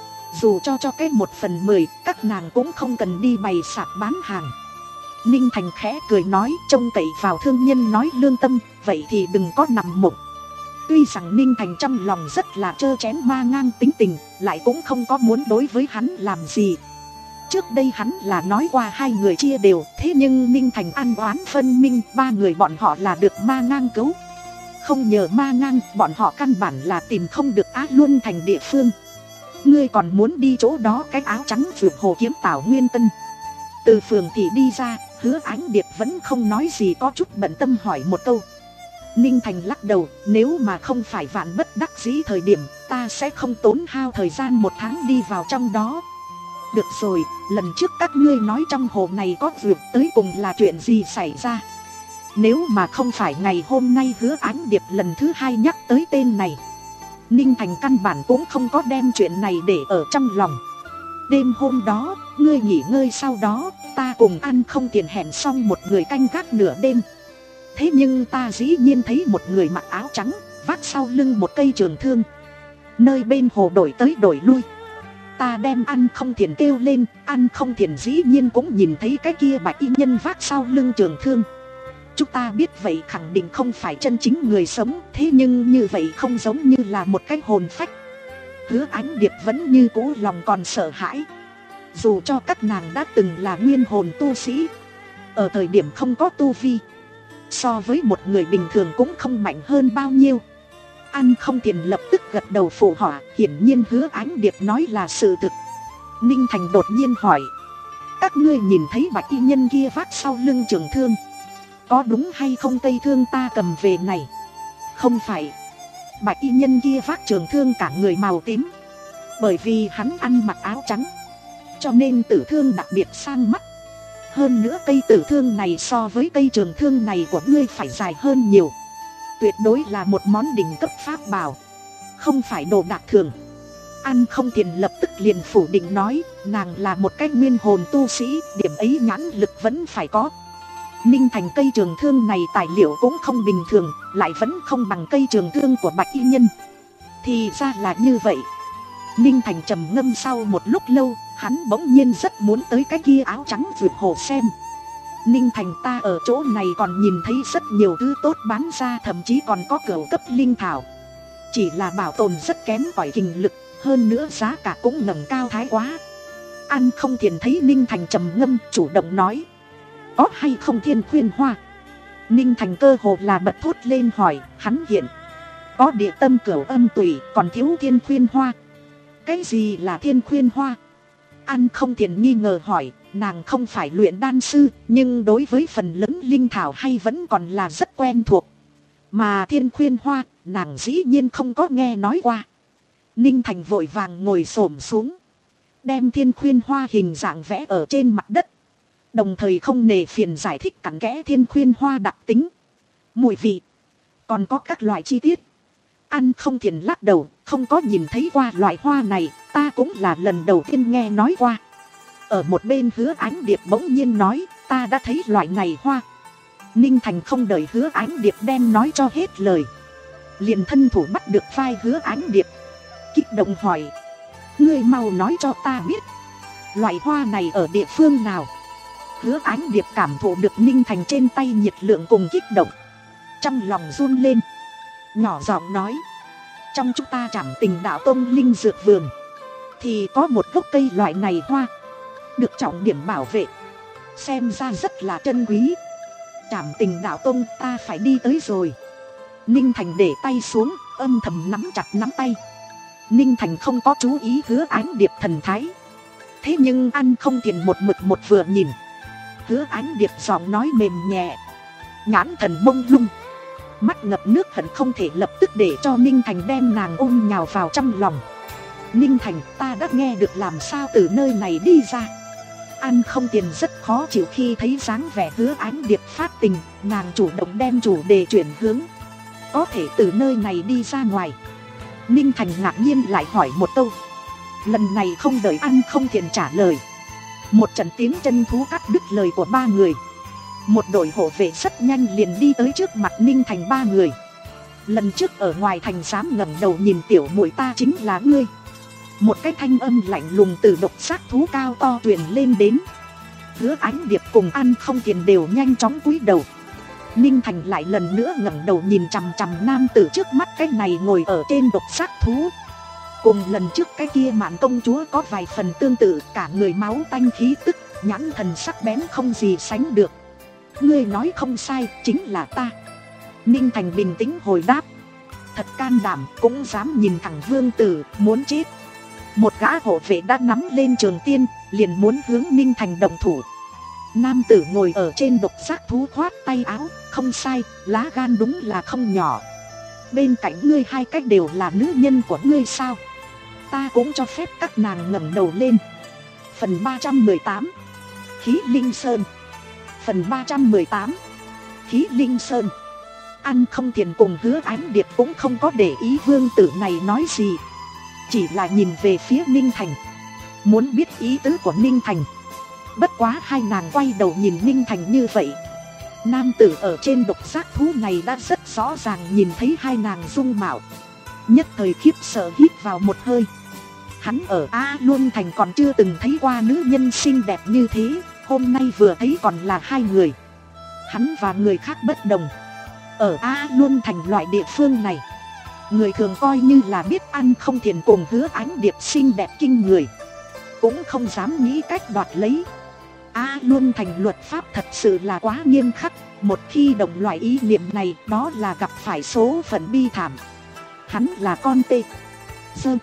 dù cho cho cái một phần mười, các nàng cũng không cần đi bày sạp bán hàng. Ninh Thành khẽ cười nói, trông cậy vào thương nhân nói lương tâm, vậy thì đừng có nằm mộng. Tuy rằng Ninh Thành trong lòng rất là trơ chén ma ngang tính tình, lại cũng không có muốn đối với hắn làm gì. Trước đây hắn là nói qua hai người chia đều, thế nhưng Ninh Thành ăn oán phân minh, ba người bọn họ là được ma ngang cứu. Không nhờ ma ngang, bọn họ căn bản là tìm không được Á Luân Thành địa phương. Ngươi còn muốn đi chỗ đó cái áo trắng vượt hồ kiếm tảo nguyên tân. Từ phường thì đi ra, Hứa Ánh Điệp vẫn không nói gì, có chút bận tâm hỏi một câu. Ninh Thành lắc đầu, nếu mà không phải vạn bất đắc dĩ thời điểm, ta sẽ không tốn hao thời gian một tháng đi vào trong đó. Được rồi, lần trước các ngươi nói trong hồ này có vượt, tới cùng là chuyện gì xảy ra? Nếu mà không phải ngày hôm nay Hứa Ánh Điệp lần thứ hai nhắc tới tên này, Ninh Thành căn bản cũng không có đem chuyện này để ở trong lòng. Đêm hôm đó, ngươi nghỉ ngơi, sau đó ta cùng An Không Tiền hẹn xong một người canh gác nửa đêm. Thế nhưng ta dĩ nhiên thấy một người mặc áo trắng, vác sau lưng một cây trường thương, nơi bên hồ đổi tới đổi lui. Ta đem An Không Tiền kêu lên, An Không Tiền dĩ nhiên cũng nhìn thấy cái kia bạch y nhân vác sau lưng trường thương. Chúng ta biết vậy khẳng định không phải chân chính người sống, thế nhưng như vậy không giống như là một cái hồn phách. Hứa Ánh Điệp vẫn như cũ lòng còn sợ hãi. Dù cho các nàng đã từng là nguyên hồn tu sĩ, ở thời điểm không có tu vi, so với một người bình thường cũng không mạnh hơn bao nhiêu. An Không Tiền lập tức gật đầu phụ họa, hiển nhiên Hứa Ánh Điệp nói là sự thực. Ninh Thành đột nhiên hỏi, các ngươi nhìn thấy bạch y nhân kia vác sau lưng trường thương, có đúng hay không cây thương ta cầm về này? Không phải. Bạch y nhân kia vác trường thương cả người màu tím, Bởi vì hắn ăn mặc áo trắng, cho nên tử thương đặc biệt sang mắt. Hơn nữa cây tử thương này so với cây trường thương này của ngươi phải dài hơn nhiều. Tuyệt đối là một món đỉnh cấp pháp bảo, không phải đồ đạc thường. An Không Thiền lập tức liền phủ định nói, nàng là một cái nguyên hồn tu sĩ, điểm ấy nhãn lực vẫn phải có. Ninh Thành cây trường thương này tài liệu cũng không bình thường, lại vẫn không bằng cây trường thương của Bạch Y Nhân. Thì ra là như vậy. Ninh Thành trầm ngâm sau một lúc lâu, hắn bỗng nhiên rất muốn tới cái kia áo trắng vượt hồ xem. Ninh Thành, ta ở chỗ này còn nhìn thấy rất nhiều thứ tốt bán ra, thậm chí còn có cửu cấp linh thảo. Chỉ là bảo tồn rất kém cỏi kinh lực, hơn nữa giá cả cũng ngẩng cao thái quá. An Không Thiền thấy Ninh Thành trầm ngâm, chủ động nói, có hay không thiên khuyên hoa? Ninh Thành cơ hồ là bật thốt lên hỏi, hắn hiện có địa tâm cửu âm tùy, còn thiếu thiên khuyên hoa. Cái gì là thiên khuyên hoa? An Không Thiền nghi ngờ hỏi, nàng không phải luyện đan sư, nhưng đối với phần lớn linh thảo hay vẫn còn là rất quen thuộc. Mà thiên khuyên hoa, nàng dĩ nhiên không có nghe nói qua. Ninh Thành vội vàng ngồi xổm xuống, đem thiên khuyên hoa hình dạng vẽ ở trên mặt đất, đồng thời không nề phiền giải thích cặn kẽ thiên khuyên hoa đặc tính, mùi vị, còn có các loại chi tiết. An Không Thiền lắc đầu, không có nhìn thấy qua loại hoa này, ta cũng là lần đầu tiên nghe nói qua. Ở một bên Hứa Ánh Điệp bỗng nhiên nói, ta đã thấy loại này hoa. Ninh Thành không đợi Hứa Ánh Điệp đem nói cho hết lời, liền thân thủ bắt được vai Hứa Ánh Điệp, kích động hỏi, ngươi mau nói cho ta biết, loại hoa này ở địa phương nào? Hứa Ánh Điệp cảm thụ được Ninh Thành trên tay nhiệt lượng cùng kích động, trong lòng run lên, nhỏ giọng nói, trong chúng ta Trảm Tình Đạo Tông linh dược vườn thì có một gốc cây loại này hoa, được trọng điểm bảo vệ, xem ra rất là trân quý. Trảm Tình Đạo Tông, ta phải đi tới rồi. Ninh Thành để tay xuống, âm thầm nắm chặt nắm tay. Ninh Thành không có chú ý Hứa Ánh Điệp thần thái, thế nhưng An Không Thiền một mực một vừa nhìn. Hứa Ánh Điệp giọng nói mềm nhẹ, nhãn thần mông lung, mắt ngập nước hận không thể lập tức để cho Ninh Thành đem nàng ôm nhào vào trong lòng. Ninh Thành, ta đã nghe được, làm sao từ nơi này đi ra? An Không Thiền rất khó chịu khi thấy dáng vẻ Hứa Ánh Điệp phát tình, nàng chủ động đem chủ đề chuyển hướng, có thể từ nơi này đi ra ngoài. Ninh Thành ngạc nhiên lại hỏi một câu. Lần này không đợi An Không Thiền trả lời, một trận tiếng chân thú cắt đứt lời của ba người. Một đội hộ vệ rất nhanh liền đi tới trước mặt Ninh Thành ba người. Lần trước ở ngoài thành dám ngẩng đầu nhìn tiểu muội ta chính là ngươi. Một cái thanh âm lạnh lùng từ độc xác thú cao to truyền lên đến. Hứa Ánh Điệp cùng An Không Thiền đều nhanh chóng cúi đầu. Ninh Thành lại lần nữa ngẩng đầu nhìn chằm chằm nam tử trước mắt, cái này ngồi ở trên độc xác thú. Cùng lần trước cái kia Mạn công chúa có vài phần tương tự, cả người máu tanh khí tức, nhãn thần sắc bén không gì sánh được. Ngươi nói không sai, chính là ta. Ninh Thành bình tĩnh hồi đáp. Thật can đảm, cũng dám nhìn thẳng vương tử, muốn chết. Một gã hộ vệ đã nắm lên trường tiên, liền muốn hướng Ninh Thành động thủ. Nam tử ngồi ở trên độc xác thú khoát tay áo, không sai, lá gan đúng là không nhỏ. Bên cạnh ngươi hai cách đều là nữ nhân của ngươi sao? Ta cũng cho phép các nàng ngẩng đầu lên. Phần ba trăm mười tám, Khí Linh Sơn. Phần ba trăm mười tám, Khí Linh Sơn. An Không Thiền cùng Hứa Ánh Điệp cũng không có để ý vương tử này nói gì, chỉ là nhìn về phía Ninh Thành, muốn biết ý tứ của Ninh Thành. Bất quá hai nàng quay đầu nhìn Ninh Thành như vậy, nam tử ở trên độc giác thú này đã rất rõ ràng nhìn thấy hai nàng dung mạo, nhất thời khiếp sợ hít vào một hơi. Hắn ở A Luân Thành còn chưa từng thấy qua nữ nhân xinh đẹp như thế, hôm nay vừa thấy còn là hai người. Hắn và người khác bất đồng, ở A Luân Thành loại địa phương này, người thường coi như là biết An Không Thiền cùng Hứa Ánh Điệp xinh đẹp kinh người, cũng không dám nghĩ cách đoạt lấy. A Luân Thành luật pháp thật sự là quá nghiêm khắc, một khi động loại ý niệm này, đó là gặp phải số phận bi thảm. Hắn là con tê Dơ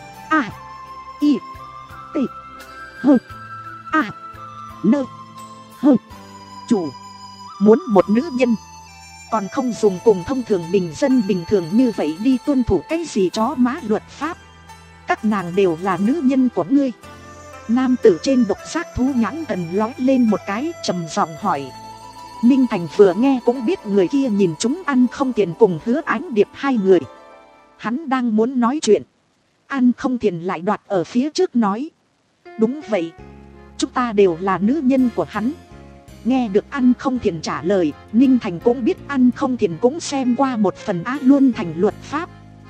A Y Tê Hơ A Nơ Hơ chủ, muốn một nữ nhân, còn không dùng cùng thông thường bình dân bình thường như vậy đi tuân thủ cái gì chó má luật pháp. các nàng đều là nữ nhân của ngươi. Nam tử trên độc giác thú nhãn thần lói lên một cái, trầm giọng hỏi. Ninh Thành vừa nghe cũng biết người kia nhìn chúng Ăn Không Tiền cùng Hứa Ánh Điệp hai người. Hắn đang muốn nói chuyện, Ăn Không Tiền lại đoạt ở phía trước nói. Đúng vậy, chúng ta đều là nữ nhân của hắn. Nghe được Ăn Không Tiền trả lời, Ninh Thành cũng biết Ăn Không Tiền cũng xem qua một phần Á Luân Thành luật pháp.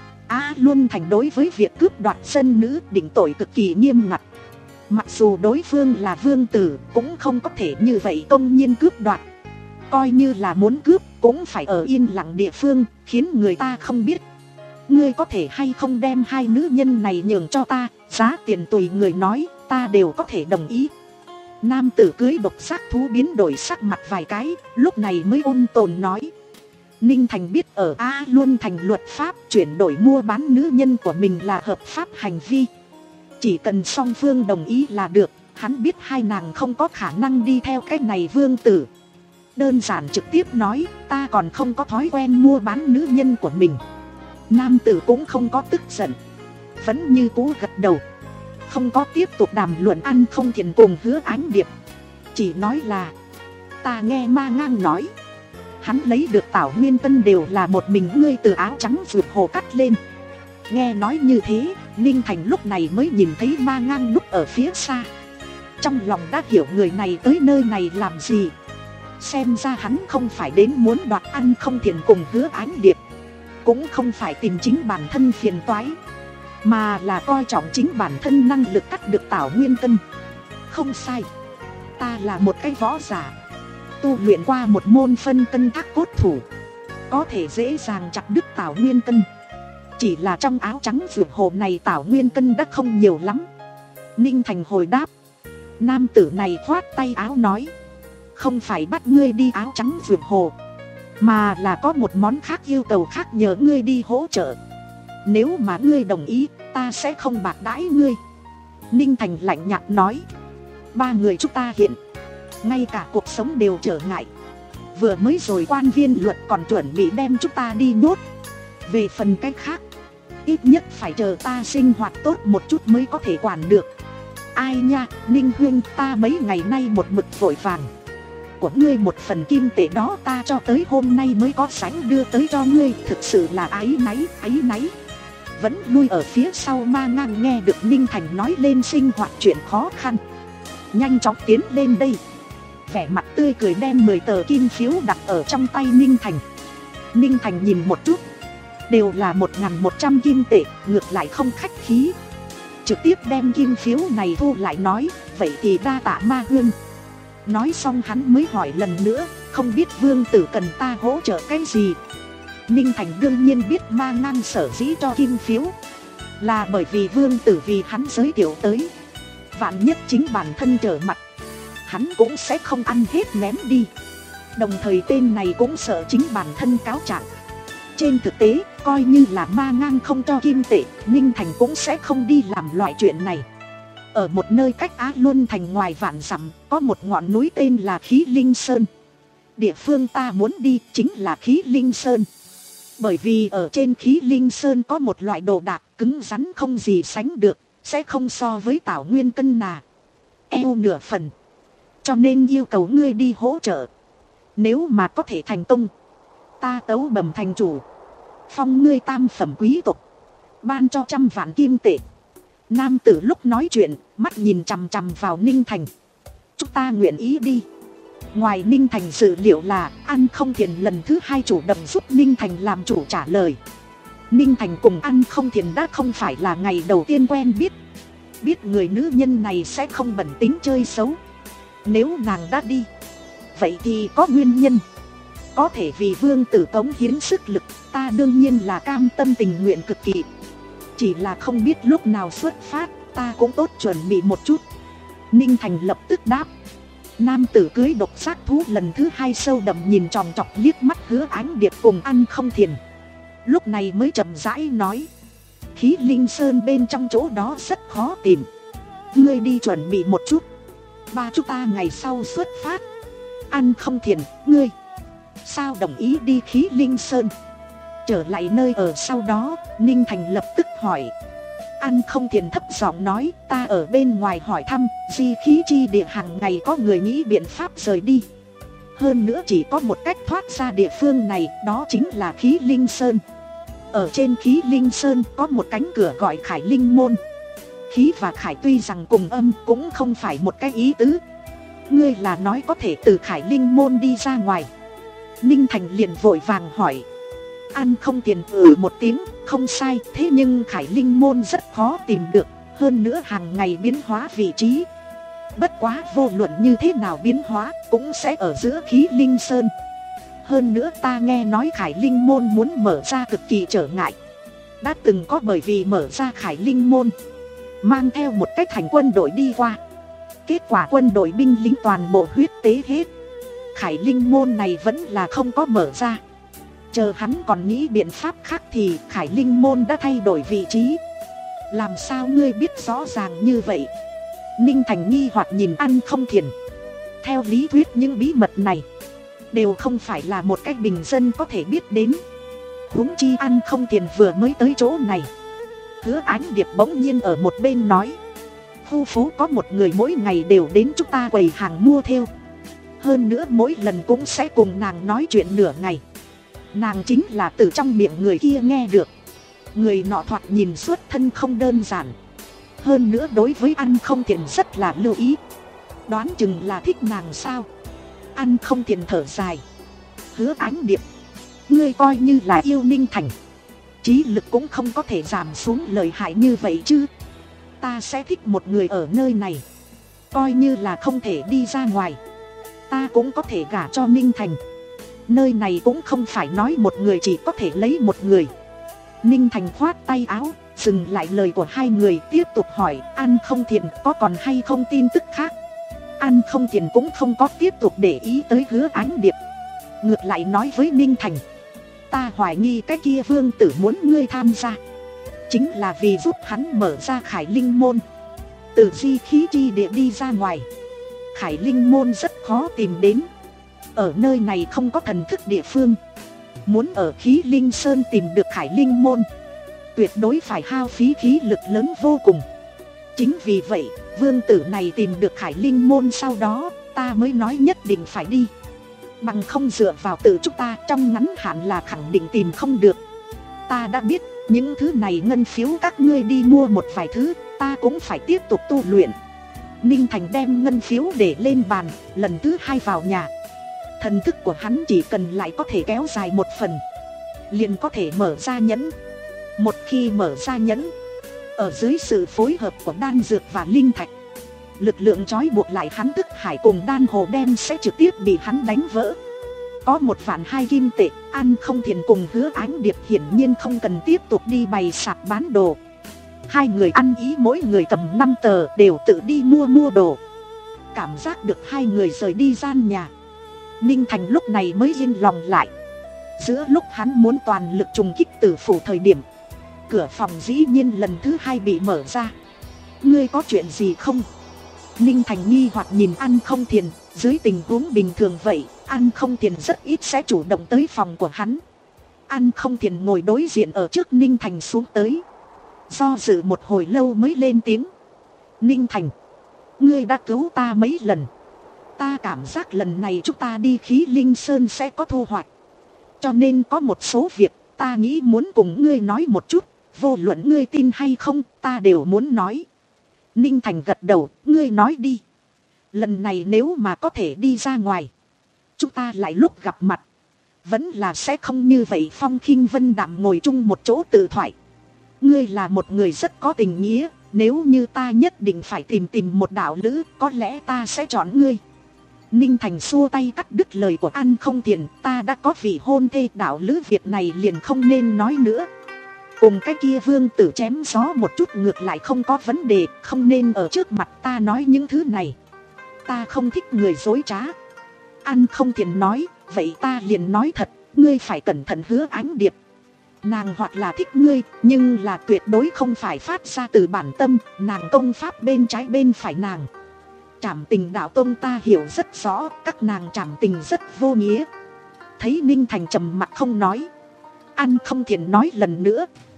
Á Luân Thành đối với việc cướp đoạt dân nữ định tội cực kỳ nghiêm ngặt. Mặc dù đối phương là vương tử, cũng không có thể như vậy công nhiên cướp đoạt. Coi như là muốn cướp, cũng phải ở yên lặng địa phương, khiến người ta không biết. Ngươi có thể hay không đem hai nữ nhân này nhường cho ta, giá tiền tùy người nói, ta đều có thể đồng ý. Nam tử cưới độc giác thú biến đổi sắc mặt vài cái, lúc này mới ôn tồn nói. Ninh Thành biết ở Á Luân Thành luật pháp chuyển đổi mua bán nữ nhân của mình là hợp pháp hành vi. Chỉ cần song phương đồng ý là được, hắn biết hai nàng không có khả năng đi theo cách này vương tử. Đơn giản trực tiếp nói, ta còn không có thói quen mua bán nữ nhân của mình. Nam tử cũng không có tức giận, vẫn như cũ gật đầu, không có tiếp tục đàm luận Ăn Không Tiền cùng Hứa Ánh Điệp. Chỉ nói là, ta nghe Ma Ngang nói, hắn lấy được Tảo Nguyên Tân đều là một mình ngươi từ áo trắng vượt hồ cắt lên. Nghe nói như thế, Ninh Thành lúc này mới nhìn thấy Ma Ngang núp ở phía xa. Trong lòng đã hiểu người này tới nơi này làm gì. Xem ra hắn không phải đến muốn đoạt Ăn Không Tiền cùng Hứa Ánh Điệp, cũng không phải tìm chính bản thân phiền toái, mà là coi trọng chính bản thân năng lực cắt được Tảo Nguyên Tân. Không sai, ta là một cái võ giả, tu luyện qua một môn phân cân thác cốt thủ, có thể dễ dàng chặt đứt Tảo Nguyên Tân. Chỉ là trong áo trắng vượt hồ này Tảo Nguyên Tân đã không nhiều lắm. Ninh Thành hồi đáp. Nam tử này khoát tay áo nói, không phải bắt ngươi đi áo trắng vượt hồ, mà là có một món khác yêu cầu khác nhờ ngươi đi hỗ trợ. Nếu mà ngươi đồng ý, ta sẽ không bạc đãi ngươi. Ninh Thành lạnh nhạt nói. Ba người chúng ta hiện ngay cả cuộc sống đều trở ngại. Vừa mới rồi quan viên luật còn chuẩn bị đem chúng ta đi nhốt. Về phần cách khác, ít nhất phải chờ ta sinh hoạt tốt một chút mới có thể quản được. Ai nha, Ninh huynh, ta mấy ngày nay một mực vội vàng. Của ngươi một phần kim tệ đó ta cho tới hôm nay mới có sánh đưa tới cho ngươi, thực sự là áy náy, áy náy. Vẫn lui ở phía sau Ma Ngang nghe được Ninh Thành nói lên sinh hoạt chuyện khó khăn, nhanh chóng tiến lên đây, vẻ mặt tươi cười đem mười tờ kim phiếu đặt ở trong tay Ninh Thành. Ninh Thành nhìn một chút, đều là một nghìn một trăm kim tệ, ngược lại không khách khí, trực tiếp đem kim phiếu này thu lại nói, vậy thì đa tạ Ma Hương. Nói xong hắn mới hỏi lần nữa, không biết vương tử cần ta hỗ trợ cái gì. Ninh Thành đương nhiên biết Ma Ngang sở dĩ cho kim phiếu là bởi vì vương tử vì hắn giới thiệu tới. Vạn nhất chính bản thân trở mặt, hắn cũng sẽ không ăn hết ném đi. Đồng thời tên này cũng sợ chính bản thân cáo trạng. Trên thực tế, coi như là Ma Ngang không cho kim tệ, Ninh Thành cũng sẽ không đi làm loại chuyện này. Ở một nơi cách Á Luân Thành ngoài vạn dặm, có một ngọn núi tên là Khí Linh Sơn. Địa phương ta muốn đi chính là Khí Linh Sơn. Bởi vì ở trên Khí Linh Sơn có một loại đồ đạc cứng rắn không gì sánh được, sẽ không so với Tảo Nguyên Cân nà eo nửa phần. Cho nên yêu cầu ngươi đi hỗ trợ. Nếu mà có thể thành công, ta tấu bẩm thành chủ, phong ngươi tam phẩm quý tộc, ban cho trăm vạn kim tệ. Nam tử lúc nói chuyện, mắt nhìn chằm chằm vào Ninh Thành. Chúng ta nguyện ý đi. Ngoài Ninh Thành dự liệu là Ăn Không Tiền lần thứ hai chủ động giúp Ninh Thành làm chủ trả lời. Ninh Thành cùng Ăn Không Tiền đã không phải là ngày đầu tiên quen biết. Biết người nữ nhân này sẽ không bẩn tính chơi xấu. Nếu nàng đã đi, vậy thì có nguyên nhân. Có thể vì vương tử cống hiến sức lực, ta đương nhiên là cam tâm tình nguyện cực kỳ. Chỉ là không biết lúc nào xuất phát, ta cũng tốt chuẩn bị một chút. Ninh Thành lập tức đáp. Nam tử cưới độc giác thú lần thứ hai sâu đậm nhìn tròn trọc liếc mắt Hứa Ánh Điệp cùng Ăn Không Tiền. Lúc này mới chậm rãi nói. Khí Linh Sơn bên trong chỗ đó rất khó tìm. Ngươi đi chuẩn bị một chút, ba chúng ta ngày sau xuất phát. Ăn Không Tiền, ngươi sao đồng ý đi Khí Linh Sơn? Trở lại nơi ở sau đó, Ninh Thành lập tức hỏi. Ăn không thiền thấp giọng nói, ta ở bên ngoài hỏi thăm, di khí chi địa hàng ngày có người nghĩ biện pháp rời đi. Hơn nữa chỉ có một cách thoát ra địa phương này, đó chính là khí linh sơn. Ở trên khí linh sơn có một cánh cửa gọi Khải Linh môn. Khí và Khải tuy rằng cùng âm cũng không phải một cái ý tứ. Ngươi là nói có thể từ Khải Linh môn đi ra ngoài? Ninh Thành liền vội vàng hỏi. Ăn không tiền ừ một tiếng, không sai, thế nhưng Khải Linh môn rất khó tìm được, hơn nữa hàng ngày biến hóa vị trí. Bất quá vô luận như thế nào biến hóa cũng sẽ ở giữa khí linh sơn. Hơn nữa ta nghe nói Khải Linh môn muốn mở ra cực kỳ trở ngại. Đã từng có bởi vì mở ra Khải Linh môn, mang theo một cái thành quân đội đi qua. Kết quả quân đội binh lính toàn bộ huyết tế hết. Khải Linh môn này vẫn là không có mở ra. Chờ hắn còn nghĩ biện pháp khác thì Khải Linh môn đã thay đổi vị trí. Làm sao ngươi biết rõ ràng như vậy? Ninh Thành nghi hoặc nhìn Ăn không thiền. Theo lý thuyết những bí mật này đều không phải là một cách bình dân có thể biết đến. Huống chi Ăn không thiền vừa mới tới chỗ này. Hứa Ánh Điệp bỗng nhiên ở một bên nói, khu phố có một người mỗi ngày đều đến chúng ta quầy hàng mua thêu. Hơn nữa mỗi lần cũng sẽ cùng nàng nói chuyện nửa ngày. Nàng chính là từ trong miệng người kia nghe được. Người nọ thoạt nhìn xuất thân không đơn giản. Hơn nữa đối với Ăn không thiền rất là lưu ý. Đoán chừng là thích nàng sao? Ăn không thiền thở dài. Hứa Ánh Điệp, ngươi coi như là yêu Ninh Thành, trí lực cũng không có thể giảm xuống lợi hại như vậy chứ. Ta sẽ thích một người ở nơi này, coi như là không thể đi ra ngoài, ta cũng có thể gả cho Ninh Thành. Nơi này cũng không phải nói một người chỉ có thể lấy một người. Ninh Thành khoát tay áo, dừng lại lời của hai người, tiếp tục hỏi Ăn không thiền có còn hay không tin tức khác. Ăn không thiền cũng không có tiếp tục để ý tới Hứa Ánh Điệp, ngược lại nói với Ninh Thành, ta hoài nghi cái kia vương tử muốn ngươi tham gia, chính là vì giúp hắn mở ra Khải Linh môn, từ di khí chi địa đi ra ngoài. Khải Linh môn rất khó tìm đến, ở nơi này không có thần thức địa phương. Muốn ở khí linh sơn tìm được Khải Linh môn, tuyệt đối phải hao phí khí lực lớn vô cùng. Chính vì vậy vương tử này tìm được Khải Linh môn sau đó, ta mới nói nhất định phải đi. Bằng không dựa vào tự chúng ta trong ngắn hạn là khẳng định tìm không được. Ta đã biết, những thứ này ngân phiếu các ngươi đi mua một vài thứ, ta cũng phải tiếp tục tu luyện. Ninh Thành đem ngân phiếu để lên bàn, lần thứ hai vào nhà. Thần thức của hắn chỉ cần lại có thể kéo dài một phần, liền có thể mở ra nhẫn. Một khi mở ra nhẫn, ở dưới sự phối hợp của đan dược và linh thạch, lực lượng trói buộc lại hắn thức hải cùng đan hồ đen sẽ trực tiếp bị hắn đánh vỡ. Có một vạn hai kim tệ, Ăn không thiền cùng Hứa Ánh Điệp hiển nhiên không cần tiếp tục đi bày sạp bán đồ. Hai người ăn ý mỗi người cầm năm tờ, đều tự đi mua mua đồ. Cảm giác được hai người rời đi gian nhà, Ninh Thành lúc này mới yên lòng lại. Giữa lúc hắn muốn toàn lực trùng kích Tử phủ thời điểm, cửa phòng dĩ nhiên lần thứ hai bị mở ra. Ngươi có chuyện gì không? Ninh Thành nghi hoặc nhìn Ăn không thiền. Dưới tình huống bình thường vậy, Ăn không thiền rất ít sẽ chủ động tới phòng của hắn. Ăn không thiền ngồi đối diện ở trước Ninh Thành xuống tới, do dự một hồi lâu mới lên tiếng. Ninh Thành, ngươi đã cứu ta mấy lần, ta cảm giác lần này chúng ta đi khí linh sơn sẽ có thu hoạch. Cho nên có một số việc ta nghĩ muốn cùng ngươi nói một chút, vô luận ngươi tin hay không, ta đều muốn nói. Ninh Thành gật đầu, ngươi nói đi. Lần này nếu mà có thể đi ra ngoài, chúng ta lại lúc gặp mặt, vẫn là sẽ không như vậy phong khinh vân đạm ngồi chung một chỗ tự thoại. Ngươi là một người rất có tình nghĩa, nếu như ta nhất định phải tìm tìm một đạo lữ, có lẽ ta sẽ chọn ngươi. Ninh Thành xua tay cắt đứt lời của Ăn không thiền, ta đã có vị hôn thê, đạo lữ việc này liền không nên nói nữa. Cùng cái kia vương tử chém gió một chút ngược lại không có vấn đề, không nên ở trước mặt ta nói những thứ này. Ta không thích người dối trá. Ăn không thiền nói, vậy ta liền nói thật, ngươi phải cẩn thận Hứa Ánh Điệp. Nàng hoặc là thích ngươi, nhưng là tuyệt đối không phải phát ra từ bản tâm, nàng công pháp bên trái bên phải nàng. Trảm tình đạo tông ta hiểu rất rõ, các nàng trảm tình rất vô nghĩa. Thấy Ninh Thành trầm mặc không nói, Ăn không thiền nói lần nữa.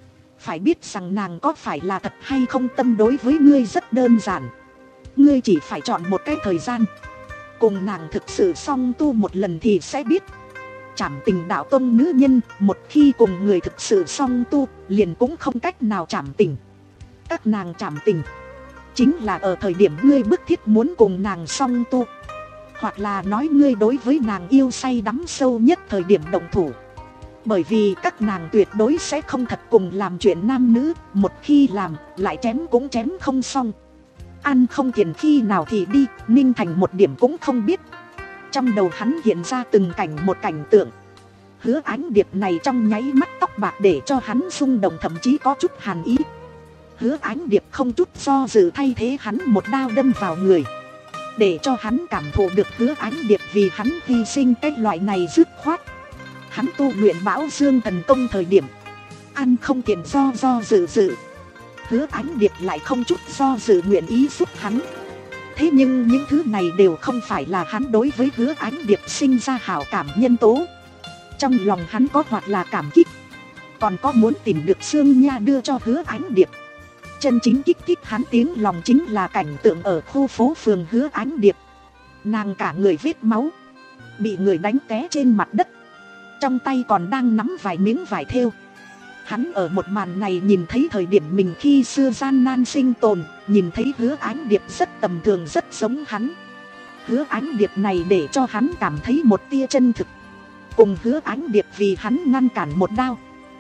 Phải biết rằng nàng có phải là thật hay không tâm đối với ngươi rất đơn giản. Ngươi chỉ phải chọn một cái thời gian cùng nàng thực sự song tu một lần thì sẽ biết. Trảm tình đạo tông nữ nhân một khi cùng người thực sự song tu liền cũng không cách nào trảm tình. Các nàng trảm tình chính là ở thời điểm ngươi bức thiết muốn cùng nàng song tu, hoặc là nói ngươi đối với nàng yêu say đắm sâu nhất thời điểm động thủ. Bởi vì các nàng tuyệt đối sẽ không thật cùng làm chuyện nam nữ, một khi làm lại chém cũng chém không xong. Ăn không tiền khi nào thì đi, Ninh Thành một điểm cũng không biết. Trong đầu hắn hiện ra từng cảnh một cảnh tượng. Hứa Ánh Điệp này trong nháy mắt tóc bạc để cho hắn rung động, thậm chí có chút hàn ý. Hứa Ánh Điệp không chút do dự thay thế hắn một đao đâm vào người, để cho hắn cảm thụ được Hứa Ánh Điệp vì hắn hy sinh cái loại này dứt khoát. Hắn tu luyện Bão Dương thần công thời điểm ăn không tiền do do dự dự, Hứa Ánh Điệp lại không chút do dự nguyện ý giúp hắn. Thế nhưng những thứ này đều không phải là hắn đối với Hứa Ánh Điệp sinh ra hảo cảm nhân tố. Trong lòng hắn có hoặc là cảm kích, còn có muốn tìm được Sương Nha đưa cho Hứa Ánh Điệp. Chân chính kích thích hắn tiếng lòng chính là cảnh tượng ở khu phố phường Hứa Ánh Điệp. Nàng cả người vết máu, bị người đánh té trên mặt đất, trong tay còn đang nắm vài miếng vải thêu. Hắn ở một màn này nhìn thấy thời điểm mình khi xưa gian nan sinh tồn, nhìn thấy Hứa Ánh Điệp rất tầm thường, rất giống hắn. Hứa Ánh Điệp này để cho hắn cảm thấy một tia chân thực. Cùng Hứa Ánh Điệp vì hắn ngăn cản một đao,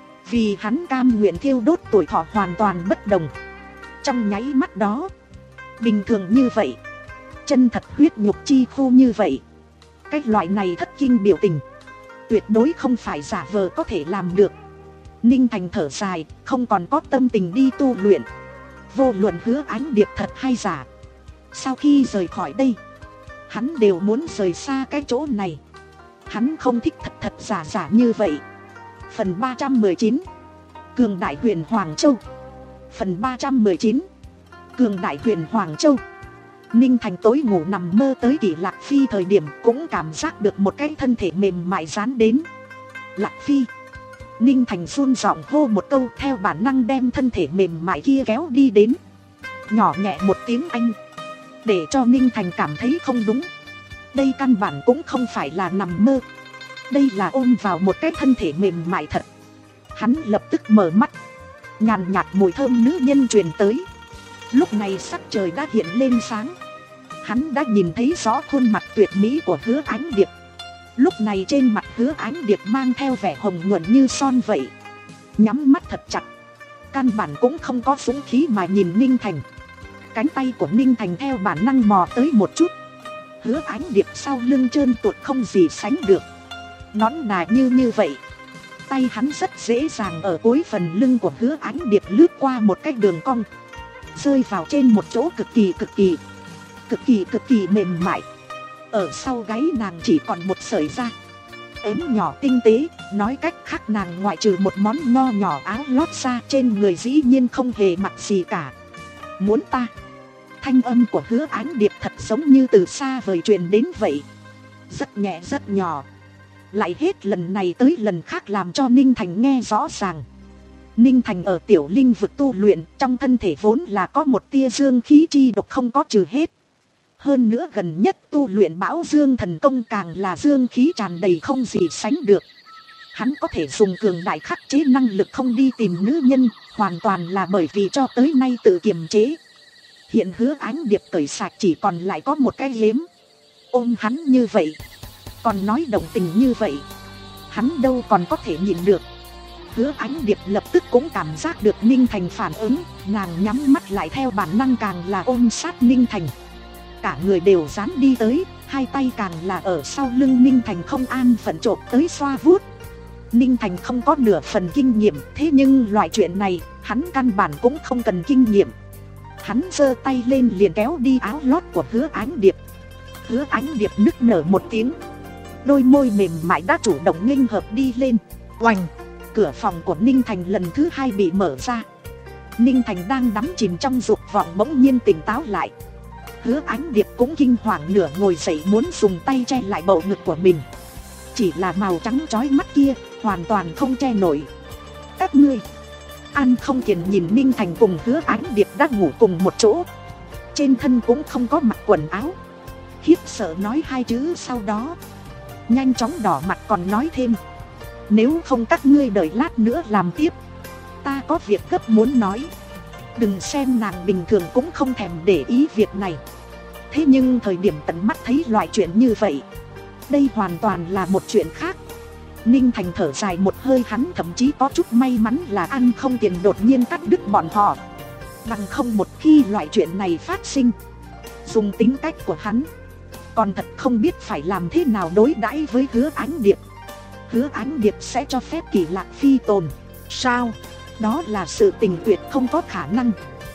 vì hắn cam nguyện thiêu đốt tuổi thọ hoàn toàn bất đồng. Trong nháy mắt đó, bình thường như vậy, chân thật huyết nhục chi khu như vậy, cái loại này thất kinh biểu tình tuyệt đối không phải giả vờ có thể làm được. Ninh Thành thở dài, không còn có tâm tình đi tu luyện. Vô luận Hứa Ánh Điệp thật hay giả, sau khi rời khỏi đây, hắn đều muốn rời xa cái chỗ này. Hắn không thích thật thật giả giả như vậy. Phần ba trăm mười chín, Cường Đại Huyền Hoàng Châu. Phần ba trăm mười chín, Cường Đại Huyền Hoàng Châu. Ninh Thành tối ngủ nằm mơ tới Kỷ Lạc Phi thời điểm cũng cảm giác được một cái thân thể mềm mại dán đến. Lạc Phi. Ninh Thành run giọng hô một câu, theo bản năng đem thân thể mềm mại kia kéo đi đến. Nhỏ nhẹ một tiếng Anh, để cho Ninh Thành cảm thấy không đúng. Đây căn bản cũng không phải là nằm mơ, đây là ôm vào một cái thân thể mềm mại thật. Hắn lập tức mở mắt, nhàn nhạt mùi thơm nữ nhân truyền tới. Lúc này sắc trời đã hiện lên sáng. Hắn đã nhìn thấy rõ khuôn mặt tuyệt mỹ của Hứa Ánh Điệp. Lúc này trên mặt Hứa Ánh Điệp mang theo vẻ hồng nhuận như son vậy, nhắm mắt thật chặt, căn bản cũng không có dũng khí mà nhìn Ninh Thành. Cánh tay của Ninh Thành theo bản năng mò tới một chút. Hứa Ánh Điệp sau lưng trơn tuột không gì sánh được, nón nà như như vậy. Tay hắn rất dễ dàng ở cuối phần lưng của Hứa Ánh Điệp lướt qua một cái đường cong, rơi vào trên một chỗ cực kỳ cực kỳ cực kỳ cực kỳ mềm mại. Ở sau gáy nàng chỉ còn một sợi da ếm nhỏ tinh tế, nói cách khác nàng ngoại trừ một món nho nhỏ áo lót ra, trên người dĩ nhiên không hề mặc gì cả. Muốn ta? Thanh âm của Hứa Ánh Điệp thật giống như từ xa vời truyền đến vậy, rất nhẹ rất nhỏ, lại hết lần này tới lần khác làm cho Ninh Thành nghe rõ ràng. Ninh Thành ở Tiểu Linh vực tu luyện, trong thân thể vốn là có một tia dương khí chi độc không có trừ hết. Hơn nữa gần nhất tu luyện Bão Dương thần công càng là dương khí tràn đầy không gì sánh được. Hắn có thể dùng cường đại khắc chế năng lực không đi tìm nữ nhân, hoàn toàn là bởi vì cho tới nay tự kiềm chế. Hiện Hứa Ánh Điệp cởi sạch chỉ còn lại có một cái liếm, ôm hắn như vậy, còn nói động tình như vậy, hắn đâu còn có thể nhịn được. Hứa Ánh Điệp lập tức cũng cảm giác được Ninh Thành phản ứng, nàng nhắm mắt lại theo bản năng càng là ôm sát Ninh Thành. Cả người đều dán đi tới, hai tay càng là ở sau lưng Ninh Thành không an phận chộp tới xoa vuốt. Ninh Thành không có nửa phần kinh nghiệm, thế nhưng loại chuyện này hắn căn bản cũng không cần kinh nghiệm. Hắn giơ tay lên liền kéo đi áo lót của Hứa Ánh Điệp. Hứa Ánh Điệp nức nở một tiếng, đôi môi mềm mại đã chủ động nghênh hợp đi lên. Oành! Cửa phòng của Ninh Thành lần thứ hai bị mở ra. Ninh Thành đang đắm chìm trong dục vọng bỗng nhiên tỉnh táo lại. Hứa Ánh Điệp cũng kinh hoàng nửa ngồi dậy muốn dùng tay che lại bầu ngực của mình, chỉ là màu trắng chói mắt kia hoàn toàn không che nổi. Các ngươi, An Không Thiền nhìn Ninh Thành cùng Hứa Ánh Điệp đã ngủ cùng một chỗ, trên thân cũng không có mặc quần áo, khiếp sợ nói hai chữ sau đó, nhanh chóng đỏ mặt còn nói thêm: nếu không các ngươi đợi lát nữa làm tiếp, ta có việc gấp muốn nói. Đừng xem nàng bình thường cũng không thèm để ý việc này, thế nhưng thời điểm tận mắt thấy loại chuyện như vậy, đây hoàn toàn là một chuyện khác. Ninh Thành thở dài một hơi, hắn thậm chí có chút may mắn là An Không Tiền đột nhiên cắt đứt bọn họ, bằng không một khi loại chuyện này phát sinh, dùng tính cách của hắn, còn thật không biết phải làm thế nào đối đãi với Hứa Ánh Điệp. Hứa Ánh Điệp sẽ cho phép Kỳ Lạc Phi tồn sao? Đó là sự tình tuyệt không có khả năng.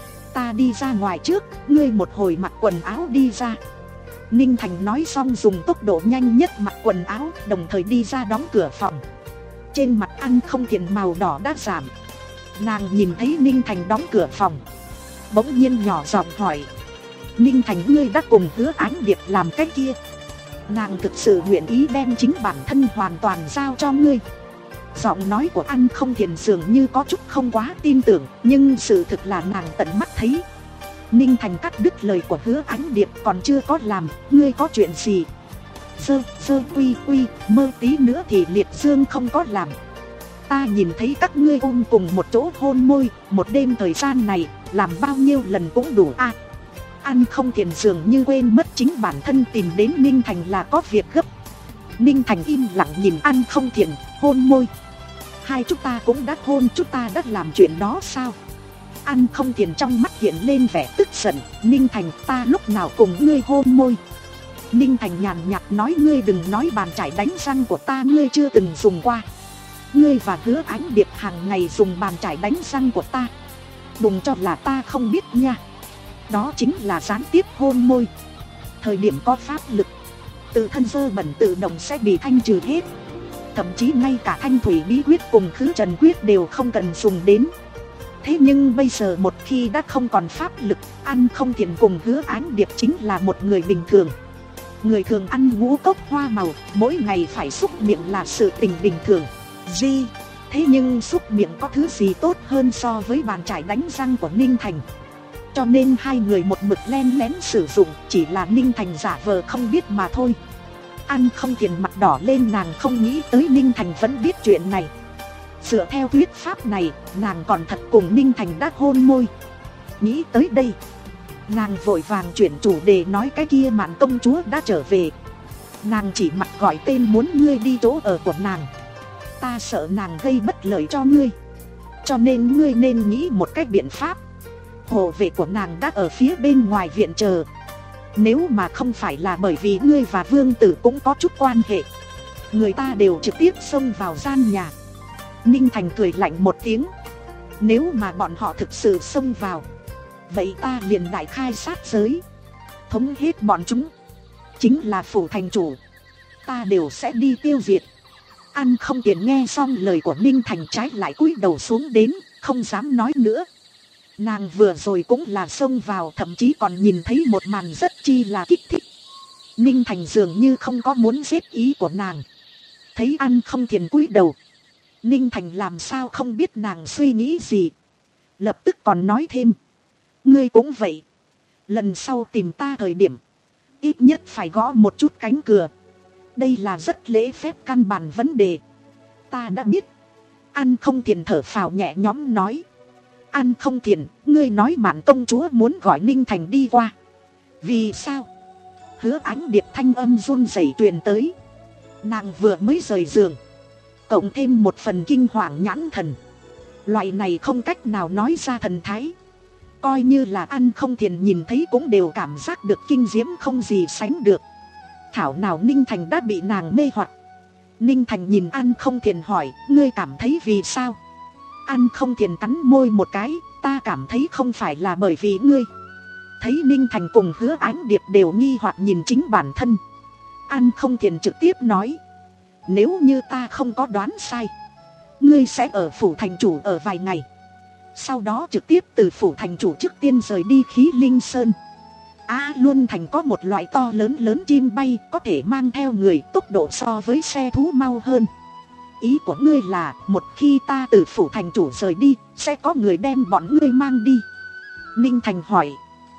Ta đi ra ngoài trước, ngươi một hồi mặc quần áo đi ra. Ninh Thành nói xong dùng tốc độ nhanh nhất mặc quần áo, đồng thời đi ra đóng cửa phòng. Trên mặt An Không Thiền màu đỏ đã giảm. Nàng nhìn thấy Ninh Thành đóng cửa phòng, bỗng nhiên nhỏ giọng hỏi: Ninh Thành, ngươi đã cùng Hứa Ánh Điệp làm cái kia, nàng thực sự nguyện ý đem chính bản thân hoàn toàn giao cho ngươi? Giọng nói của An Không Thiền dường như có chút không quá tin tưởng, nhưng sự thực là nàng tận mắt thấy. Ninh Thành cắt đứt lời của Hứa Ánh Điệp: còn chưa có làm, ngươi có chuyện gì? Sơ sơ quy quy, mơ tí nữa thì liệt dương không có làm. Ta nhìn thấy các ngươi ôm cùng một chỗ hôn môi, một đêm thời gian này, làm bao nhiêu lần cũng đủ à. An Không Thiền dường như quên mất chính bản thân tìm đến Ninh Thành là có việc gấp. Ninh Thành im lặng nhìn An Không Thiền: hôn môi? Hai chúng ta cũng đã hôn, chúng ta đã làm chuyện đó sao? An Không Thiền trong mắt hiện lên vẻ tức giận: Ninh Thành, ta lúc nào cùng ngươi hôn môi? Ninh Thành nhàn nhạt nói: ngươi đừng nói bàn chải đánh răng của ta ngươi chưa từng dùng qua. Ngươi và Hứa Ánh Điệp hàng ngày dùng bàn chải đánh răng của ta, đừng cho là ta không biết nha. Đó chính là gián tiếp hôn môi. Thời điểm có pháp lực, tự thân dơ bẩn tự động sẽ bị thanh trừ hết. Thậm chí ngay cả thanh thủy bí quyết cùng khứ trần quyết đều không cần dùng đến. Thế nhưng bây giờ một khi đã không còn pháp lực, An Không Thiền cùng Hứa Ánh Điệp chính là một người bình thường. Người thường ăn ngũ cốc hoa màu, mỗi ngày phải xúc miệng là sự tình bình thường. Gì? Thế nhưng xúc miệng có thứ gì tốt hơn so với bàn chải đánh răng của Ninh Thành? Cho nên hai người một mực len lén sử dụng, chỉ là Ninh Thành giả vờ không biết mà thôi. An Không Thiền mặt đỏ lên, nàng không nghĩ tới Ninh Thành vẫn biết chuyện này. Dựa theo thuyết pháp này, nàng còn thật cùng Ninh Thành đã hôn môi. Nghĩ tới đây, nàng vội vàng chuyển chủ đề nói: cái kia Mạn công chúa đã trở về. Nàng chỉ mặt gọi tên muốn ngươi đi chỗ ở của nàng. Ta sợ nàng gây bất lợi cho ngươi, cho nên ngươi nên nghĩ một cách biện pháp. Hộ vệ của nàng đã ở phía bên ngoài viện chờ. Nếu mà không phải là bởi vì ngươi và vương tử cũng có chút quan hệ, người ta đều trực tiếp xông vào gian nhà. Ninh Thành cười lạnh một tiếng: nếu mà bọn họ thực sự xông vào, vậy ta liền đại khai sát giới, thống hết bọn chúng. Chính là phủ thành chủ, ta đều sẽ đi tiêu diệt. An Không Tiền nghe xong lời của Ninh Thành, trái lại cúi đầu xuống đến, không dám nói nữa. Nàng vừa rồi cũng là xông vào, thậm chí còn nhìn thấy một màn rất chi là kích thích. Ninh Thành dường như không có muốn giết ý của nàng. Thấy An Không Thiền cúi đầu, Ninh Thành làm sao không biết nàng suy nghĩ gì, lập tức còn nói thêm: ngươi cũng vậy, lần sau tìm ta thời điểm, ít nhất phải gõ một chút cánh cửa. Đây là rất lễ phép căn bản vấn đề. Ta đã biết. An Không Thiền thở phào nhẹ nhõm nói: An Không Thiền, ngươi nói Mạn công chúa muốn gọi Ninh Thành đi qua, vì sao? Hứa Ánh Điệp thanh âm run rẩy truyền tới. Nàng vừa mới rời giường, cộng thêm một phần kinh hoàng nhãn thần, loại này không cách nào nói ra thần thái, coi như là An Không Thiền nhìn thấy cũng đều cảm giác được kinh diễm không gì sánh được. Thảo nào Ninh Thành đã bị nàng mê hoặc. Ninh Thành nhìn An Không Thiền hỏi: ngươi cảm thấy vì sao? An Không Thiền cắn môi một cái: ta cảm thấy không phải là bởi vì ngươi. Thấy Ninh Thành cùng Hứa Ánh Điệp đều nghi hoặc nhìn chính bản thân, An Không Thiền trực tiếp nói: nếu như ta không có đoán sai, ngươi sẽ ở phủ thành chủ ở vài ngày, sau đó trực tiếp từ phủ thành chủ trước tiên rời đi Khí Linh Sơn. A Luân Thành có một loại to lớn lớn chim bay, có thể mang theo người, tốc độ so với xe thú mau hơn. Ý của ngươi là một khi ta từ phủ thành chủ rời đi, sẽ có người đem bọn ngươi mang đi? Ninh Thành hỏi.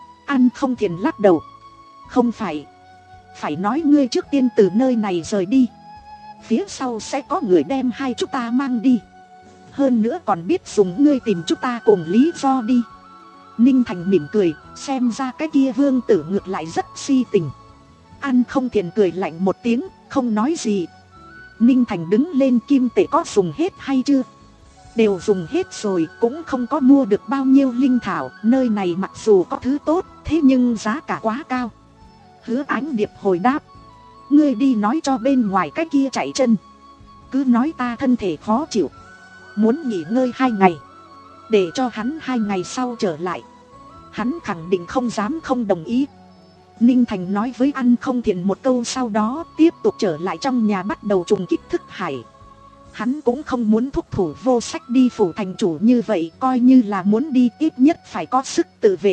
An Không Thiền lắc đầu. Không phải. Phải nói ngươi trước tiên từ nơi này rời đi, phía sau sẽ có người đem hai chúng ta mang đi. Hơn nữa còn biết dùng ngươi tìm chúng ta cùng lý do đi. Ninh Thành mỉm cười, xem ra cái kia vương tử ngược lại rất si tình. An Không Thiền cười lạnh một tiếng, không nói gì. Ninh Thành đứng lên, kim tệ có dùng hết hay chưa? Đều dùng hết rồi, cũng không có mua được bao nhiêu linh thảo. Nơi này mặc dù có thứ tốt, thế nhưng giá cả quá cao. Hứa Ánh Điệp hồi đáp. Ngươi đi nói cho bên ngoài cái kia chạy chân, cứ nói ta thân thể khó chịu, muốn nghỉ ngơi hai ngày, để cho hắn hai ngày sau trở lại. Hắn khẳng định không dám không đồng ý. Ninh Thành nói với An Không Thiền một câu, sau đó tiếp tục trở lại trong nhà bắt đầu trùng kích thức hải. Hắn cũng không muốn thúc thủ vô sách đi phủ thành chủ như vậy, coi như là muốn đi ít nhất phải có sức tự vệ.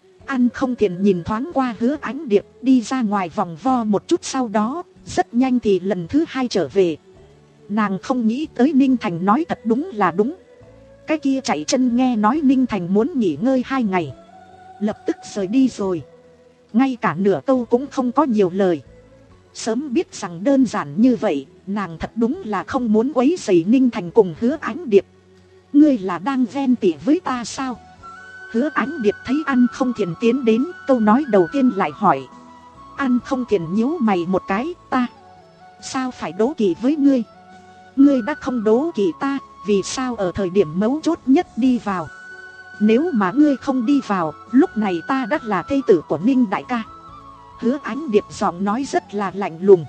An Không Thiền nhìn thoáng qua Hứa Ánh Điệp đi ra ngoài vòng vo một chút, sau đó rất nhanh thì lần thứ hai trở về. Nàng không nghĩ tới Ninh Thành nói thật đúng là đúng. Cái kia chạy chân nghe nói Ninh Thành muốn nghỉ ngơi hai ngày, lập tức rời đi rồi, ngay cả nửa câu cũng không có nhiều lời. Sớm biết rằng đơn giản như vậy, nàng thật đúng là không muốn quấy rầy Ninh Thành cùng Hứa Ánh Điệp. Ngươi là đang ghen tị với ta sao? Hứa Ánh Điệp thấy An Không Thiền tiến đến, câu nói đầu tiên lại hỏi. An Không Thiền nhíu mày một cái. Ta sao phải đố kỵ với ngươi? Ngươi đã không đố kỵ ta, vì sao ở thời điểm mấu chốt nhất đi vào? Nếu mà ngươi không đi vào, lúc này ta đã là thê tử của Ninh đại ca. Hứa Ánh Điệp giọng nói rất là lạnh lùng.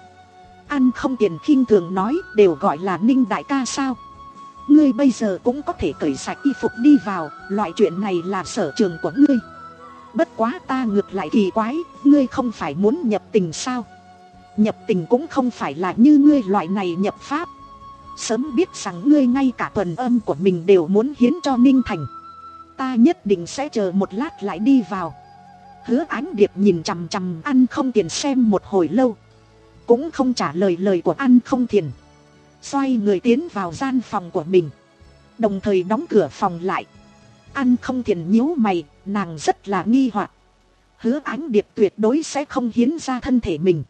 An Không Thiền khinh thường nói, đều gọi là Ninh đại ca sao? Ngươi bây giờ cũng có thể cởi sạch y phục đi vào, loại chuyện này là sở trường của ngươi. Bất quá ta ngược lại kỳ quái, ngươi không phải muốn nhập tình sao? Nhập tình cũng không phải là như ngươi loại này nhập pháp. Sớm biết rằng ngươi ngay cả tuần âm của mình đều muốn hiến cho Ninh Thành, ta nhất định sẽ chờ một lát lại đi vào. Hứa Ánh Điệp nhìn chằm chằm An Không Thiền xem một hồi lâu, cũng không trả lời lời của An Không Thiền, xoay người tiến vào gian phòng của mình, đồng thời đóng cửa phòng lại. An Không Thiền nhíu mày, nàng rất là nghi hoặc. Hứa Ánh Điệp tuyệt đối sẽ không hiến ra thân thể mình,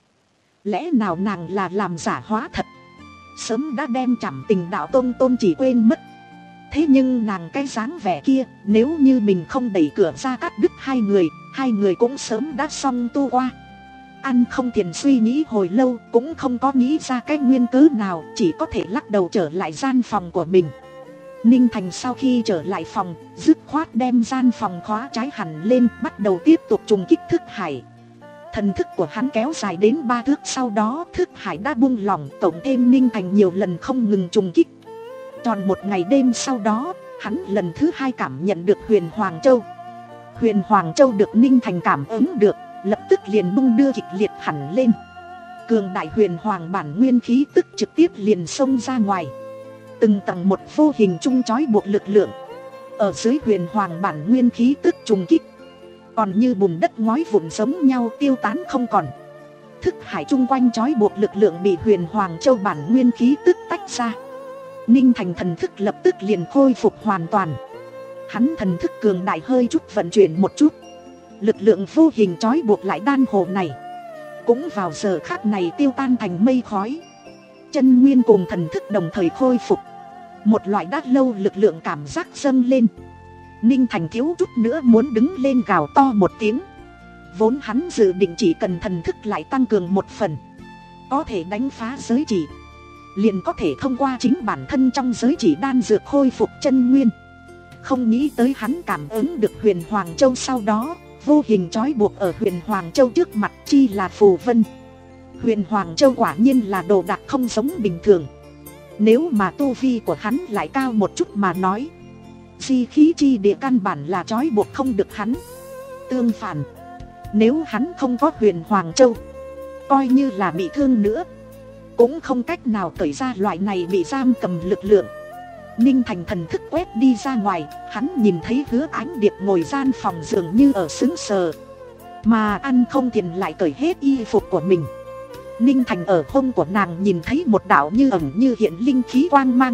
lẽ nào nàng là làm giả hóa thật? Sớm đã đem Trảm Tình đạo tôn tôn chỉ quên mất. Thế nhưng nàng cái dáng vẻ kia, nếu như mình không đẩy cửa ra cắt đứt hai người, hai người cũng sớm đã xong tu qua. An Không Thiền suy nghĩ hồi lâu, cũng không có nghĩ ra cái nguyên cớ nào, chỉ có thể lắc đầu trở lại gian phòng của mình. Ninh Thành sau khi trở lại phòng, dứt khoát đem gian phòng khóa trái hẳn lên, bắt đầu tiếp tục trùng kích thức hải. Thần thức của hắn kéo dài đến ba thước, sau đó thức hải đã buông lỏng, tổng thêm Ninh Thành nhiều lần không ngừng trùng kích. Tròn một ngày đêm sau đó, hắn lần thứ hai cảm nhận được Huyền Hoàng Châu. Huyền Hoàng Châu được Ninh Thành cảm ứng được, lập tức liền bung đưa kịch liệt hẳn lên. Cường đại Huyền Hoàng bản nguyên khí tức trực tiếp liền xông ra ngoài. Từng tầng một vô hình chung chói buộc lực lượng ở dưới Huyền Hoàng bản nguyên khí tức trùng kích, còn như bùn đất ngói vụn giống nhau tiêu tán không còn. Thức hải chung quanh chói buộc lực lượng bị Huyền Hoàng Châu bản nguyên khí tức tách ra. Ninh Thành thần thức lập tức liền khôi phục hoàn toàn. Hắn thần thức cường đại hơi chút vận chuyển một chút, lực lượng vô hình trói buộc lại đan hồ này cũng vào giờ khắc này tiêu tan thành mây khói. Chân nguyên cùng thần thức đồng thời khôi phục, một loại đã lâu lực lượng cảm giác dâng lên. Ninh Thành thiếu chút nữa muốn đứng lên gào to một tiếng. Vốn hắn dự định chỉ cần thần thức lại tăng cường một phần, có thể đánh phá giới chỉ, liền có thể thông qua chính bản thân trong giới chỉ đan dược khôi phục chân nguyên. Không nghĩ tới hắn cảm ứng được Huyền Hoàng Châu sau đó, vô hình trói buộc ở Huyền Hoàng Châu trước mặt chi là phù vân. Huyền Hoàng Châu quả nhiên là đồ đạc không giống bình thường. Nếu mà tu vi của hắn lại cao một chút mà nói, di khí chi địa căn bản là trói buộc không được hắn. Tương phản, nếu hắn không có Huyền Hoàng Châu, coi như là bị thương nữa, cũng không cách nào cởi ra loại này bị giam cầm lực lượng. Ninh Thành thần thức quét đi ra ngoài, hắn nhìn thấy Hứa Ánh Điệp ngồi gian phòng dường như ở sững sờ, mà An Không Thiền lại cởi hết y phục của mình. Ninh Thành ở hông của nàng nhìn thấy một đạo như ẩn như hiện linh khí quang mang.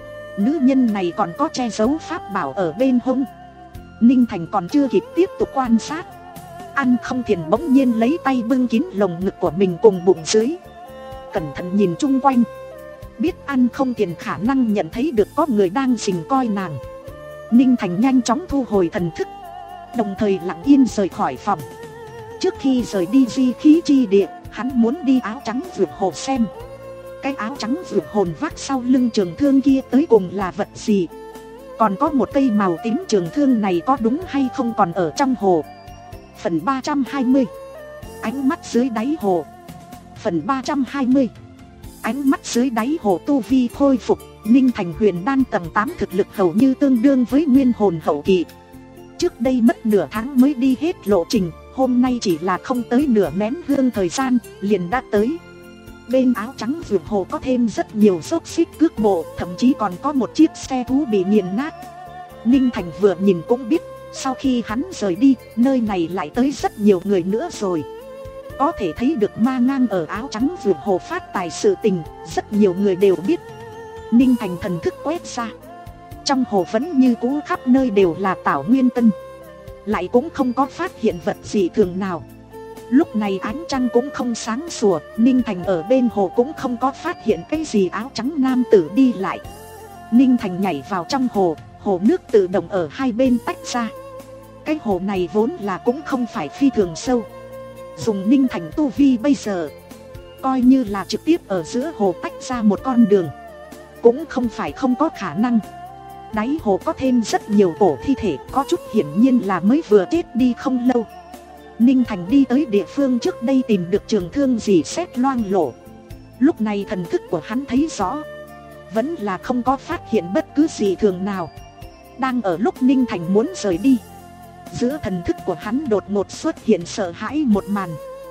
Nữ nhân này còn có che giấu pháp bảo ở bên hông. Ninh Thành còn chưa kịp tiếp tục quan sát, Ăn Không Thiền bỗng nhiên lấy tay bưng kín lồng ngực của mình cùng bụng dưới, cẩn thận nhìn chung quanh. Biết Ăn Không Thiền khả năng nhận thấy được có người đang sình coi nàng, Ninh Thành nhanh chóng thu hồi thần thức, đồng thời lặng yên rời khỏi phòng. Trước khi rời đi di khí chi địa, hắn muốn đi áo trắng vượt hồ xem cái áo trắng vượt hồn vác sau lưng trường thương kia tới cùng là vật gì. Còn có một cây màu tím trường thương này có đúng hay không còn ở trong hồ. Phần ba trăm hai mươi. Ánh mắt dưới đáy hồ. Phần ba trăm hai mươi. Ánh mắt dưới đáy hồ tu vi khôi phục. Ninh Thành huyền đan tầng tám thực lực hầu như tương đương với nguyên hồn hậu kỳ. Trước đây mất nửa tháng mới đi hết lộ trình, hôm nay chỉ là không tới nửa nén hương thời gian, liền đã tới. Bên áo trắng vượt hồ có thêm rất nhiều xốc xích cước bộ, thậm chí còn có một chiếc xe thú bị nghiền nát. Ninh Thành vừa nhìn cũng biết, sau khi hắn rời đi, nơi này lại tới rất nhiều người nữa rồi. Có thể thấy được ma ngang ở áo trắng vượt hồ phát tài sự tình, rất nhiều người đều biết. Ninh Thành thần thức quét ra, trong hồ vẫn như cũ khắp nơi đều là tảo nguyên tân, lại cũng không có phát hiện vật gì thường nào. Lúc này ánh trăng cũng không sáng sủa, Ninh Thành ở bên hồ cũng không có phát hiện cái gì áo trắng nam tử đi lại. Ninh Thành nhảy vào trong hồ, hồ nước tự động ở hai bên tách ra. Cái hồ này vốn là cũng không phải phi thường sâu, dùng Ninh Thành tu vi bây giờ, coi như là trực tiếp ở giữa hồ tách ra một con đường cũng không phải không có khả năng. Đáy hồ có thêm rất nhiều cổ thi thể, có chút hiển nhiên là mới vừa chết đi không lâu. Ninh Thành đi tới địa phương trước đây tìm được trường thương dì xét loang lổ. Lúc này thần thức của hắn thấy rõ, vẫn là không có phát hiện bất cứ gì thường nào. Đang ở lúc Ninh Thành muốn rời đi, giữa thần thức của hắn đột ngột xuất hiện sợ hãi một màn.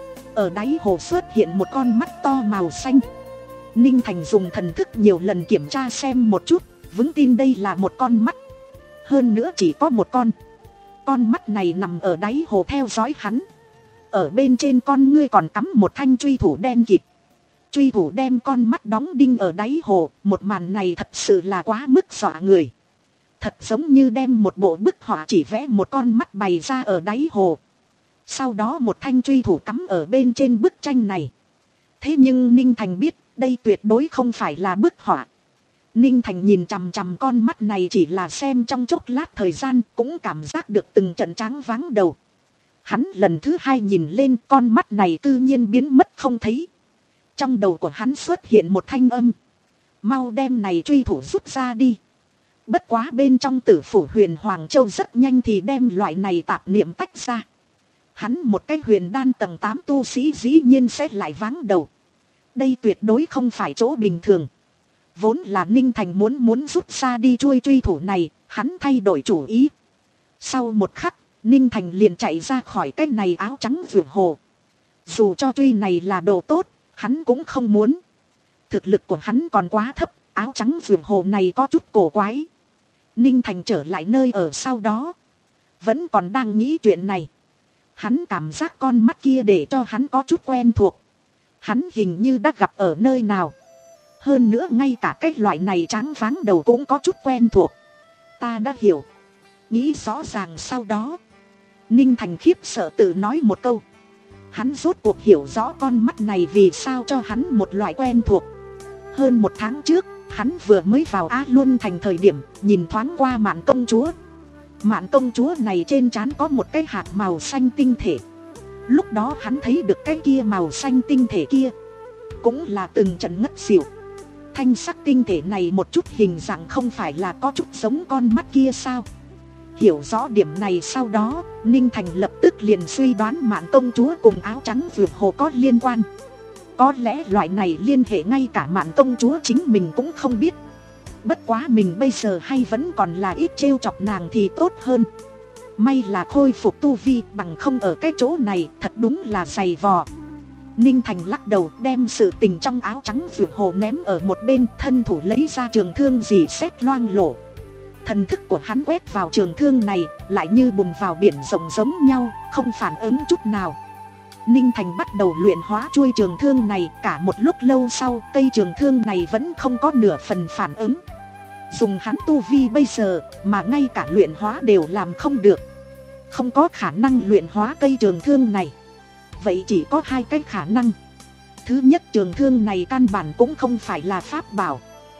Ở đáy hồ xuất hiện một con mắt to màu xanh. Ninh Thành dùng thần thức nhiều lần kiểm tra xem một chút, vững tin đây là một con mắt. Hơn nữa chỉ có một con. Con mắt này nằm ở đáy hồ theo dõi hắn. Ở bên trên con ngươi còn cắm một thanh truy thủ đen kịt. Truy thủ đem con mắt đóng đinh ở đáy hồ. Một màn này thật sự là quá mức dọa người. Thật giống như đem một bộ bức họa chỉ vẽ một con mắt bày ra ở đáy hồ. Sau đó một thanh truy thủ cắm ở bên trên bức tranh này. Thế nhưng Ninh Thành biết đây tuyệt đối không phải là bức họa. Ninh Thành nhìn chằm chằm con mắt này chỉ là xem trong chốc lát thời gian, cũng cảm giác được từng trận tráng váng đầu. Hắn lần thứ hai nhìn lên, con mắt này tự nhiên biến mất không thấy. Trong đầu của hắn xuất hiện một thanh âm. Mau đem này truy thủ rút ra đi. Bất quá bên trong tử phủ huyền Hoàng Châu rất nhanh thì đem loại này tạp niệm tách ra. Hắn một cái huyền đan tầng tám tu sĩ dĩ nhiên sẽ lại váng đầu. Đây tuyệt đối không phải chỗ bình thường. Vốn là Ninh Thành muốn muốn rút ra đi chuôi truy thủ này, hắn thay đổi chủ ý. Sau một khắc, Ninh Thành liền chạy ra khỏi cái này áo trắng vượt hồ. Dù cho truy này là đồ tốt, hắn cũng không muốn. Thực lực của hắn còn quá thấp, áo trắng vượt hồ này có chút cổ quái. Ninh Thành trở lại nơi ở sau đó, vẫn còn đang nghĩ chuyện này. Hắn cảm giác con mắt kia để cho hắn có chút quen thuộc. Hắn hình như đã gặp ở nơi nào. Hơn nữa ngay cả cái loại này tráng váng đầu cũng có chút quen thuộc. Ta đã hiểu. Nghĩ rõ ràng sau đó, Ninh Thành khiếp sợ tự nói một câu. Hắn rốt cuộc hiểu rõ con mắt này vì sao cho hắn một loại quen thuộc. Hơn một tháng trước, hắn vừa mới vào Á Luân Thành thời điểm, nhìn thoáng qua Mạn công chúa. Mạn công chúa này trên trán có một cái hạt màu xanh tinh thể. Lúc đó hắn thấy được cái kia màu xanh tinh thể kia, cũng là từng trận ngất xỉu. Thanh sắc tinh thể này một chút hình dạng không phải là có chút giống con mắt kia sao? Hiểu rõ điểm này sau đó, Ninh Thành lập tức liền suy đoán Mạn công chúa cùng áo trắng vượt hồ có liên quan. Có lẽ loại này liên hệ ngay cả Mạn công chúa chính mình cũng không biết. Bất quá mình bây giờ hay vẫn còn là ít trêu chọc nàng thì tốt hơn. May là khôi phục tu vi, bằng không ở cái chỗ này thật đúng là dày vò. Ninh Thành lắc đầu đem sự tình trong áo trắng vượt hồ ném ở một bên, thân thủ lấy ra trường thương dì xét loang lổ. Thần thức của hắn quét vào trường thương này, lại như bùn vào biển rộng giống nhau, không phản ứng chút nào. Ninh Thành bắt đầu luyện hóa chuôi trường thương này. Cả một lúc lâu sau, cây trường thương này vẫn không có nửa phần phản ứng. Dùng hắn tu vi bây giờ mà ngay cả luyện hóa đều làm không được, không có khả năng luyện hóa cây trường thương này. Vậy chỉ có hai cái khả năng. Thứ nhất, trường thương này căn bản cũng không phải là pháp bảo,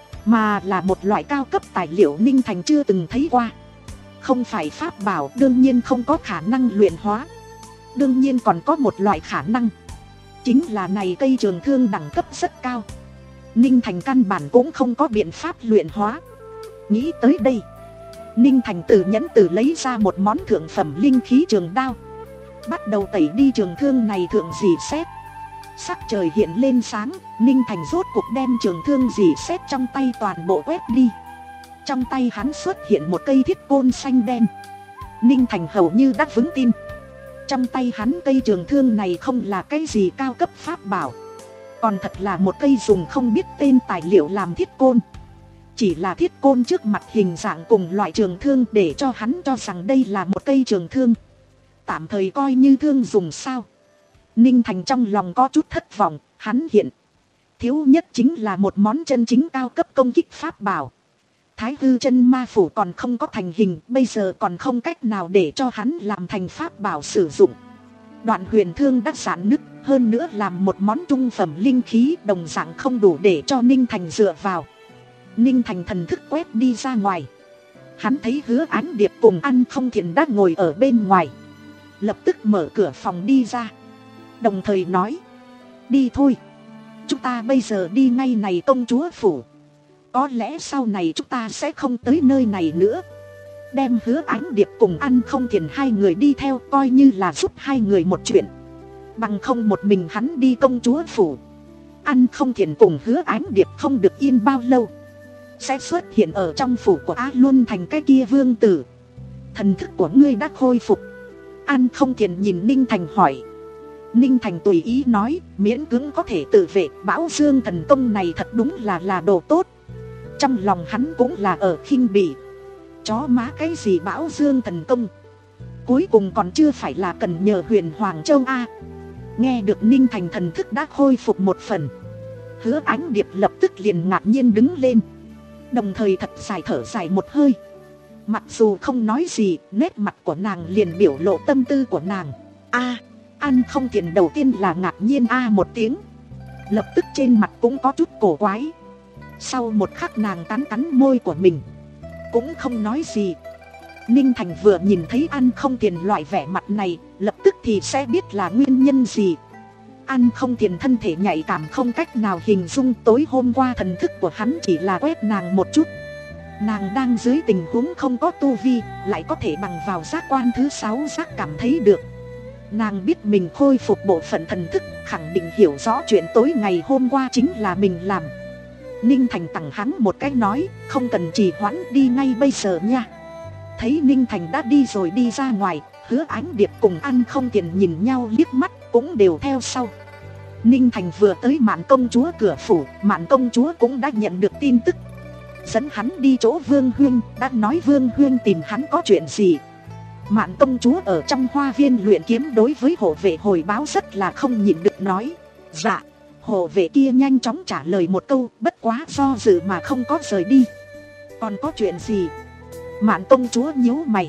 mà là một loại cao cấp tài liệu Ninh Thành chưa từng thấy qua. Không phải pháp bảo đương nhiên không có khả năng luyện hóa. Đương nhiên còn có một loại khả năng, chính là này cây trường thương đẳng cấp rất cao. Ninh Thành căn bản cũng không có biện pháp luyện hóa. Nghĩ tới đây, Ninh Thành từ nhẫn từ lấy ra một món thượng phẩm linh khí trường đao, bắt đầu tẩy đi trường thương này thượng dì xét. Sắc trời hiện lên sáng, Ninh Thành rốt cuộc đem trường thương dì xét trong tay toàn bộ quét đi. Trong tay hắn xuất hiện một cây thiết côn xanh đen. Ninh Thành hầu như đã vững tin, trong tay hắn cây trường thương này không là cái gì cao cấp pháp bảo, còn thật là một cây dùng không biết tên tài liệu làm thiết côn. Chỉ là thiết côn trước mặt hình dạng cùng loại trường thương để cho hắn cho rằng đây là một cây trường thương, tạm thời coi như thương dùng sao. Ninh Thành trong lòng có chút thất vọng, hắn hiện thiếu nhất chính là một món chân chính cao cấp công kích pháp bảo. Thái hư chân ma phủ còn không có thành hình, bây giờ còn không cách nào để cho hắn làm thành pháp bảo sử dụng. Đoạn huyền thương đã giãn nứt, hơn nữa làm một món trung phẩm linh khí đồng dạng không đủ để cho Ninh Thành dựa vào. Ninh Thành thần thức quét đi ra ngoài, hắn thấy Hứa Ánh Điệp cùng Ăn Không Thiền đã ngồi ở bên ngoài, lập tức mở cửa phòng đi ra, đồng thời nói: đi thôi, chúng ta bây giờ đi ngay này công chúa phủ. Có lẽ sau này chúng ta sẽ không tới nơi này nữa. Đem Hứa Ánh Điệp cùng Ăn Không Thiền hai người đi theo, coi như là giúp hai người một chuyện. Bằng không một mình hắn đi công chúa phủ, Ăn Không Thiền cùng Hứa Ánh Điệp không được yên bao lâu, sẽ xuất hiện ở trong phủ của Á Luân thành cái kia vương tử. Thần thức của ngươi đã khôi phục? Ăn Không Thiền nhìn Ninh Thành hỏi. Ninh Thành tùy ý nói, miễn cưỡng có thể tự vệ. Bão Dương thần công này thật đúng là là đồ tốt. Trong lòng hắn cũng là ở khinh bỉ. Chó má cái gì Bão Dương thần công, cuối cùng còn chưa phải là cần nhờ Huyền Hoàng Châu a. Nghe được Ninh Thành thần thức đã khôi phục một phần, Hứa Ánh Điệp lập tức liền ngạc nhiên đứng lên, đồng thời thật dài thở dài một hơi. Mặc dù không nói gì, nét mặt của nàng liền biểu lộ tâm tư của nàng. A, Ăn Không Thiền đầu tiên là ngạc nhiên a một tiếng, lập tức trên mặt cũng có chút cổ quái. Sau một khắc nàng cắn cắn môi của mình, cũng không nói gì. Ninh Thành vừa nhìn thấy Ăn Không Thiền loại vẻ mặt này, lập tức thì sẽ biết là nguyên nhân gì. Ăn Không Thiền thân thể nhạy cảm không cách nào hình dung. Tối hôm qua thần thức của hắn chỉ là quét nàng một chút, nàng đang dưới tình huống không có tu vi, lại có thể bằng vào giác quan thứ sáu giác cảm thấy được. Nàng biết mình khôi phục bộ phận thần thức, khẳng định hiểu rõ chuyện tối ngày hôm qua chính là mình làm. Ninh Thành tặng hắn một cái nói, không cần trì hoãn, đi ngay bây giờ nha. Thấy Ninh Thành đã đi rồi đi ra ngoài, Hứa Ánh Điệp cùng Ăn Không Thiền nhìn nhau liếc mắt, cũng đều theo sau. Ninh Thành vừa tới Mạn công chúa cửa phủ, Mạn công chúa cũng đã nhận được tin tức, dẫn hắn đi chỗ Vương Huyên, đã nói Vương Huyên tìm hắn có chuyện gì. Mạn công chúa ở trong hoa viên luyện kiếm, đối với hộ vệ hồi báo rất là không nhịn được nói: dạ. Hộ vệ kia nhanh chóng trả lời một câu, bất quá do dự mà không có rời đi. Còn có chuyện gì? Mạn công chúa nhíu mày.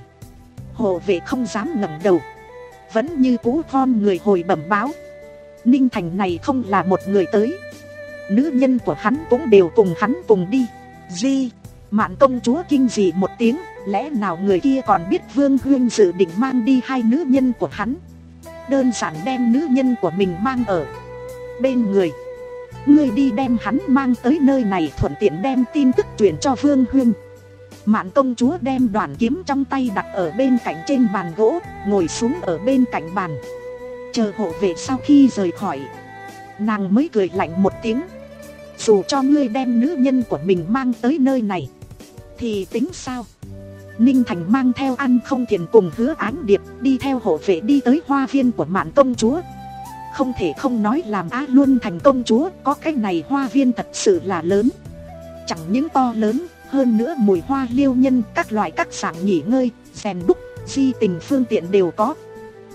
Hộ vệ không dám ngẩng đầu, vẫn như cũ khom người hồi bẩm báo: Ninh Thành này không là một người tới, nữ nhân của hắn cũng đều cùng hắn cùng đi. Gì? Mạn công chúa kinh dị một tiếng, lẽ nào người kia còn biết Vương Huyên dự định mang đi hai nữ nhân của hắn, đơn giản đem nữ nhân của mình mang ở bên người. Ngươi đi đem hắn mang tới nơi này, thuận tiện đem tin tức truyền cho Vương Huyên. Mạn công chúa đem đoạn kiếm trong tay đặt ở bên cạnh trên bàn gỗ, ngồi xuống ở bên cạnh bàn, chờ hộ vệ sau khi rời khỏi, nàng mới cười lạnh một tiếng: dù cho ngươi đem nữ nhân của mình mang tới nơi này thì tính sao? Ninh Thành mang theo Ăn Không Thiền cùng Hứa Ánh Điệp đi theo hộ vệ đi tới hoa viên của Mạn công chúa. Không thể không nói làm Á Luân thành công chúa có cái này hoa viên thật sự là lớn. Chẳng những to lớn, hơn nữa mùi hoa liêu nhân, các loại các dạng nghỉ ngơi, rèn đúc, di tình phương tiện đều có.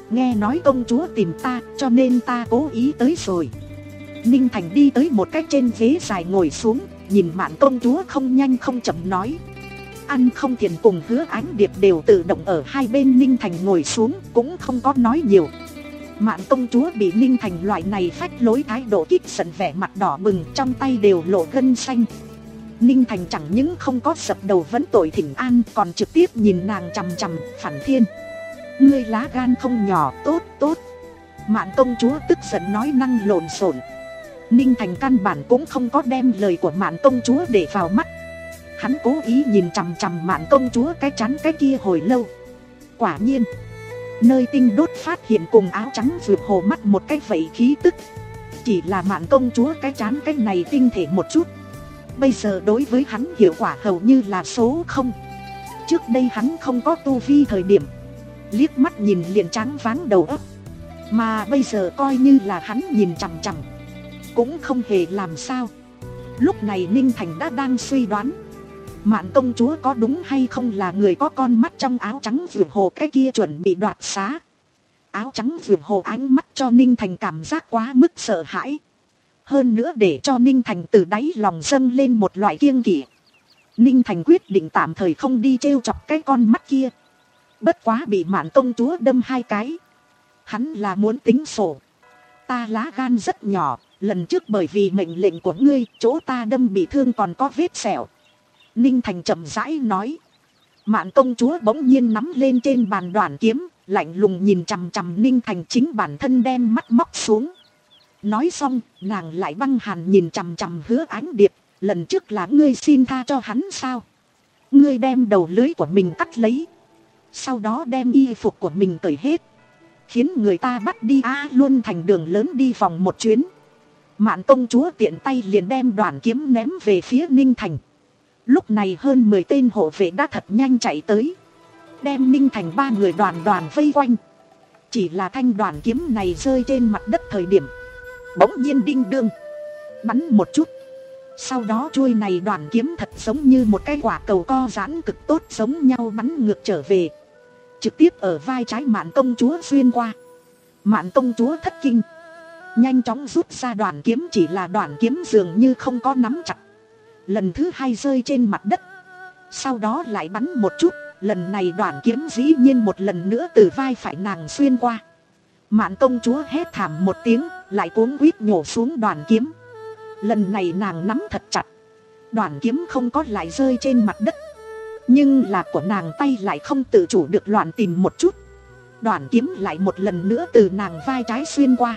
Nghe nói công chúa tìm ta cho nên ta cố ý tới rồi. Ninh Thành đi tới một cái trên ghế dài ngồi xuống, nhìn Mạn công chúa không nhanh không chậm nói. Ăn không Thiền cùng Hứa Ánh Điệp đều tự động ở hai bên Ninh Thành ngồi xuống, cũng không có nói nhiều. Mạn công chúa bị Ninh Thành loại này phách lối thái độ kích giận, vẻ mặt đỏ bừng, trong tay đều lộ gân xanh. Ninh Thành chẳng những không có sập đầu vẫn tội thỉnh an, còn trực tiếp nhìn nàng chằm chằm, phản thiên. Ngươi lá gan không nhỏ, tốt tốt. Mạn công chúa tức giận nói năng lộn xộn. Ninh Thành căn bản cũng không có đem lời của Mạn công chúa để vào mắt. Hắn cố ý nhìn chằm chằm Mạn công chúa cái chán cái kia hồi lâu. Quả nhiên, nơi tinh đốt phát hiện cùng áo trắng vượt hồ mắt một cái vậy khí tức. Chỉ là Mạn công chúa cái chán cái này tinh thể một chút, bây giờ đối với hắn hiệu quả hầu như là số không. Trước đây hắn không có tu vi thời điểm, liếc mắt nhìn liền tráng váng đầu óc. Mà bây giờ coi như là hắn nhìn chằm chằm, cũng không hề làm sao. Lúc này Ninh Thành đã đang suy đoán Mạn công chúa có đúng hay không là người có con mắt trong áo trắng vượt hồ cái kia chuẩn bị đoạt xá. Áo trắng vượt hồ ánh mắt cho Ninh Thành cảm giác quá mức sợ hãi. Hơn nữa để cho Ninh Thành từ đáy lòng dâng lên một loại kiêng kỵ. Ninh Thành quyết định tạm thời không đi trêu chọc cái con mắt kia. Bất quá bị Mạn công chúa đâm hai cái, hắn là muốn tính sổ. Ta lá gan rất nhỏ, lần trước bởi vì mệnh lệnh của ngươi, chỗ ta đâm bị thương còn có vết sẹo. Ninh Thành chậm rãi nói. Mạn công chúa bỗng nhiên nắm lên trên bàn đoản kiếm, lạnh lùng nhìn chằm chằm Ninh Thành, chính bản thân đem mắt móc xuống. Nói xong, nàng lại băng hàn nhìn chằm chằm Hứa Ánh Điệp. Lần trước là ngươi xin tha cho hắn sao? Ngươi đem đầu lưới của mình cắt lấy, sau đó đem y phục của mình cởi hết, khiến người ta bắt đi A Luân Thành đường lớn đi vòng một chuyến. Mạn công chúa tiện tay liền đem đoản kiếm ném về phía Ninh Thành. Lúc này hơn mười tên hộ vệ đã thật nhanh chạy tới, đem Ninh Thành ba người đoàn đoàn vây quanh. Chỉ là thanh đoản kiếm này rơi trên mặt đất thời điểm, bỗng nhiên đinh đương bắn một chút. Sau đó chuôi này đoản kiếm thật giống như một cái quả cầu co giãn cực tốt giống nhau bắn ngược trở về, trực tiếp ở vai trái Mạn công chúa xuyên qua. Mạn công chúa thất kinh, nhanh chóng rút ra đoản kiếm, chỉ là đoản kiếm dường như không có nắm chặt. Lần thứ hai rơi trên mặt đất, sau đó lại bắn một chút. Lần này đoản kiếm dĩ nhiên một lần nữa từ vai phải nàng xuyên qua. Mạn công chúa hét thảm một tiếng, lại cuống quýt nhổ xuống đoản kiếm. Lần này nàng nắm thật chặt, đoản kiếm không có lại rơi trên mặt đất, nhưng là của nàng tay lại không tự chủ được loạn tìm một chút. Đoản kiếm lại một lần nữa từ nàng vai trái xuyên qua.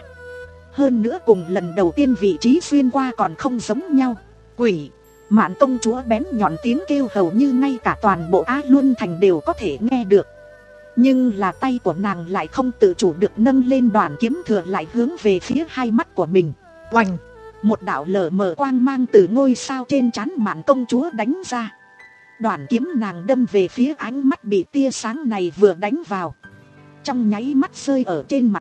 Hơn nữa cùng lần đầu tiên vị trí xuyên qua còn không giống nhau. Quỷ! Mạn công chúa bén nhọn tiếng kêu hầu như ngay cả toàn bộ Á Luân Thành đều có thể nghe được. Nhưng là tay của nàng lại không tự chủ được nâng lên đoản kiếm, thừa lại hướng về phía hai mắt của mình. Oành! Một đạo lờ mờ quang mang từ ngôi sao trên trán Mạn công chúa đánh ra. Đoản kiếm nàng đâm về phía ánh mắt bị tia sáng này vừa đánh vào, trong nháy mắt rơi ở trên mặt